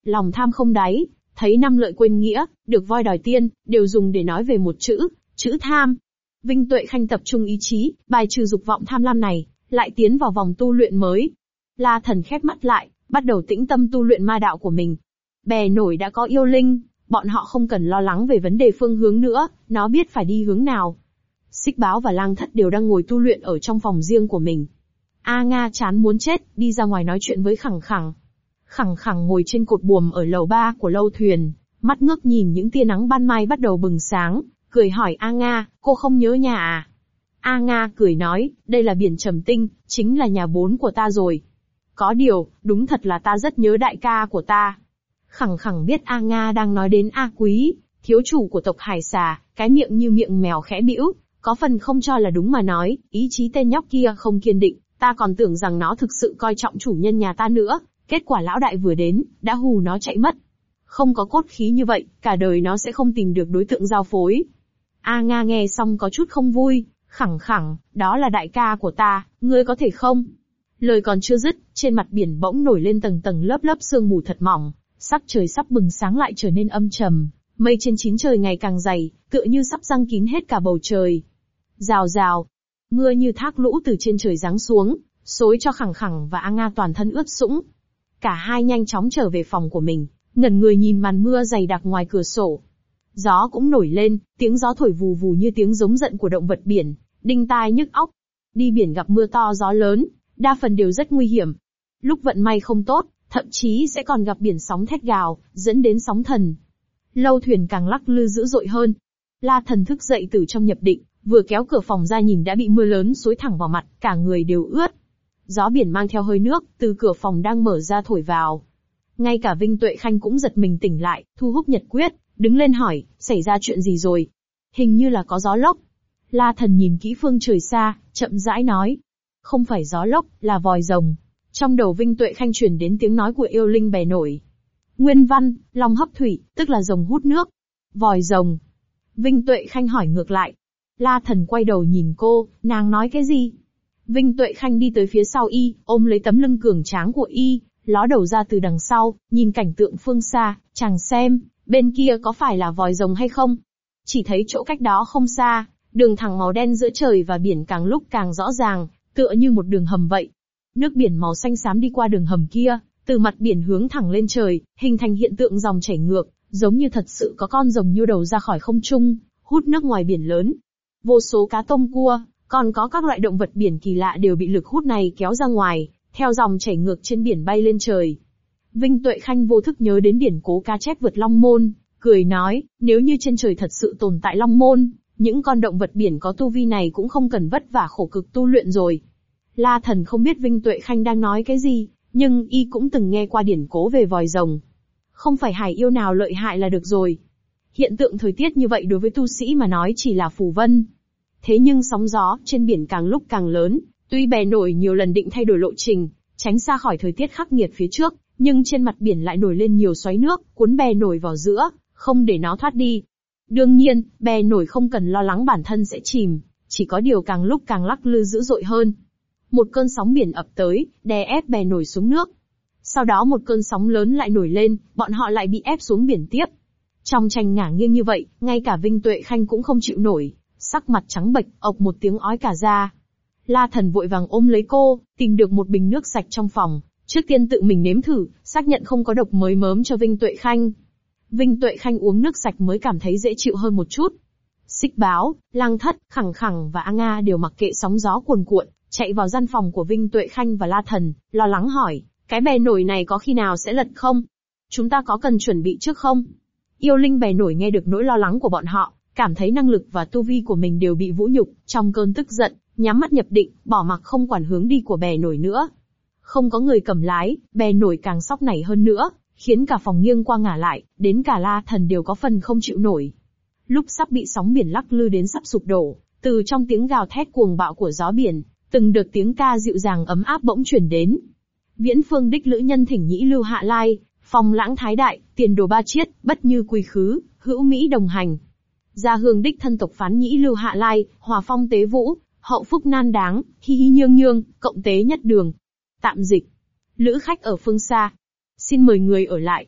Lòng tham không đáy, thấy năm lợi quên nghĩa, được voi đòi tiên, đều dùng để nói về một chữ tham. Vinh Tuệ Khanh tập trung ý chí, bài trừ dục vọng tham lam này, lại tiến vào vòng tu luyện mới. La Thần khép mắt lại, bắt đầu tĩnh tâm tu luyện ma đạo của mình. Bè nổi đã có yêu linh, bọn họ không cần lo lắng về vấn đề phương hướng nữa, nó biết phải đi hướng nào. Xích Báo và Lang Thất đều đang ngồi tu luyện ở trong phòng riêng của mình. A Nga chán muốn chết, đi ra ngoài nói chuyện với Khẳng Khẳng. Khẳng Khẳng ngồi trên cột buồm ở lầu 3 của lâu thuyền, mắt ngước nhìn những tia nắng ban mai bắt đầu bừng sáng, cười hỏi A Nga, cô không nhớ nhà à? A Nga cười nói, đây là biển Trầm Tinh, chính là nhà 4 của ta rồi. Có điều, đúng thật là ta rất nhớ đại ca của ta. Khẳng Khẳng biết A Nga đang nói đến A Quý, thiếu chủ của tộc Hải Xà, cái miệng như miệng mèo khẽ bĩu, có phần không cho là đúng mà nói, ý chí tên nhóc kia không kiên định, ta còn tưởng rằng nó thực sự coi trọng chủ nhân nhà ta nữa, kết quả lão đại vừa đến, đã hù nó chạy mất. Không có cốt khí như vậy, cả đời nó sẽ không tìm được đối tượng giao phối. A Nga nghe xong có chút không vui, Khẳng Khẳng, đó là đại ca của ta, ngươi có thể không? Lời còn chưa dứt, trên mặt biển bỗng nổi lên tầng tầng lớp lớp sương mù thật mỏng, sắc trời sắp bừng sáng lại trở nên âm trầm, mây trên chín trời ngày càng dày, tựa như sắp giăng kín hết cả bầu trời. Rào rào, mưa như thác lũ từ trên trời giáng xuống, xối cho Khẳng Khẳng và A Nga toàn thân ướt sũng. Cả hai nhanh chóng trở về phòng của mình, ngẩn người nhìn màn mưa dày đặc ngoài cửa sổ. Gió cũng nổi lên, tiếng gió thổi vù vù như tiếng giống giận của động vật biển, đinh tai nhức óc. Đi biển gặp mưa to gió lớn, đa phần đều rất nguy hiểm. Lúc vận may không tốt, thậm chí sẽ còn gặp biển sóng thét gào, dẫn đến sóng thần. Lâu thuyền càng lắc lư dữ dội hơn. La Thần thức dậy từ trong nhập định, vừa kéo cửa phòng ra nhìn đã bị mưa lớn xối thẳng vào mặt, cả người đều ướt. Gió biển mang theo hơi nước, từ cửa phòng đang mở ra thổi vào. Ngay cả Vinh Tuệ Khanh cũng giật mình tỉnh lại, thu hút nhật quyết, đứng lên hỏi, xảy ra chuyện gì rồi? Hình như là có gió lốc. La Thần nhìn kỹ phương trời xa, chậm rãi nói. Không phải gió lốc, là vòi rồng. Trong đầu Vinh Tuệ Khanh truyền đến tiếng nói của yêu linh bè nổi. Nguyên văn, long hấp thủy, tức là rồng hút nước. Vòi rồng. Vinh Tuệ Khanh hỏi ngược lại. La Thần quay đầu nhìn cô, nàng nói cái gì? Vinh Tuệ Khanh đi tới phía sau y, ôm lấy tấm lưng cường tráng của y, ló đầu ra từ đằng sau, nhìn cảnh tượng phương xa, chàng xem, bên kia có phải là vòi rồng hay không? Chỉ thấy chỗ cách đó không xa, đường thẳng màu đen giữa trời và biển càng lúc càng rõ ràng, tựa như một đường hầm vậy. Nước biển màu xanh xám đi qua đường hầm kia, từ mặt biển hướng thẳng lên trời, hình thành hiện tượng dòng chảy ngược, giống như thật sự có con rồng nhô đầu ra khỏi không trung, hút nước ngoài biển lớn. Vô số cá tôm cua, còn có các loại động vật biển kỳ lạ đều bị lực hút này kéo ra ngoài, theo dòng chảy ngược trên biển bay lên trời. Vinh Tuệ Khanh vô thức nhớ đến điển cố cá chép vượt Long Môn, cười nói, nếu như trên trời thật sự tồn tại Long Môn, những con động vật biển có tu vi này cũng không cần vất vả khổ cực tu luyện rồi. La Thần không biết Vinh Tuệ Khanh đang nói cái gì, nhưng y cũng từng nghe qua điển cố về vòi rồng. Không phải hải yêu nào lợi hại là được rồi. Hiện tượng thời tiết như vậy đối với tu sĩ mà nói chỉ là phù vân. Thế nhưng sóng gió trên biển càng lúc càng lớn, tuy bè nổi nhiều lần định thay đổi lộ trình, tránh xa khỏi thời tiết khắc nghiệt phía trước, nhưng trên mặt biển lại nổi lên nhiều xoáy nước, cuốn bè nổi vào giữa, không để nó thoát đi. Đương nhiên, bè nổi không cần lo lắng bản thân sẽ chìm, chỉ có điều càng lúc càng lắc lư dữ dội hơn. Một cơn sóng biển ập tới, đè ép bè nổi xuống nước. Sau đó một cơn sóng lớn lại nổi lên, bọn họ lại bị ép xuống biển tiếp. Trong tranh ngả nghiêng như vậy, ngay cả Vinh Tuệ Khanh cũng không chịu nổi, sắc mặt trắng bệch, ộc một tiếng ói cả ra. La Thần vội vàng ôm lấy cô, tìm được một bình nước sạch trong phòng, trước tiên tự mình nếm thử, xác nhận không có độc mới mớm cho Vinh Tuệ Khanh. Vinh Tuệ Khanh uống nước sạch mới cảm thấy dễ chịu hơn một chút. Xích Báo, Lang Thất, Khẳng Khẳng và A Nga đều mặc kệ sóng gió cuồn cuộn, chạy vào gian phòng của Vinh Tuệ Khanh và La Thần, lo lắng hỏi, cái bè nổi này có khi nào sẽ lật không? Chúng ta có cần chuẩn bị trước không? Yêu linh bè nổi nghe được nỗi lo lắng của bọn họ, cảm thấy năng lực và tu vi của mình đều bị vũ nhục, trong cơn tức giận, nhắm mắt nhập định, bỏ mặc không quản hướng đi của bè nổi nữa. Không có người cầm lái, bè nổi càng sóc nảy hơn nữa, khiến cả phòng nghiêng qua ngả lại, đến cả La Thần đều có phần không chịu nổi. Lúc sắp bị sóng biển lắc lư đến sắp sụp đổ, từ trong tiếng gào thét cuồng bạo của gió biển, từng đợt tiếng ca dịu dàng ấm áp bỗng truyền đến. Viễn phương đích lữ nhân thỉnh nhĩ lưu hạ lai, phong lãng thái đại, tiền đồ ba chiết, bất như quy khứ, hữu mỹ đồng hành. Gia hương đích thân tộc phán nhĩ lưu hạ lai, hòa phong tế vũ, hậu phúc nan đáng, hi hi nhương nhương, cộng tế nhất đường. Tạm dịch. Lữ khách ở phương xa. Xin mời người ở lại.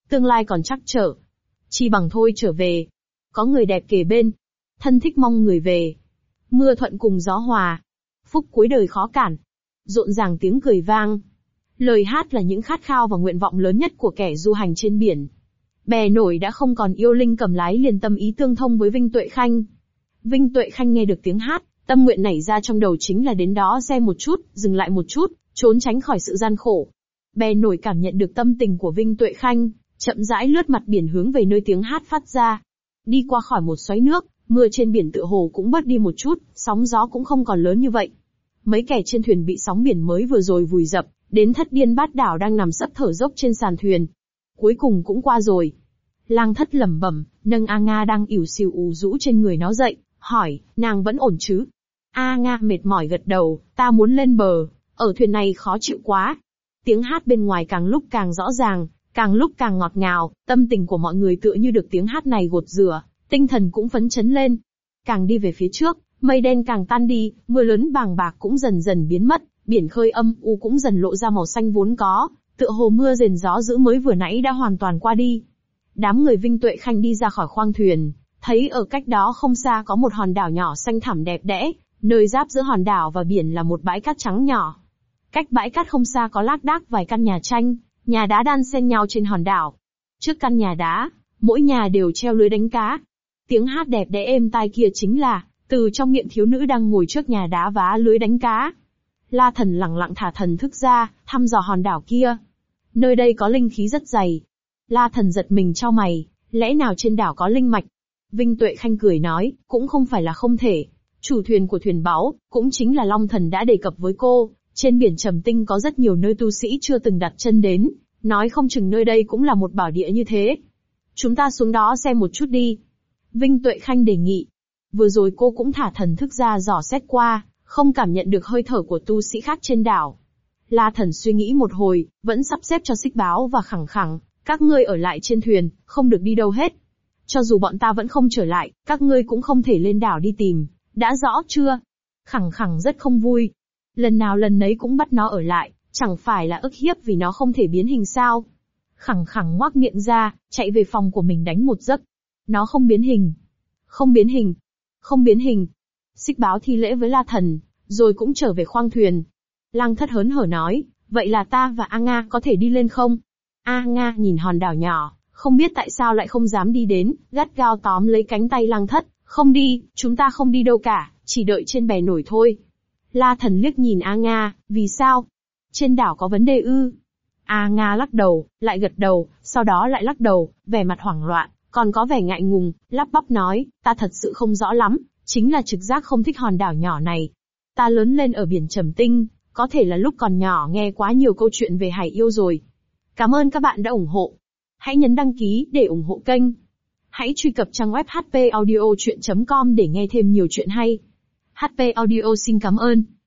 tương lai còn trắc trở. Chi bằng thôi trở về. Có người đẹp kề bên. Thân thích mong người về. Mưa thuận cùng gió hòa. Phúc cuối đời khó cản. Rộn ràng tiếng cười vang. Lời hát là những khát khao và nguyện vọng lớn nhất của kẻ du hành trên biển. Bè nổi đã không còn yêu linh cầm lái liền tâm ý tương thông với Vinh Tuệ Khanh. Vinh Tuệ Khanh nghe được tiếng hát, tâm nguyện nảy ra trong đầu chính là đến đó xem một chút, dừng lại một chút, trốn tránh khỏi sự gian khổ. Bè nổi cảm nhận được tâm tình của Vinh Tuệ Khanh, chậm rãi lướt mặt biển hướng về nơi tiếng hát phát ra. Đi qua khỏi một xoáy nước, mưa trên biển tựa hồ cũng bớt đi một chút, sóng gió cũng không còn lớn như vậy. Mấy kẻ trên thuyền bị sóng biển mới vừa rồi vùi dập, đến thất điên bát đảo đang nằm sấp thở dốc trên sàn thuyền. Cuối cùng cũng qua rồi. Lang Thất lẩm bẩm, nâng A Nga đang ỉu xìu ù rũ trên người nó dậy, hỏi, nàng vẫn ổn chứ? A Nga mệt mỏi gật đầu, ta muốn lên bờ, ở thuyền này khó chịu quá. Tiếng hát bên ngoài càng lúc càng rõ ràng, càng lúc càng ngọt ngào, tâm tình của mọi người tựa như được tiếng hát này gột rửa, tinh thần cũng phấn chấn lên. Càng đi về phía trước, mây đen càng tan đi, mưa lớn bàng bạc cũng dần dần biến mất, biển khơi âm u cũng dần lộ ra màu xanh vốn có, tựa hồ mưa rền gió dữ mới vừa nãy đã hoàn toàn qua đi. Đám người Vinh Tuệ Khanh đi ra khỏi khoang thuyền, thấy ở cách đó không xa có một hòn đảo nhỏ xanh thẳm đẹp đẽ, nơi giáp giữa hòn đảo và biển là một bãi cát trắng nhỏ. Cách bãi cát không xa có lác đác vài căn nhà tranh, nhà đá đan xen nhau trên hòn đảo. Trước căn nhà đá, mỗi nhà đều treo lưới đánh cá. Tiếng hát đẹp đẽ êm tai kia chính là từ trong miệng thiếu nữ đang ngồi trước nhà đá vá lưới đánh cá. La Thần lẳng lặng thả thần thức ra, thăm dò hòn đảo kia. Nơi đây có linh khí rất dày. La Thần giật mình chau mày, lẽ nào trên đảo có linh mạch? Vinh Tuệ Khanh cười nói, cũng không phải là không thể. Chủ thuyền của thuyền báu, cũng chính là Long Thần đã đề cập với cô, trên biển Trầm Tinh có rất nhiều nơi tu sĩ chưa từng đặt chân đến, nói không chừng nơi đây cũng là một bảo địa như thế. Chúng ta xuống đó xem một chút đi. Vinh Tuệ Khanh đề nghị. Vừa rồi cô cũng thả thần thức ra dò xét qua, không cảm nhận được hơi thở của tu sĩ khác trên đảo. La Thần suy nghĩ một hồi, vẫn sắp xếp cho Xích Báo và Khẳng Khẳng, các ngươi ở lại trên thuyền, không được đi đâu hết. Cho dù bọn ta vẫn không trở lại, các ngươi cũng không thể lên đảo đi tìm, đã rõ chưa? Khẳng Khẳng rất không vui. Lần nào lần nấy cũng bắt nó ở lại, chẳng phải là ức hiếp vì nó không thể biến hình sao? Khẳng Khẳng ngoác miệng ra, chạy về phòng của mình đánh một giấc. Nó không biến hình. Không biến hình. Không biến hình. Xích Báo thi lễ với La Thần, rồi cũng trở về khoang thuyền. Lang Thất hớn hở nói, vậy là ta và A Nga có thể đi lên không? A Nga nhìn hòn đảo nhỏ, không biết tại sao lại không dám đi đến, gắt gao tóm lấy cánh tay Lang Thất, không đi, chúng ta không đi đâu cả, chỉ đợi trên bè nổi thôi. La Thần liếc nhìn A Nga, vì sao? Trên đảo có vấn đề ư? A Nga lắc đầu, lại gật đầu, sau đó lại lắc đầu, vẻ mặt hoảng loạn, còn có vẻ ngại ngùng, lắp bắp nói, ta thật sự không rõ lắm, chính là trực giác không thích hòn đảo nhỏ này. Ta lớn lên ở biển Trầm Tinh, có thể là lúc còn nhỏ nghe quá nhiều câu chuyện về hải yêu rồi. Cảm ơn các bạn đã ủng hộ. Hãy nhấn đăng ký để ủng hộ kênh. Hãy truy cập trang web hpaudiochuyen.com để nghe thêm nhiều chuyện hay. HP Audio xin cảm ơn.